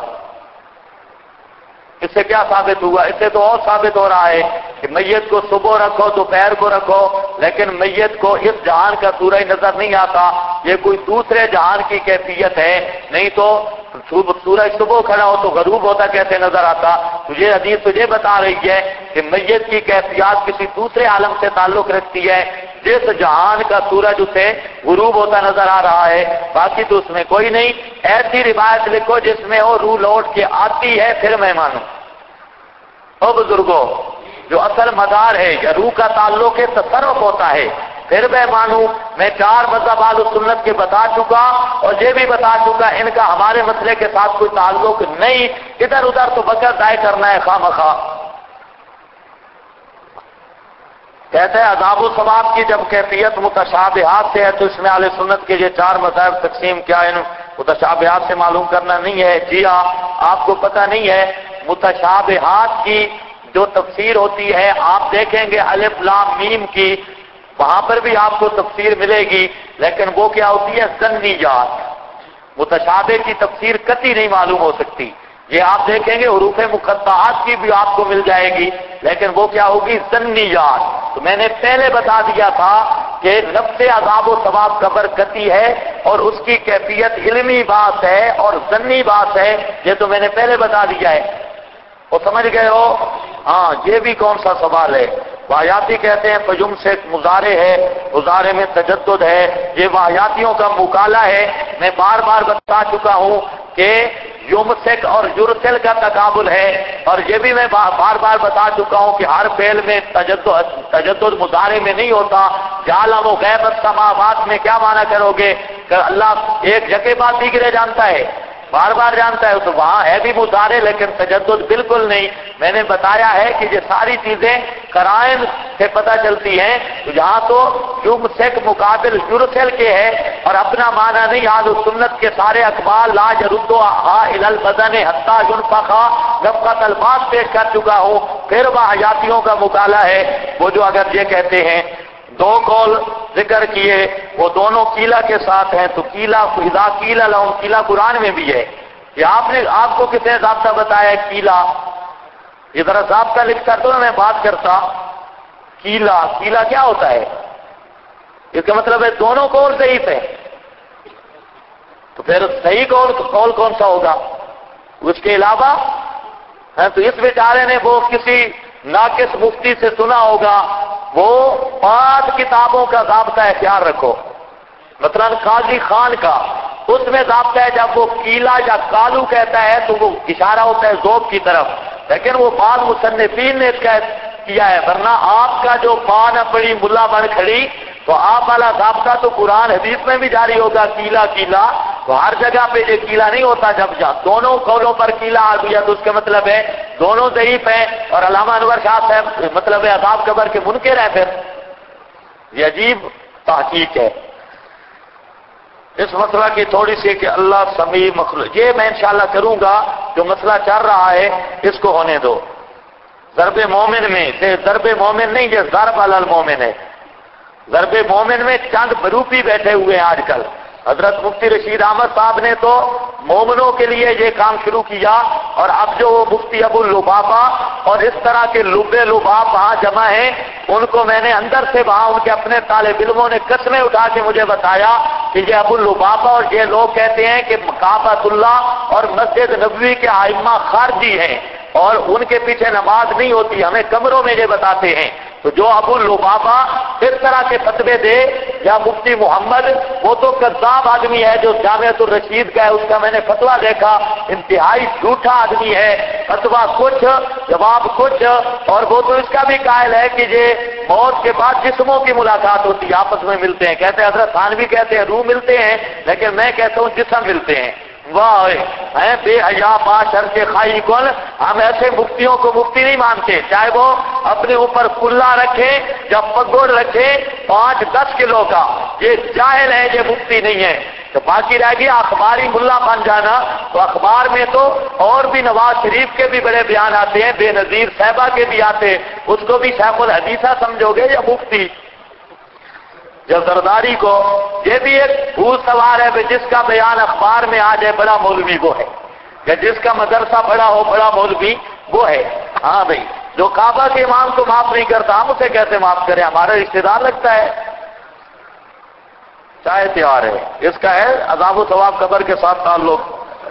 اس سے کیا ثابت ہوا؟ اس سے تو اور ثابت ہو رہا ہے کہ میت کو صبح رکھو دوپہر کو رکھو، لیکن میت کو اس جہان کا سورج نظر نہیں آتا، یہ کوئی دوسرے جہان کی کیفیت ہے، نہیں تو سورج صبح کھڑا ہو تو غروب ہوتا کیسے نظر آتا؟ تجھے حدیث تجھے بتا رہی ہے کہ میت کی کیفیات کسی دوسرے عالم سے تعلق رکھتی ہے، جس جہان کا سورج اسے غروب ہوتا نظر آ رہا ہے، باقی تو اس میں کوئی نہیں۔ ایسی روایت لکھو جس میں وہ روح لوٹ کے آتی ہے پھر میں مانوں۔ او بزرگوں، جو اصل مدار ہے یا روح کا تعلق ہے تصرف ہوتا ہے، پھر میں مانوں؟ میں 4 مذہب اہل سنت کے بتا چکا اور یہ بھی بتا چکا ان کا ہمارے مسئلے کے ساتھ کوئی تعلق نہیں، ادھر ادھر تو بکر ضائع کرنا ہے خواہ مخواہ۔ کہتے ہیں عذاب و ثواب کی جب کیفیت متشابہات سے ہے تو اس میں اہل سنت کے یہ 4 مذاہب تقسیم کیا ان متشابہات سے معلوم کرنا نہیں ہے؟ جی ہاں، آپ کو پتہ نہیں ہے متشابہات کی جو تفسیر ہوتی ہے، آپ دیکھیں گے الف لام میم کی، وہاں پر بھی آپ کو تفسیر ملے گی، لیکن وہ کیا ہوتی ہے؟ ظنیات۔ متشابہ کی تفسیر قطعی نہیں معلوم ہو سکتی۔ یہ آپ دیکھیں گے حروف مقطعات کی بھی آپ کو مل جائے گی، لیکن وہ کیا ہوگی؟ ظنیات۔ تو میں نے پہلے بتا دیا تھا کہ نفس عذاب و ثواب قبر قطعی ہے اور اس کی کیفیت علمی بات ہے اور ظنی بات ہے، یہ تو میں نے پہلے بتا دیا ہے۔ وہ سمجھ گئے ہو؟ ہاں، یہ بھی کون سا سوال ہے؟ واحیاتی کہتے ہیں فجم سے مضارع ہے، مضارع میں تجدد ہے، یہ واحیاتیوں کا مقالہ ہے۔ میں بار بار بتا چکا ہوں کہ یمسک اور یرسل کا تقابل ہے، اور یہ بھی میں بار بار بتا چکا ہوں کہ ہر فعل میں تجدد مضارع میں نہیں ہوتا۔ یعلم غیب السماوات میں کیا معنی کرو گے کہ اللہ ایک جگہ بات دیگرے جانتا ہے، بار بار جانتا ہے، تو وہاں ہے بھی مضارع لیکن تجدد بالکل نہیں۔ میں نے بتایا ہے کہ یہ ساری چیزیں قرائن سے پتہ چلتی ہیں، تو یہاں تو یمسک مقابل یرسل کے ہے اور اپنا معنی نہیں۔ اہل سنت کے سارے اقوال لا یردھا الی البدن حتی ينفخ نفخۃ البعث پیش کر چکا ہوں۔ پھر واحیاتیوں کا مقالہ ہے، وہ جو اگر یہ کہتے ہیں 2 قول ذکر کیے، وہ دونوں قیلہ کے ساتھ ہیں، تو قیلہ اذا قیل لهم قیلہ قرآن میں بھی ہے۔ یہ آپ کو کس نے ضابطہ بتایا ہے قیلہ؟ یہ ذرا ضابطہ لکھ کر تو میں بات کرتا۔ قیلہ کیا ہوتا ہے؟ اس کا مطلب ہے دونوں قول ضعیف ہیں، تو پھر صحیح قول کون سا ہوگا اس کے علاوہ؟ تو اس بیچارے نے وہ کسی ناقص مفتی سے سنا ہوگا، وہ 5 کتابوں کا ضابطہ اختیار رکھو، مثلا قاضی خان کا، اس میں ضابطہ ہے جب وہ قیلہ یا قالو کہتا ہے تو وہ اشارہ ہوتا ہے ذوب کی طرف، لیکن وہ بعض مصنفین نے اس کا کیا ہے، ورنہ آپ کا جو پان پڑی ملا بن کھڑی، تو آپ والا ضابطہ تو قرآن حدیث میں بھی جاری ہوگا قیلہ، تو ہر جگہ پہ یہ قیلہ نہیں ہوتا۔ جب دونوں قولوں پر قیلہ آ گیا تو اس کا مطلب ہے دونوں ضعیف ہیں، اور علامہ انور شاہ صاحب مطلب ہے عذاب قبر کے منکر ہیں۔ پھر یہ عجیب تحقیق ہے اس مسئلہ کی تھوڑی سی کہ اللہ سمیع مخلوق، یہ میں انشاءاللہ کروں گا۔ جو مسئلہ چل رہا ہے اس کو ہونے دو۔ ضرب مومن میں ضرب مومن نہیں، یہ ضرب علی المومن ہے۔ ضرب مومن میں چند بروپی بیٹھے ہوئے ہیں آج کل۔ حضرت مفتی رشید احمد صاحب نے تو مومنوں کے لیے یہ کام شروع کیا، اور اب جو مفتی ابو لبابہ اور اس طرح کے لباب وہاں جمع ہیں، ان کو میں نے اندر سے وہاں ان کے اپنے طالب علموں نے قسمیں اٹھا کے مجھے بتایا کہ یہ ابو لبابہ اور یہ لوگ کہتے ہیں کہ کعبۃ اللہ اور مسجد نبوی کے ائمہ خارجی ہیں اور ان کے پیچھے نماز نہیں ہوتی، ہمیں کمروں میں یہ بتاتے ہیں۔ تو جو ابو لبابہ اس طرح کے فتوے دے یا مفتی محمد، وہ تو کذاب آدمی ہے۔ جو جامعۃ الرشید کا ہے اس کا میں نے فتویٰ دیکھا، انتہائی جھوٹا آدمی ہے، فتویٰ کچھ جواب کچھ، اور وہ تو اس کا بھی قائل ہے کہ یہ موت کے بعد جسموں کی ملاقات ہوتی ہے، آپس میں ملتے ہیں۔ کہتے ہیں حضرت تھانوی کہتے ہیں روح ملتے ہیں، لیکن میں کہتا ہوں جسم ملتے ہیں۔ واہ ہیں بے حیا باشر کے خائی کن، ہم ایسے مفتیوں کو مفتی نہیں مانتے، چاہے وہ اپنے اوپر کلا رکھے یا پگوڑ رکھے 5-10 کلو کا، یہ جاہل ہے، یہ مفتی نہیں ہے۔ تو باقی رہ گیا اخباری ملا بن جانا، تو اخبار میں تو اور بھی نواز شریف کے بھی بڑے بیان آتے ہیں، بے نظیر صاحبہ کے بھی آتے، اس کو بھی شیخ الحدیثہ سمجھو گے یا مفتی؟ جب زرداری کو، یہ بھی ایک بھول سوار ہے کہ جس کا بیان اخبار میں آ جائے بڑا مولوی وہ ہے، یا جس کا مدرسہ بڑا ہو بڑا مولوی وہ ہے۔ ہاں بھائی، جو کعبہ کے امام کو معاف نہیں کرتا ہم اسے کیسے معاف کریں؟ ہمارا رشتہ دار لگتا ہے، چاہے تیار ہے۔ اس کا ہے عذاب و ثواب قبر کے ساتھ تعلق۔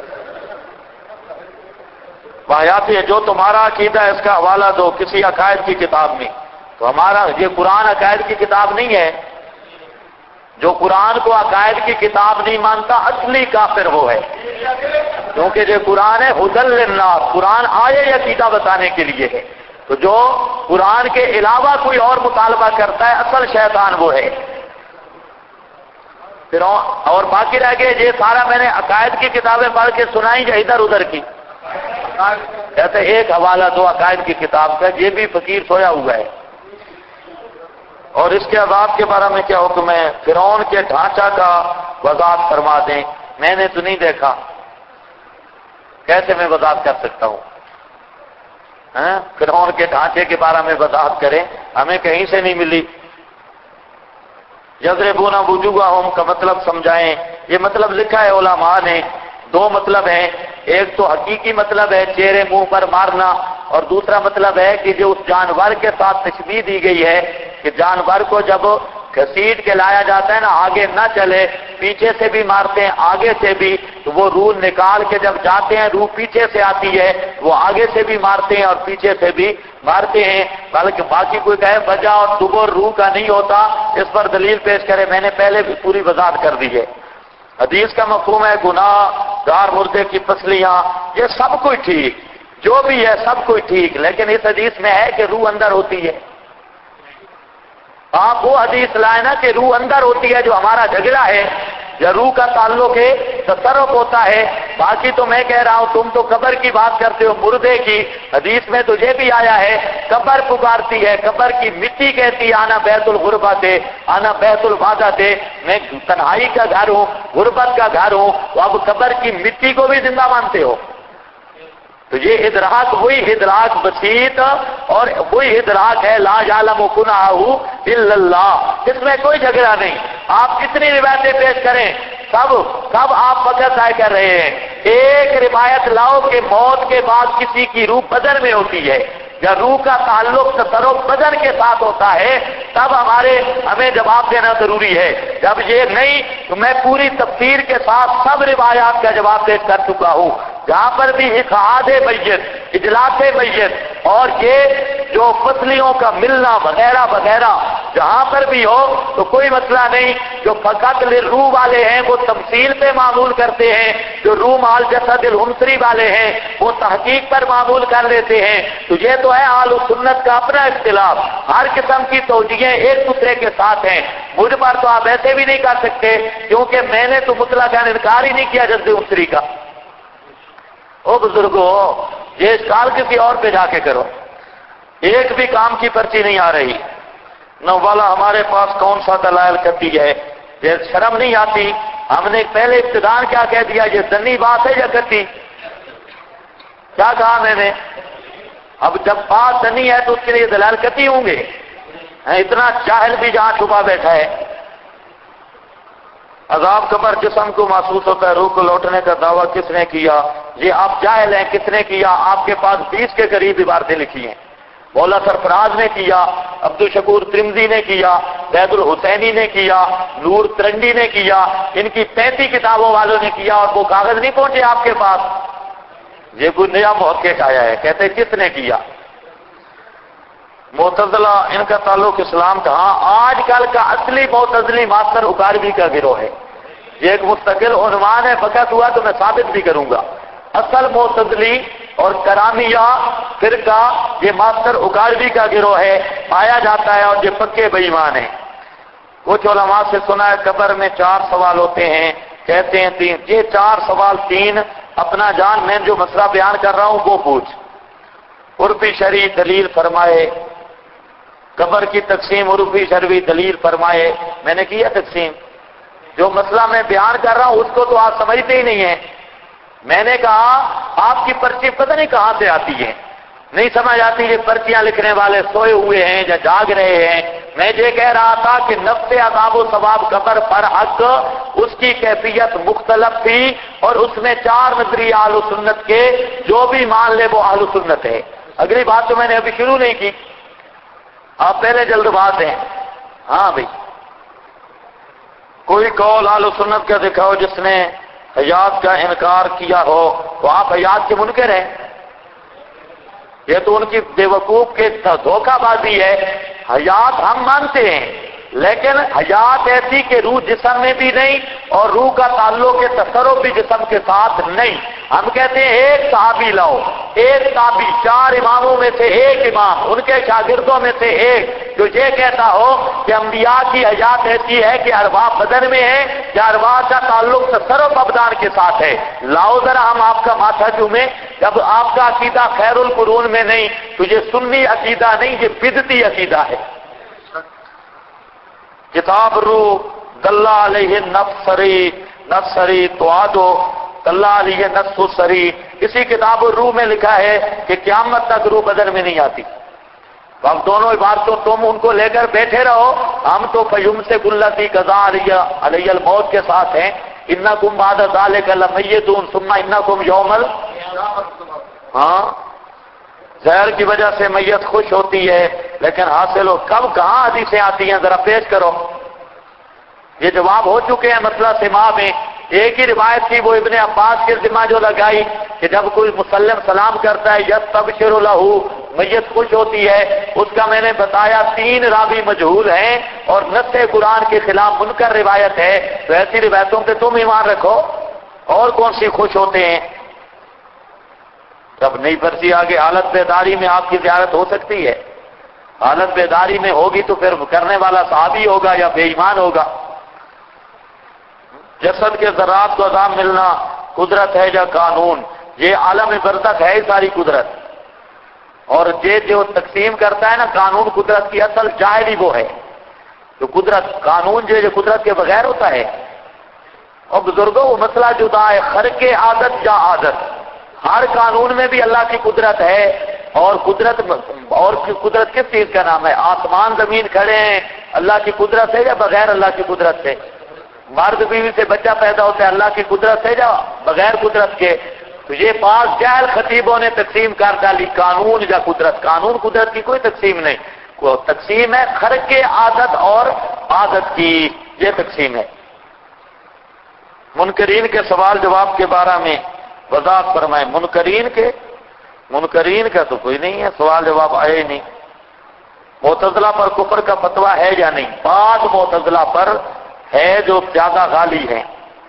واحیاتی ہے، جو تمہارا عقیدہ ہے اس کا حوالہ دو کسی عقائد کی کتاب میں۔ تو ہمارا یہ قرآن عقائد کی کتاب نہیں ہے۔ جو قرآن کو عقائد کی کتاب نہیں مانتا اصلی کافر وہ ہے، کیونکہ یہ قرآن ہے ہدی للناس، قرآن آئے عقیدہ بتانے کے لیے ہے۔ تو جو قرآن کے علاوہ کوئی اور مطالبہ کرتا ہے اصل شیطان وہ ہے۔ فرعون اور باقی رہ گئے یہ سارا میں نے عقائد کی کتابیں پڑھ کے سنائی یا ادھر ادھر کی؟ کہتے ایک حوالہ دو عقائد کی کتاب کا، یہ بھی فقیر سویا ہوا ہے۔ اور اس کے عذاب کے بارے میں کیا حکم ہے؟ فرعون کے ڈھانچہ کا وضاحت فرما دیں۔ میں نے تو نہیں دیکھا، کیسے میں وضاحت کر سکتا ہوں؟ فرعون کے ڈھانچے کے بارے میں وضاحت کریں، ہمیں کہیں سے نہیں ملی۔ یضربون وجوہہم کا مطلب سمجھائیں، یہ مطلب لکھا ہے علماء نے، دو مطلب ہیں، ایک تو حقیقی مطلب ہے چہرے منہ پر مارنا، اور دوسرا مطلب ہے کہ جو اس جانور کے ساتھ تشبیہ دی گئی ہے کہ جانور کو جب گھسیٹ کے لایا جاتا ہے نا، آگے نہ چلے، پیچھے سے بھی مارتے ہیں آگے سے بھی، تو وہ روح نکال کے جب جاتے ہیں روح پیچھے سے آتی ہے، وہ آگے سے بھی مارتے ہیں اور پیچھے سے بھی مارتے ہیں، بلکہ باقی کوئی کہے وجہ اور دبر روح کا نہیں ہوتا، اس پر دلیل پیش کرے، میں نے پہلے بھی پوری وضاحت کر دی ہے۔ حدیث کا مفہوم ہے گناہ گار مردے کی پسلیاں، یہ سب کچھ ٹھیک، جو بھی ہے سب کچھ ٹھیک، لیکن اس حدیث میں ہے کہ روح اندر ہوتی ہے۔ آپ وہ حدیث لائے نا کہ روح اندر ہوتی ہے، جو ہمارا جھگڑا ہے یا روح کا تعلق ہے تصرف ہوتا ہے، باقی تو میں کہہ رہا ہوں تم تو قبر کی بات کرتے ہو، مردے کی۔ حدیث میں تو یہ بھی آیا ہے قبر پکارتی ہے، قبر کی مٹی کہتی ہے آنا بیت الغربت ہے، آنا بیت الوحدت ہے، میں تنہائی کا گھر ہوں، غربت کا گھر ہوں، تو اب قبر کی مٹی کو بھی زندہ مانتے ہو؟ تو یہ ادراک وہی ادراک بسیط اور وہی ادراک ہے لا یعلم کنہہ الا اللہ، اس میں کوئی جھگڑا نہیں۔ آپ کتنی روایتیں پیش کریں، سب آپ فقط ضائع کر رہے ہیں۔ ایک روایت لاؤ کہ موت کے بعد کسی کی روح بدن میں ہوتی ہے یا روح کا تعلق تصرف بدن کے ساتھ ہوتا ہے، تب ہمیں جواب دینا ضروری ہے۔ جب یہ نہیں تو میں پوری تفسیر کے ساتھ سب روایات کا جواب پیش کر چکا ہوں، جہاں پر بھی اقعاد میت، اجلاس میت اور یہ جو پسلیوں کا ملنا وغیرہ وغیرہ جہاں پر بھی ہو تو کوئی مسئلہ نہیں۔ جو فقط روح والے ہیں وہ تمثیل پہ معمول کرتے ہیں، جو روح مال جسد العنصری والے ہیں وہ تحقیق پر معمول کر لیتے ہیں۔ تو یہ تو ہے اہل سنت کا اپنا اختلاف، ہر قسم کی توجیہیں ایک دوسرے کے ساتھ ہیں۔ مجھ پر تو آپ ایسے بھی نہیں کر سکتے کیونکہ میں نے تو مطلق انکار ہی نہیں کیا جسد عنصری کا۔ او بزرگو، یہ اشکال کسی اور پہ جا کے کرو، ایک بھی کام کی پرچی نہیں آ رہی، نہ والا ہمارے پاس کون سا دلائل کرتی ہے، یہ شرم نہیں آتی؟ ہم نے پہلے ابتدان کیا کہہ دیا، یہ دنی بات ہے یا کرتی؟ کیا کہا میں نے؟ اب جب بات دنی ہے تو اس کے لیے دلائل کرتی ہوں گے؟ اتنا جاہل بھی جہاں چھپا بیٹھا ہے۔ عذاب قبر جسم کو محسوس ہوتا ہے، روح کو لوٹنے کا دعویٰ کس نے کیا؟ یہ آپ جاہل ہیں، کس نے کیا؟ آپ کے پاس 20 کے قریب عبارتیں لکھی ہیں۔ مولا سرفراز نے کیا، عبدالشکور ترمذی نے کیا، زید الحسینی نے کیا، نور ترنڈی نے کیا، ان کی 35 کتابوں والوں نے کیا، اور وہ کاغذ نہیں پہنچے آپ کے پاس۔ یہ کوئی نیا محقق آیا ہے، کہتے کس نے کیا؟ معتزلہ، ان کا تعلق اسلام کا؟ ہاں، آج کل کا اصلی معتزلی ماسٹر اکاروی کا گروہ ہے، یہ ایک مستقل عنوان ہے، فقط ہوا تو میں ثابت بھی کروں گا۔ اصل معتزلی اور کرامیہ فرقہ یہ ماسٹر اکاروی کا گروہ ہے، پایا جاتا ہے، اور یہ پکے بے ایمان ہیں۔ کچھ علماء سے سنا ہے قبر میں 4 سوال ہوتے ہیں، کہتے ہیں 3۔ یہ 4 سوال 3 اپنا جان، میں جو مسئلہ بیان کر رہا ہوں وہ پوچھ۔ عرفی شرعی دلیل فرمائے، قبر کی تقسیم عرفی شرعی دلیل فرمائے۔ میں نے کیا تقسیم، جو مسئلہ میں بیان کر رہا ہوں اس کو تو آپ سمجھتے ہی نہیں ہیں۔ میں نے کہا آپ کی پرچی پتہ نہیں کہاں سے آتی ہے، نہیں سمجھ آتی، یہ پرچیاں لکھنے والے سوئے ہوئے ہیں یا جاگ رہے ہیں۔ میں یہ کہہ رہا تھا کہ نفس عذاب و ثواب قبر پر حق، اس کی کیفیت مختلف تھی، اور اس میں 4 نظریہ اہل سنت کے، جو بھی مان لے وہ اہل سنت ہے۔ اگلی بات تو میں نے ابھی شروع نہیں کی، آپ پہلے جلد باز ہیں۔ ہاں بھائی، کوئی قول اہل سنت کا دکھاؤ جس نے حیات کا انکار کیا ہو، تو آپ حیات کے منکر ہیں۔ یہ تو ان کی بیوقوف کے دھوکہ بازی ہے۔ حیات ہم مانتے ہیں، لیکن حیات ایسی کہ روح جسم میں بھی نہیں اور روح کا تعلق تصرف بھی جسم کے ساتھ نہیں۔ ہم کہتے ہیں ایک صحابی لاؤ، ایک تابی، 4 اماموں میں سے ایک امام، ان کے شاگردوں میں سے ایک جو یہ کہتا ہو کہ انبیاء کی حیات ایسی ہے کہ ارواح بدن میں ہے یا ارواح کا تعلق تصرف ابدان کے ساتھ ہے، لاؤ ذرا ہم آپ کا ماتھا چومیں۔ جب آپ کا عقیدہ خیر القرون میں نہیں تو یہ سنی عقیدہ نہیں، یہ بدعتی عقیدہ ہے۔ کتاب روح دلہ علیہ نفس سری توادو دلہ علیہ نفس سری، اسی کتاب الروح میں لکھا ہے کہ قیامت تک روح بدن میں نہیں آتی۔ اب دونوں عبارتوں تم ان کو لے کر بیٹھے رہو، ہم تو فیم سے گلتی قضا علیہ الموت کے ساتھ ہیں، انکم بعد ذالک لمیتون ثم انکم یوم ہاں، زہر کی وجہ سے میت خوش ہوتی ہے لیکن حاصل ہو کب کہاں حدیثیں آتی ہیں، ذرا پیش کرو۔ یہ جواب ہو چکے ہیں مسئلہ سماع میں۔ ایک ہی روایت تھی وہ ابن عباس کے ذمہ جو لگائی کہ جب کوئی مسلم سلام کرتا ہے یستبشر لہ، میت خوش ہوتی ہے، اس کا میں نے بتایا 3 راوی مجہول ہیں اور نص قرآن کے خلاف منکر روایت ہے، تو ایسی روایتوں پہ تم ایمان رکھو، اور کون سی خوش ہوتے ہیں؟ جب نہیں پرسی آگے حالت بیداری میں آپ کی زیارت ہو سکتی ہے، حالت بیداری میں ہوگی تو پھر کرنے والا صحابی ہوگا یا بے ایمان ہوگا۔ جسد کے ذرات کو عذاب ملنا قدرت ہے یا قانون؟ یہ عالم برزخ ہے ساری قدرت، اور یہ جو تقسیم کرتا ہے نا قانون قدرت کی اصل جاہل ہی وہ ہے جو قدرت، قانون جو قدرت کے بغیر ہوتا ہے۔ اور بزرگوں وہ مسئلہ جدا ہے، خرق عادت یا عادت، ہر قانون میں بھی اللہ کی قدرت ہے، اور قدرت کس چیز کا نام ہے؟ آسمان زمین کھڑے ہیں اللہ کی قدرت ہے یا بغیر اللہ کی قدرت سے؟ مرد بیوی سے بچہ پیدا ہوتا ہے اللہ کی قدرت ہے یا بغیر قدرت کے؟ تو یہ پاس جاہل خطیبوں نے تقسیم کر ڈالی قانون یا قدرت۔ قانون قدرت کی کوئی تقسیم نہیں، تقسیم ہے خرق عادت اور عادت کی، یہ تقسیم ہے۔ منکرین کے سوال جواب کے بارے میں وضاحت فرمائیں۔ منکرین کا تو کوئی نہیں ہے، سوال جواب آئے ہی نہیں۔ معتزلہ پر کفر کا فتویٰ ہے یا نہیں؟ بعض معتزلہ پر ہے جو زیادہ غالی ہیں،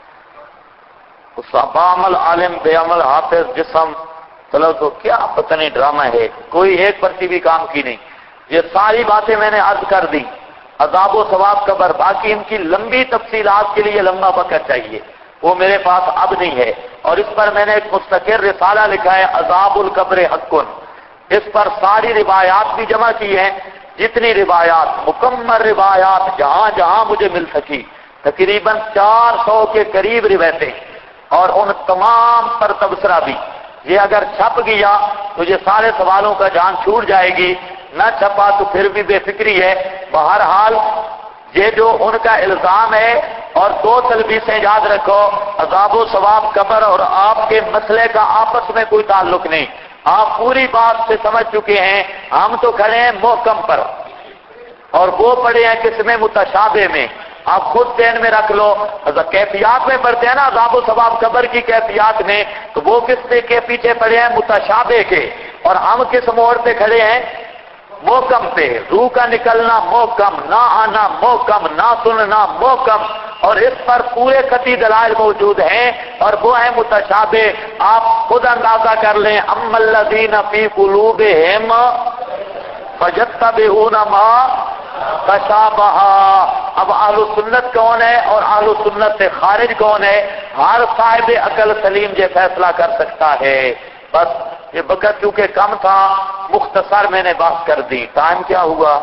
بعمل عالم بے عمل حافظ جسم، چلو تو کیا پتہ نہیں ڈرامہ ہے، کوئی ایک پرچی بھی کام کی نہیں۔ یہ ساری باتیں میں نے عرض کر دی، عذاب و ثواب قبر، باقی ان کی لمبی تفصیلات کے لیے لمبا وقت چاہیے، وہ میرے پاس اب نہیں ہے، اور اس پر میں نے ایک مستقل رسالہ لکھا ہے عذاب القبر حقن، اس پر ساری روایات بھی جمع کی ہیں، جتنی روایات مکمل روایات جہاں جہاں مجھے مل سکی، تقریباً 400 کے قریب روایتیں، اور ان تمام پر تبصرہ بھی۔ یہ اگر چھپ گیا تو یہ سارے سوالوں کا جان چھوٹ جائے گی، نہ چھپا تو پھر بھی بے فکری ہے۔ بہرحال یہ جو ان کا الزام ہے، اور 2 تلبیسیں یاد رکھو، عذاب و ثواب قبر اور آپ کے مسئلے کا آپس میں کوئی تعلق نہیں، آپ پوری بات سے سمجھ چکے ہیں۔ ہم تو کھڑے ہیں محکم پر، اور وہ پڑے ہیں کس میں؟ متشابہ میں۔ آپ خود ذہن میں رکھ لو، کیفیات میں پڑھتے ہیں نا عذاب و ثواب قبر کی کیفیات میں، تو وہ کس کے پیچھے پڑے ہیں؟ متشابہ کے، اور ہم کس موڑ پہ کھڑے ہیں؟ محکم پہ۔ روح کا نکلنا محکم، نہ آنا محکم، نہ سننا محکم، اور اس پر پورے قطعی دلائل موجود ہیں، اور وہ ہیں متشابہ۔ آپ خود اندازہ کر لیں، اما الذین فی قلوبہم فیتبعون ما تشابہ۔ اب اہل سنت کون ہے اور اہل سنت سے خارج کون ہے؟ ہر صاحب عقل سلیم یہ فیصلہ کر سکتا ہے۔ بس یہ وقت کیونکہ کم تھا، مختصر میں نے بات کر دی۔ ٹائم کیا ہوا؟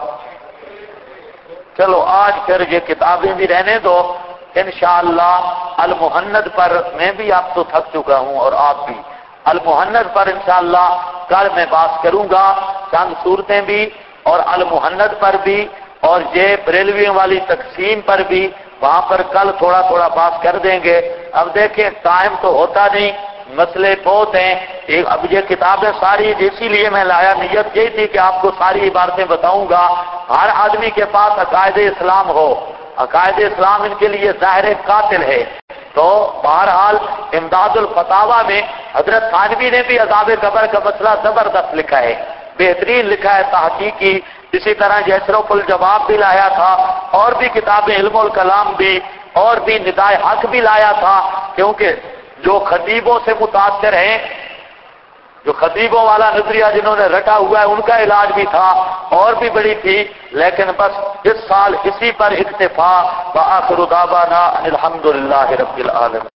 چلو آج پھر یہ کتابیں بھی رہنے دو، انشاءاللہ المہند پر میں بھی آپ تو تھک چکا ہوں اور آپ بھی، المہند پر انشاءاللہ کل میں بات کروں گا، چند صورتیں بھی، اور المہند پر بھی، اور یہ بریلویوں والی تقسیم پر بھی وہاں پر کل تھوڑا تھوڑا بات کر دیں گے۔ اب دیکھیں ٹائم تو ہوتا نہیں، مسئلے بہت ہیں۔ اب یہ کتابیں ساری اسی لیے میں لایا، نیت یہی تھی کہ آپ کو ساری عبارتیں بتاؤں گا، ہر آدمی کے پاس عقائد اسلام ہو، عقائد اسلام ان کے لیے ظاہر قاتل ہے۔ تو بہرحال امداد الفتاوی میں حضرت تھانوی نے بھی عذاب قبر کا مسئلہ زبردست لکھا ہے، بہترین لکھا ہے تحقیقی۔ اسی طرح یسرف الجواب بھی لایا تھا، اور بھی کتابیں علم الکلام بھی، اور بھی ندائے حق بھی لایا تھا، کیونکہ جو خطیبوں سے متاثر ہیں جو خطیبوں والا نظریہ جنہوں نے رٹا ہوا ہے ان کا علاج بھی تھا اور بھی بڑی تھی، لیکن بس اس سال اسی پر اکتفا۔ وآخر دعوانا ان الحمد للہ رب العالمین۔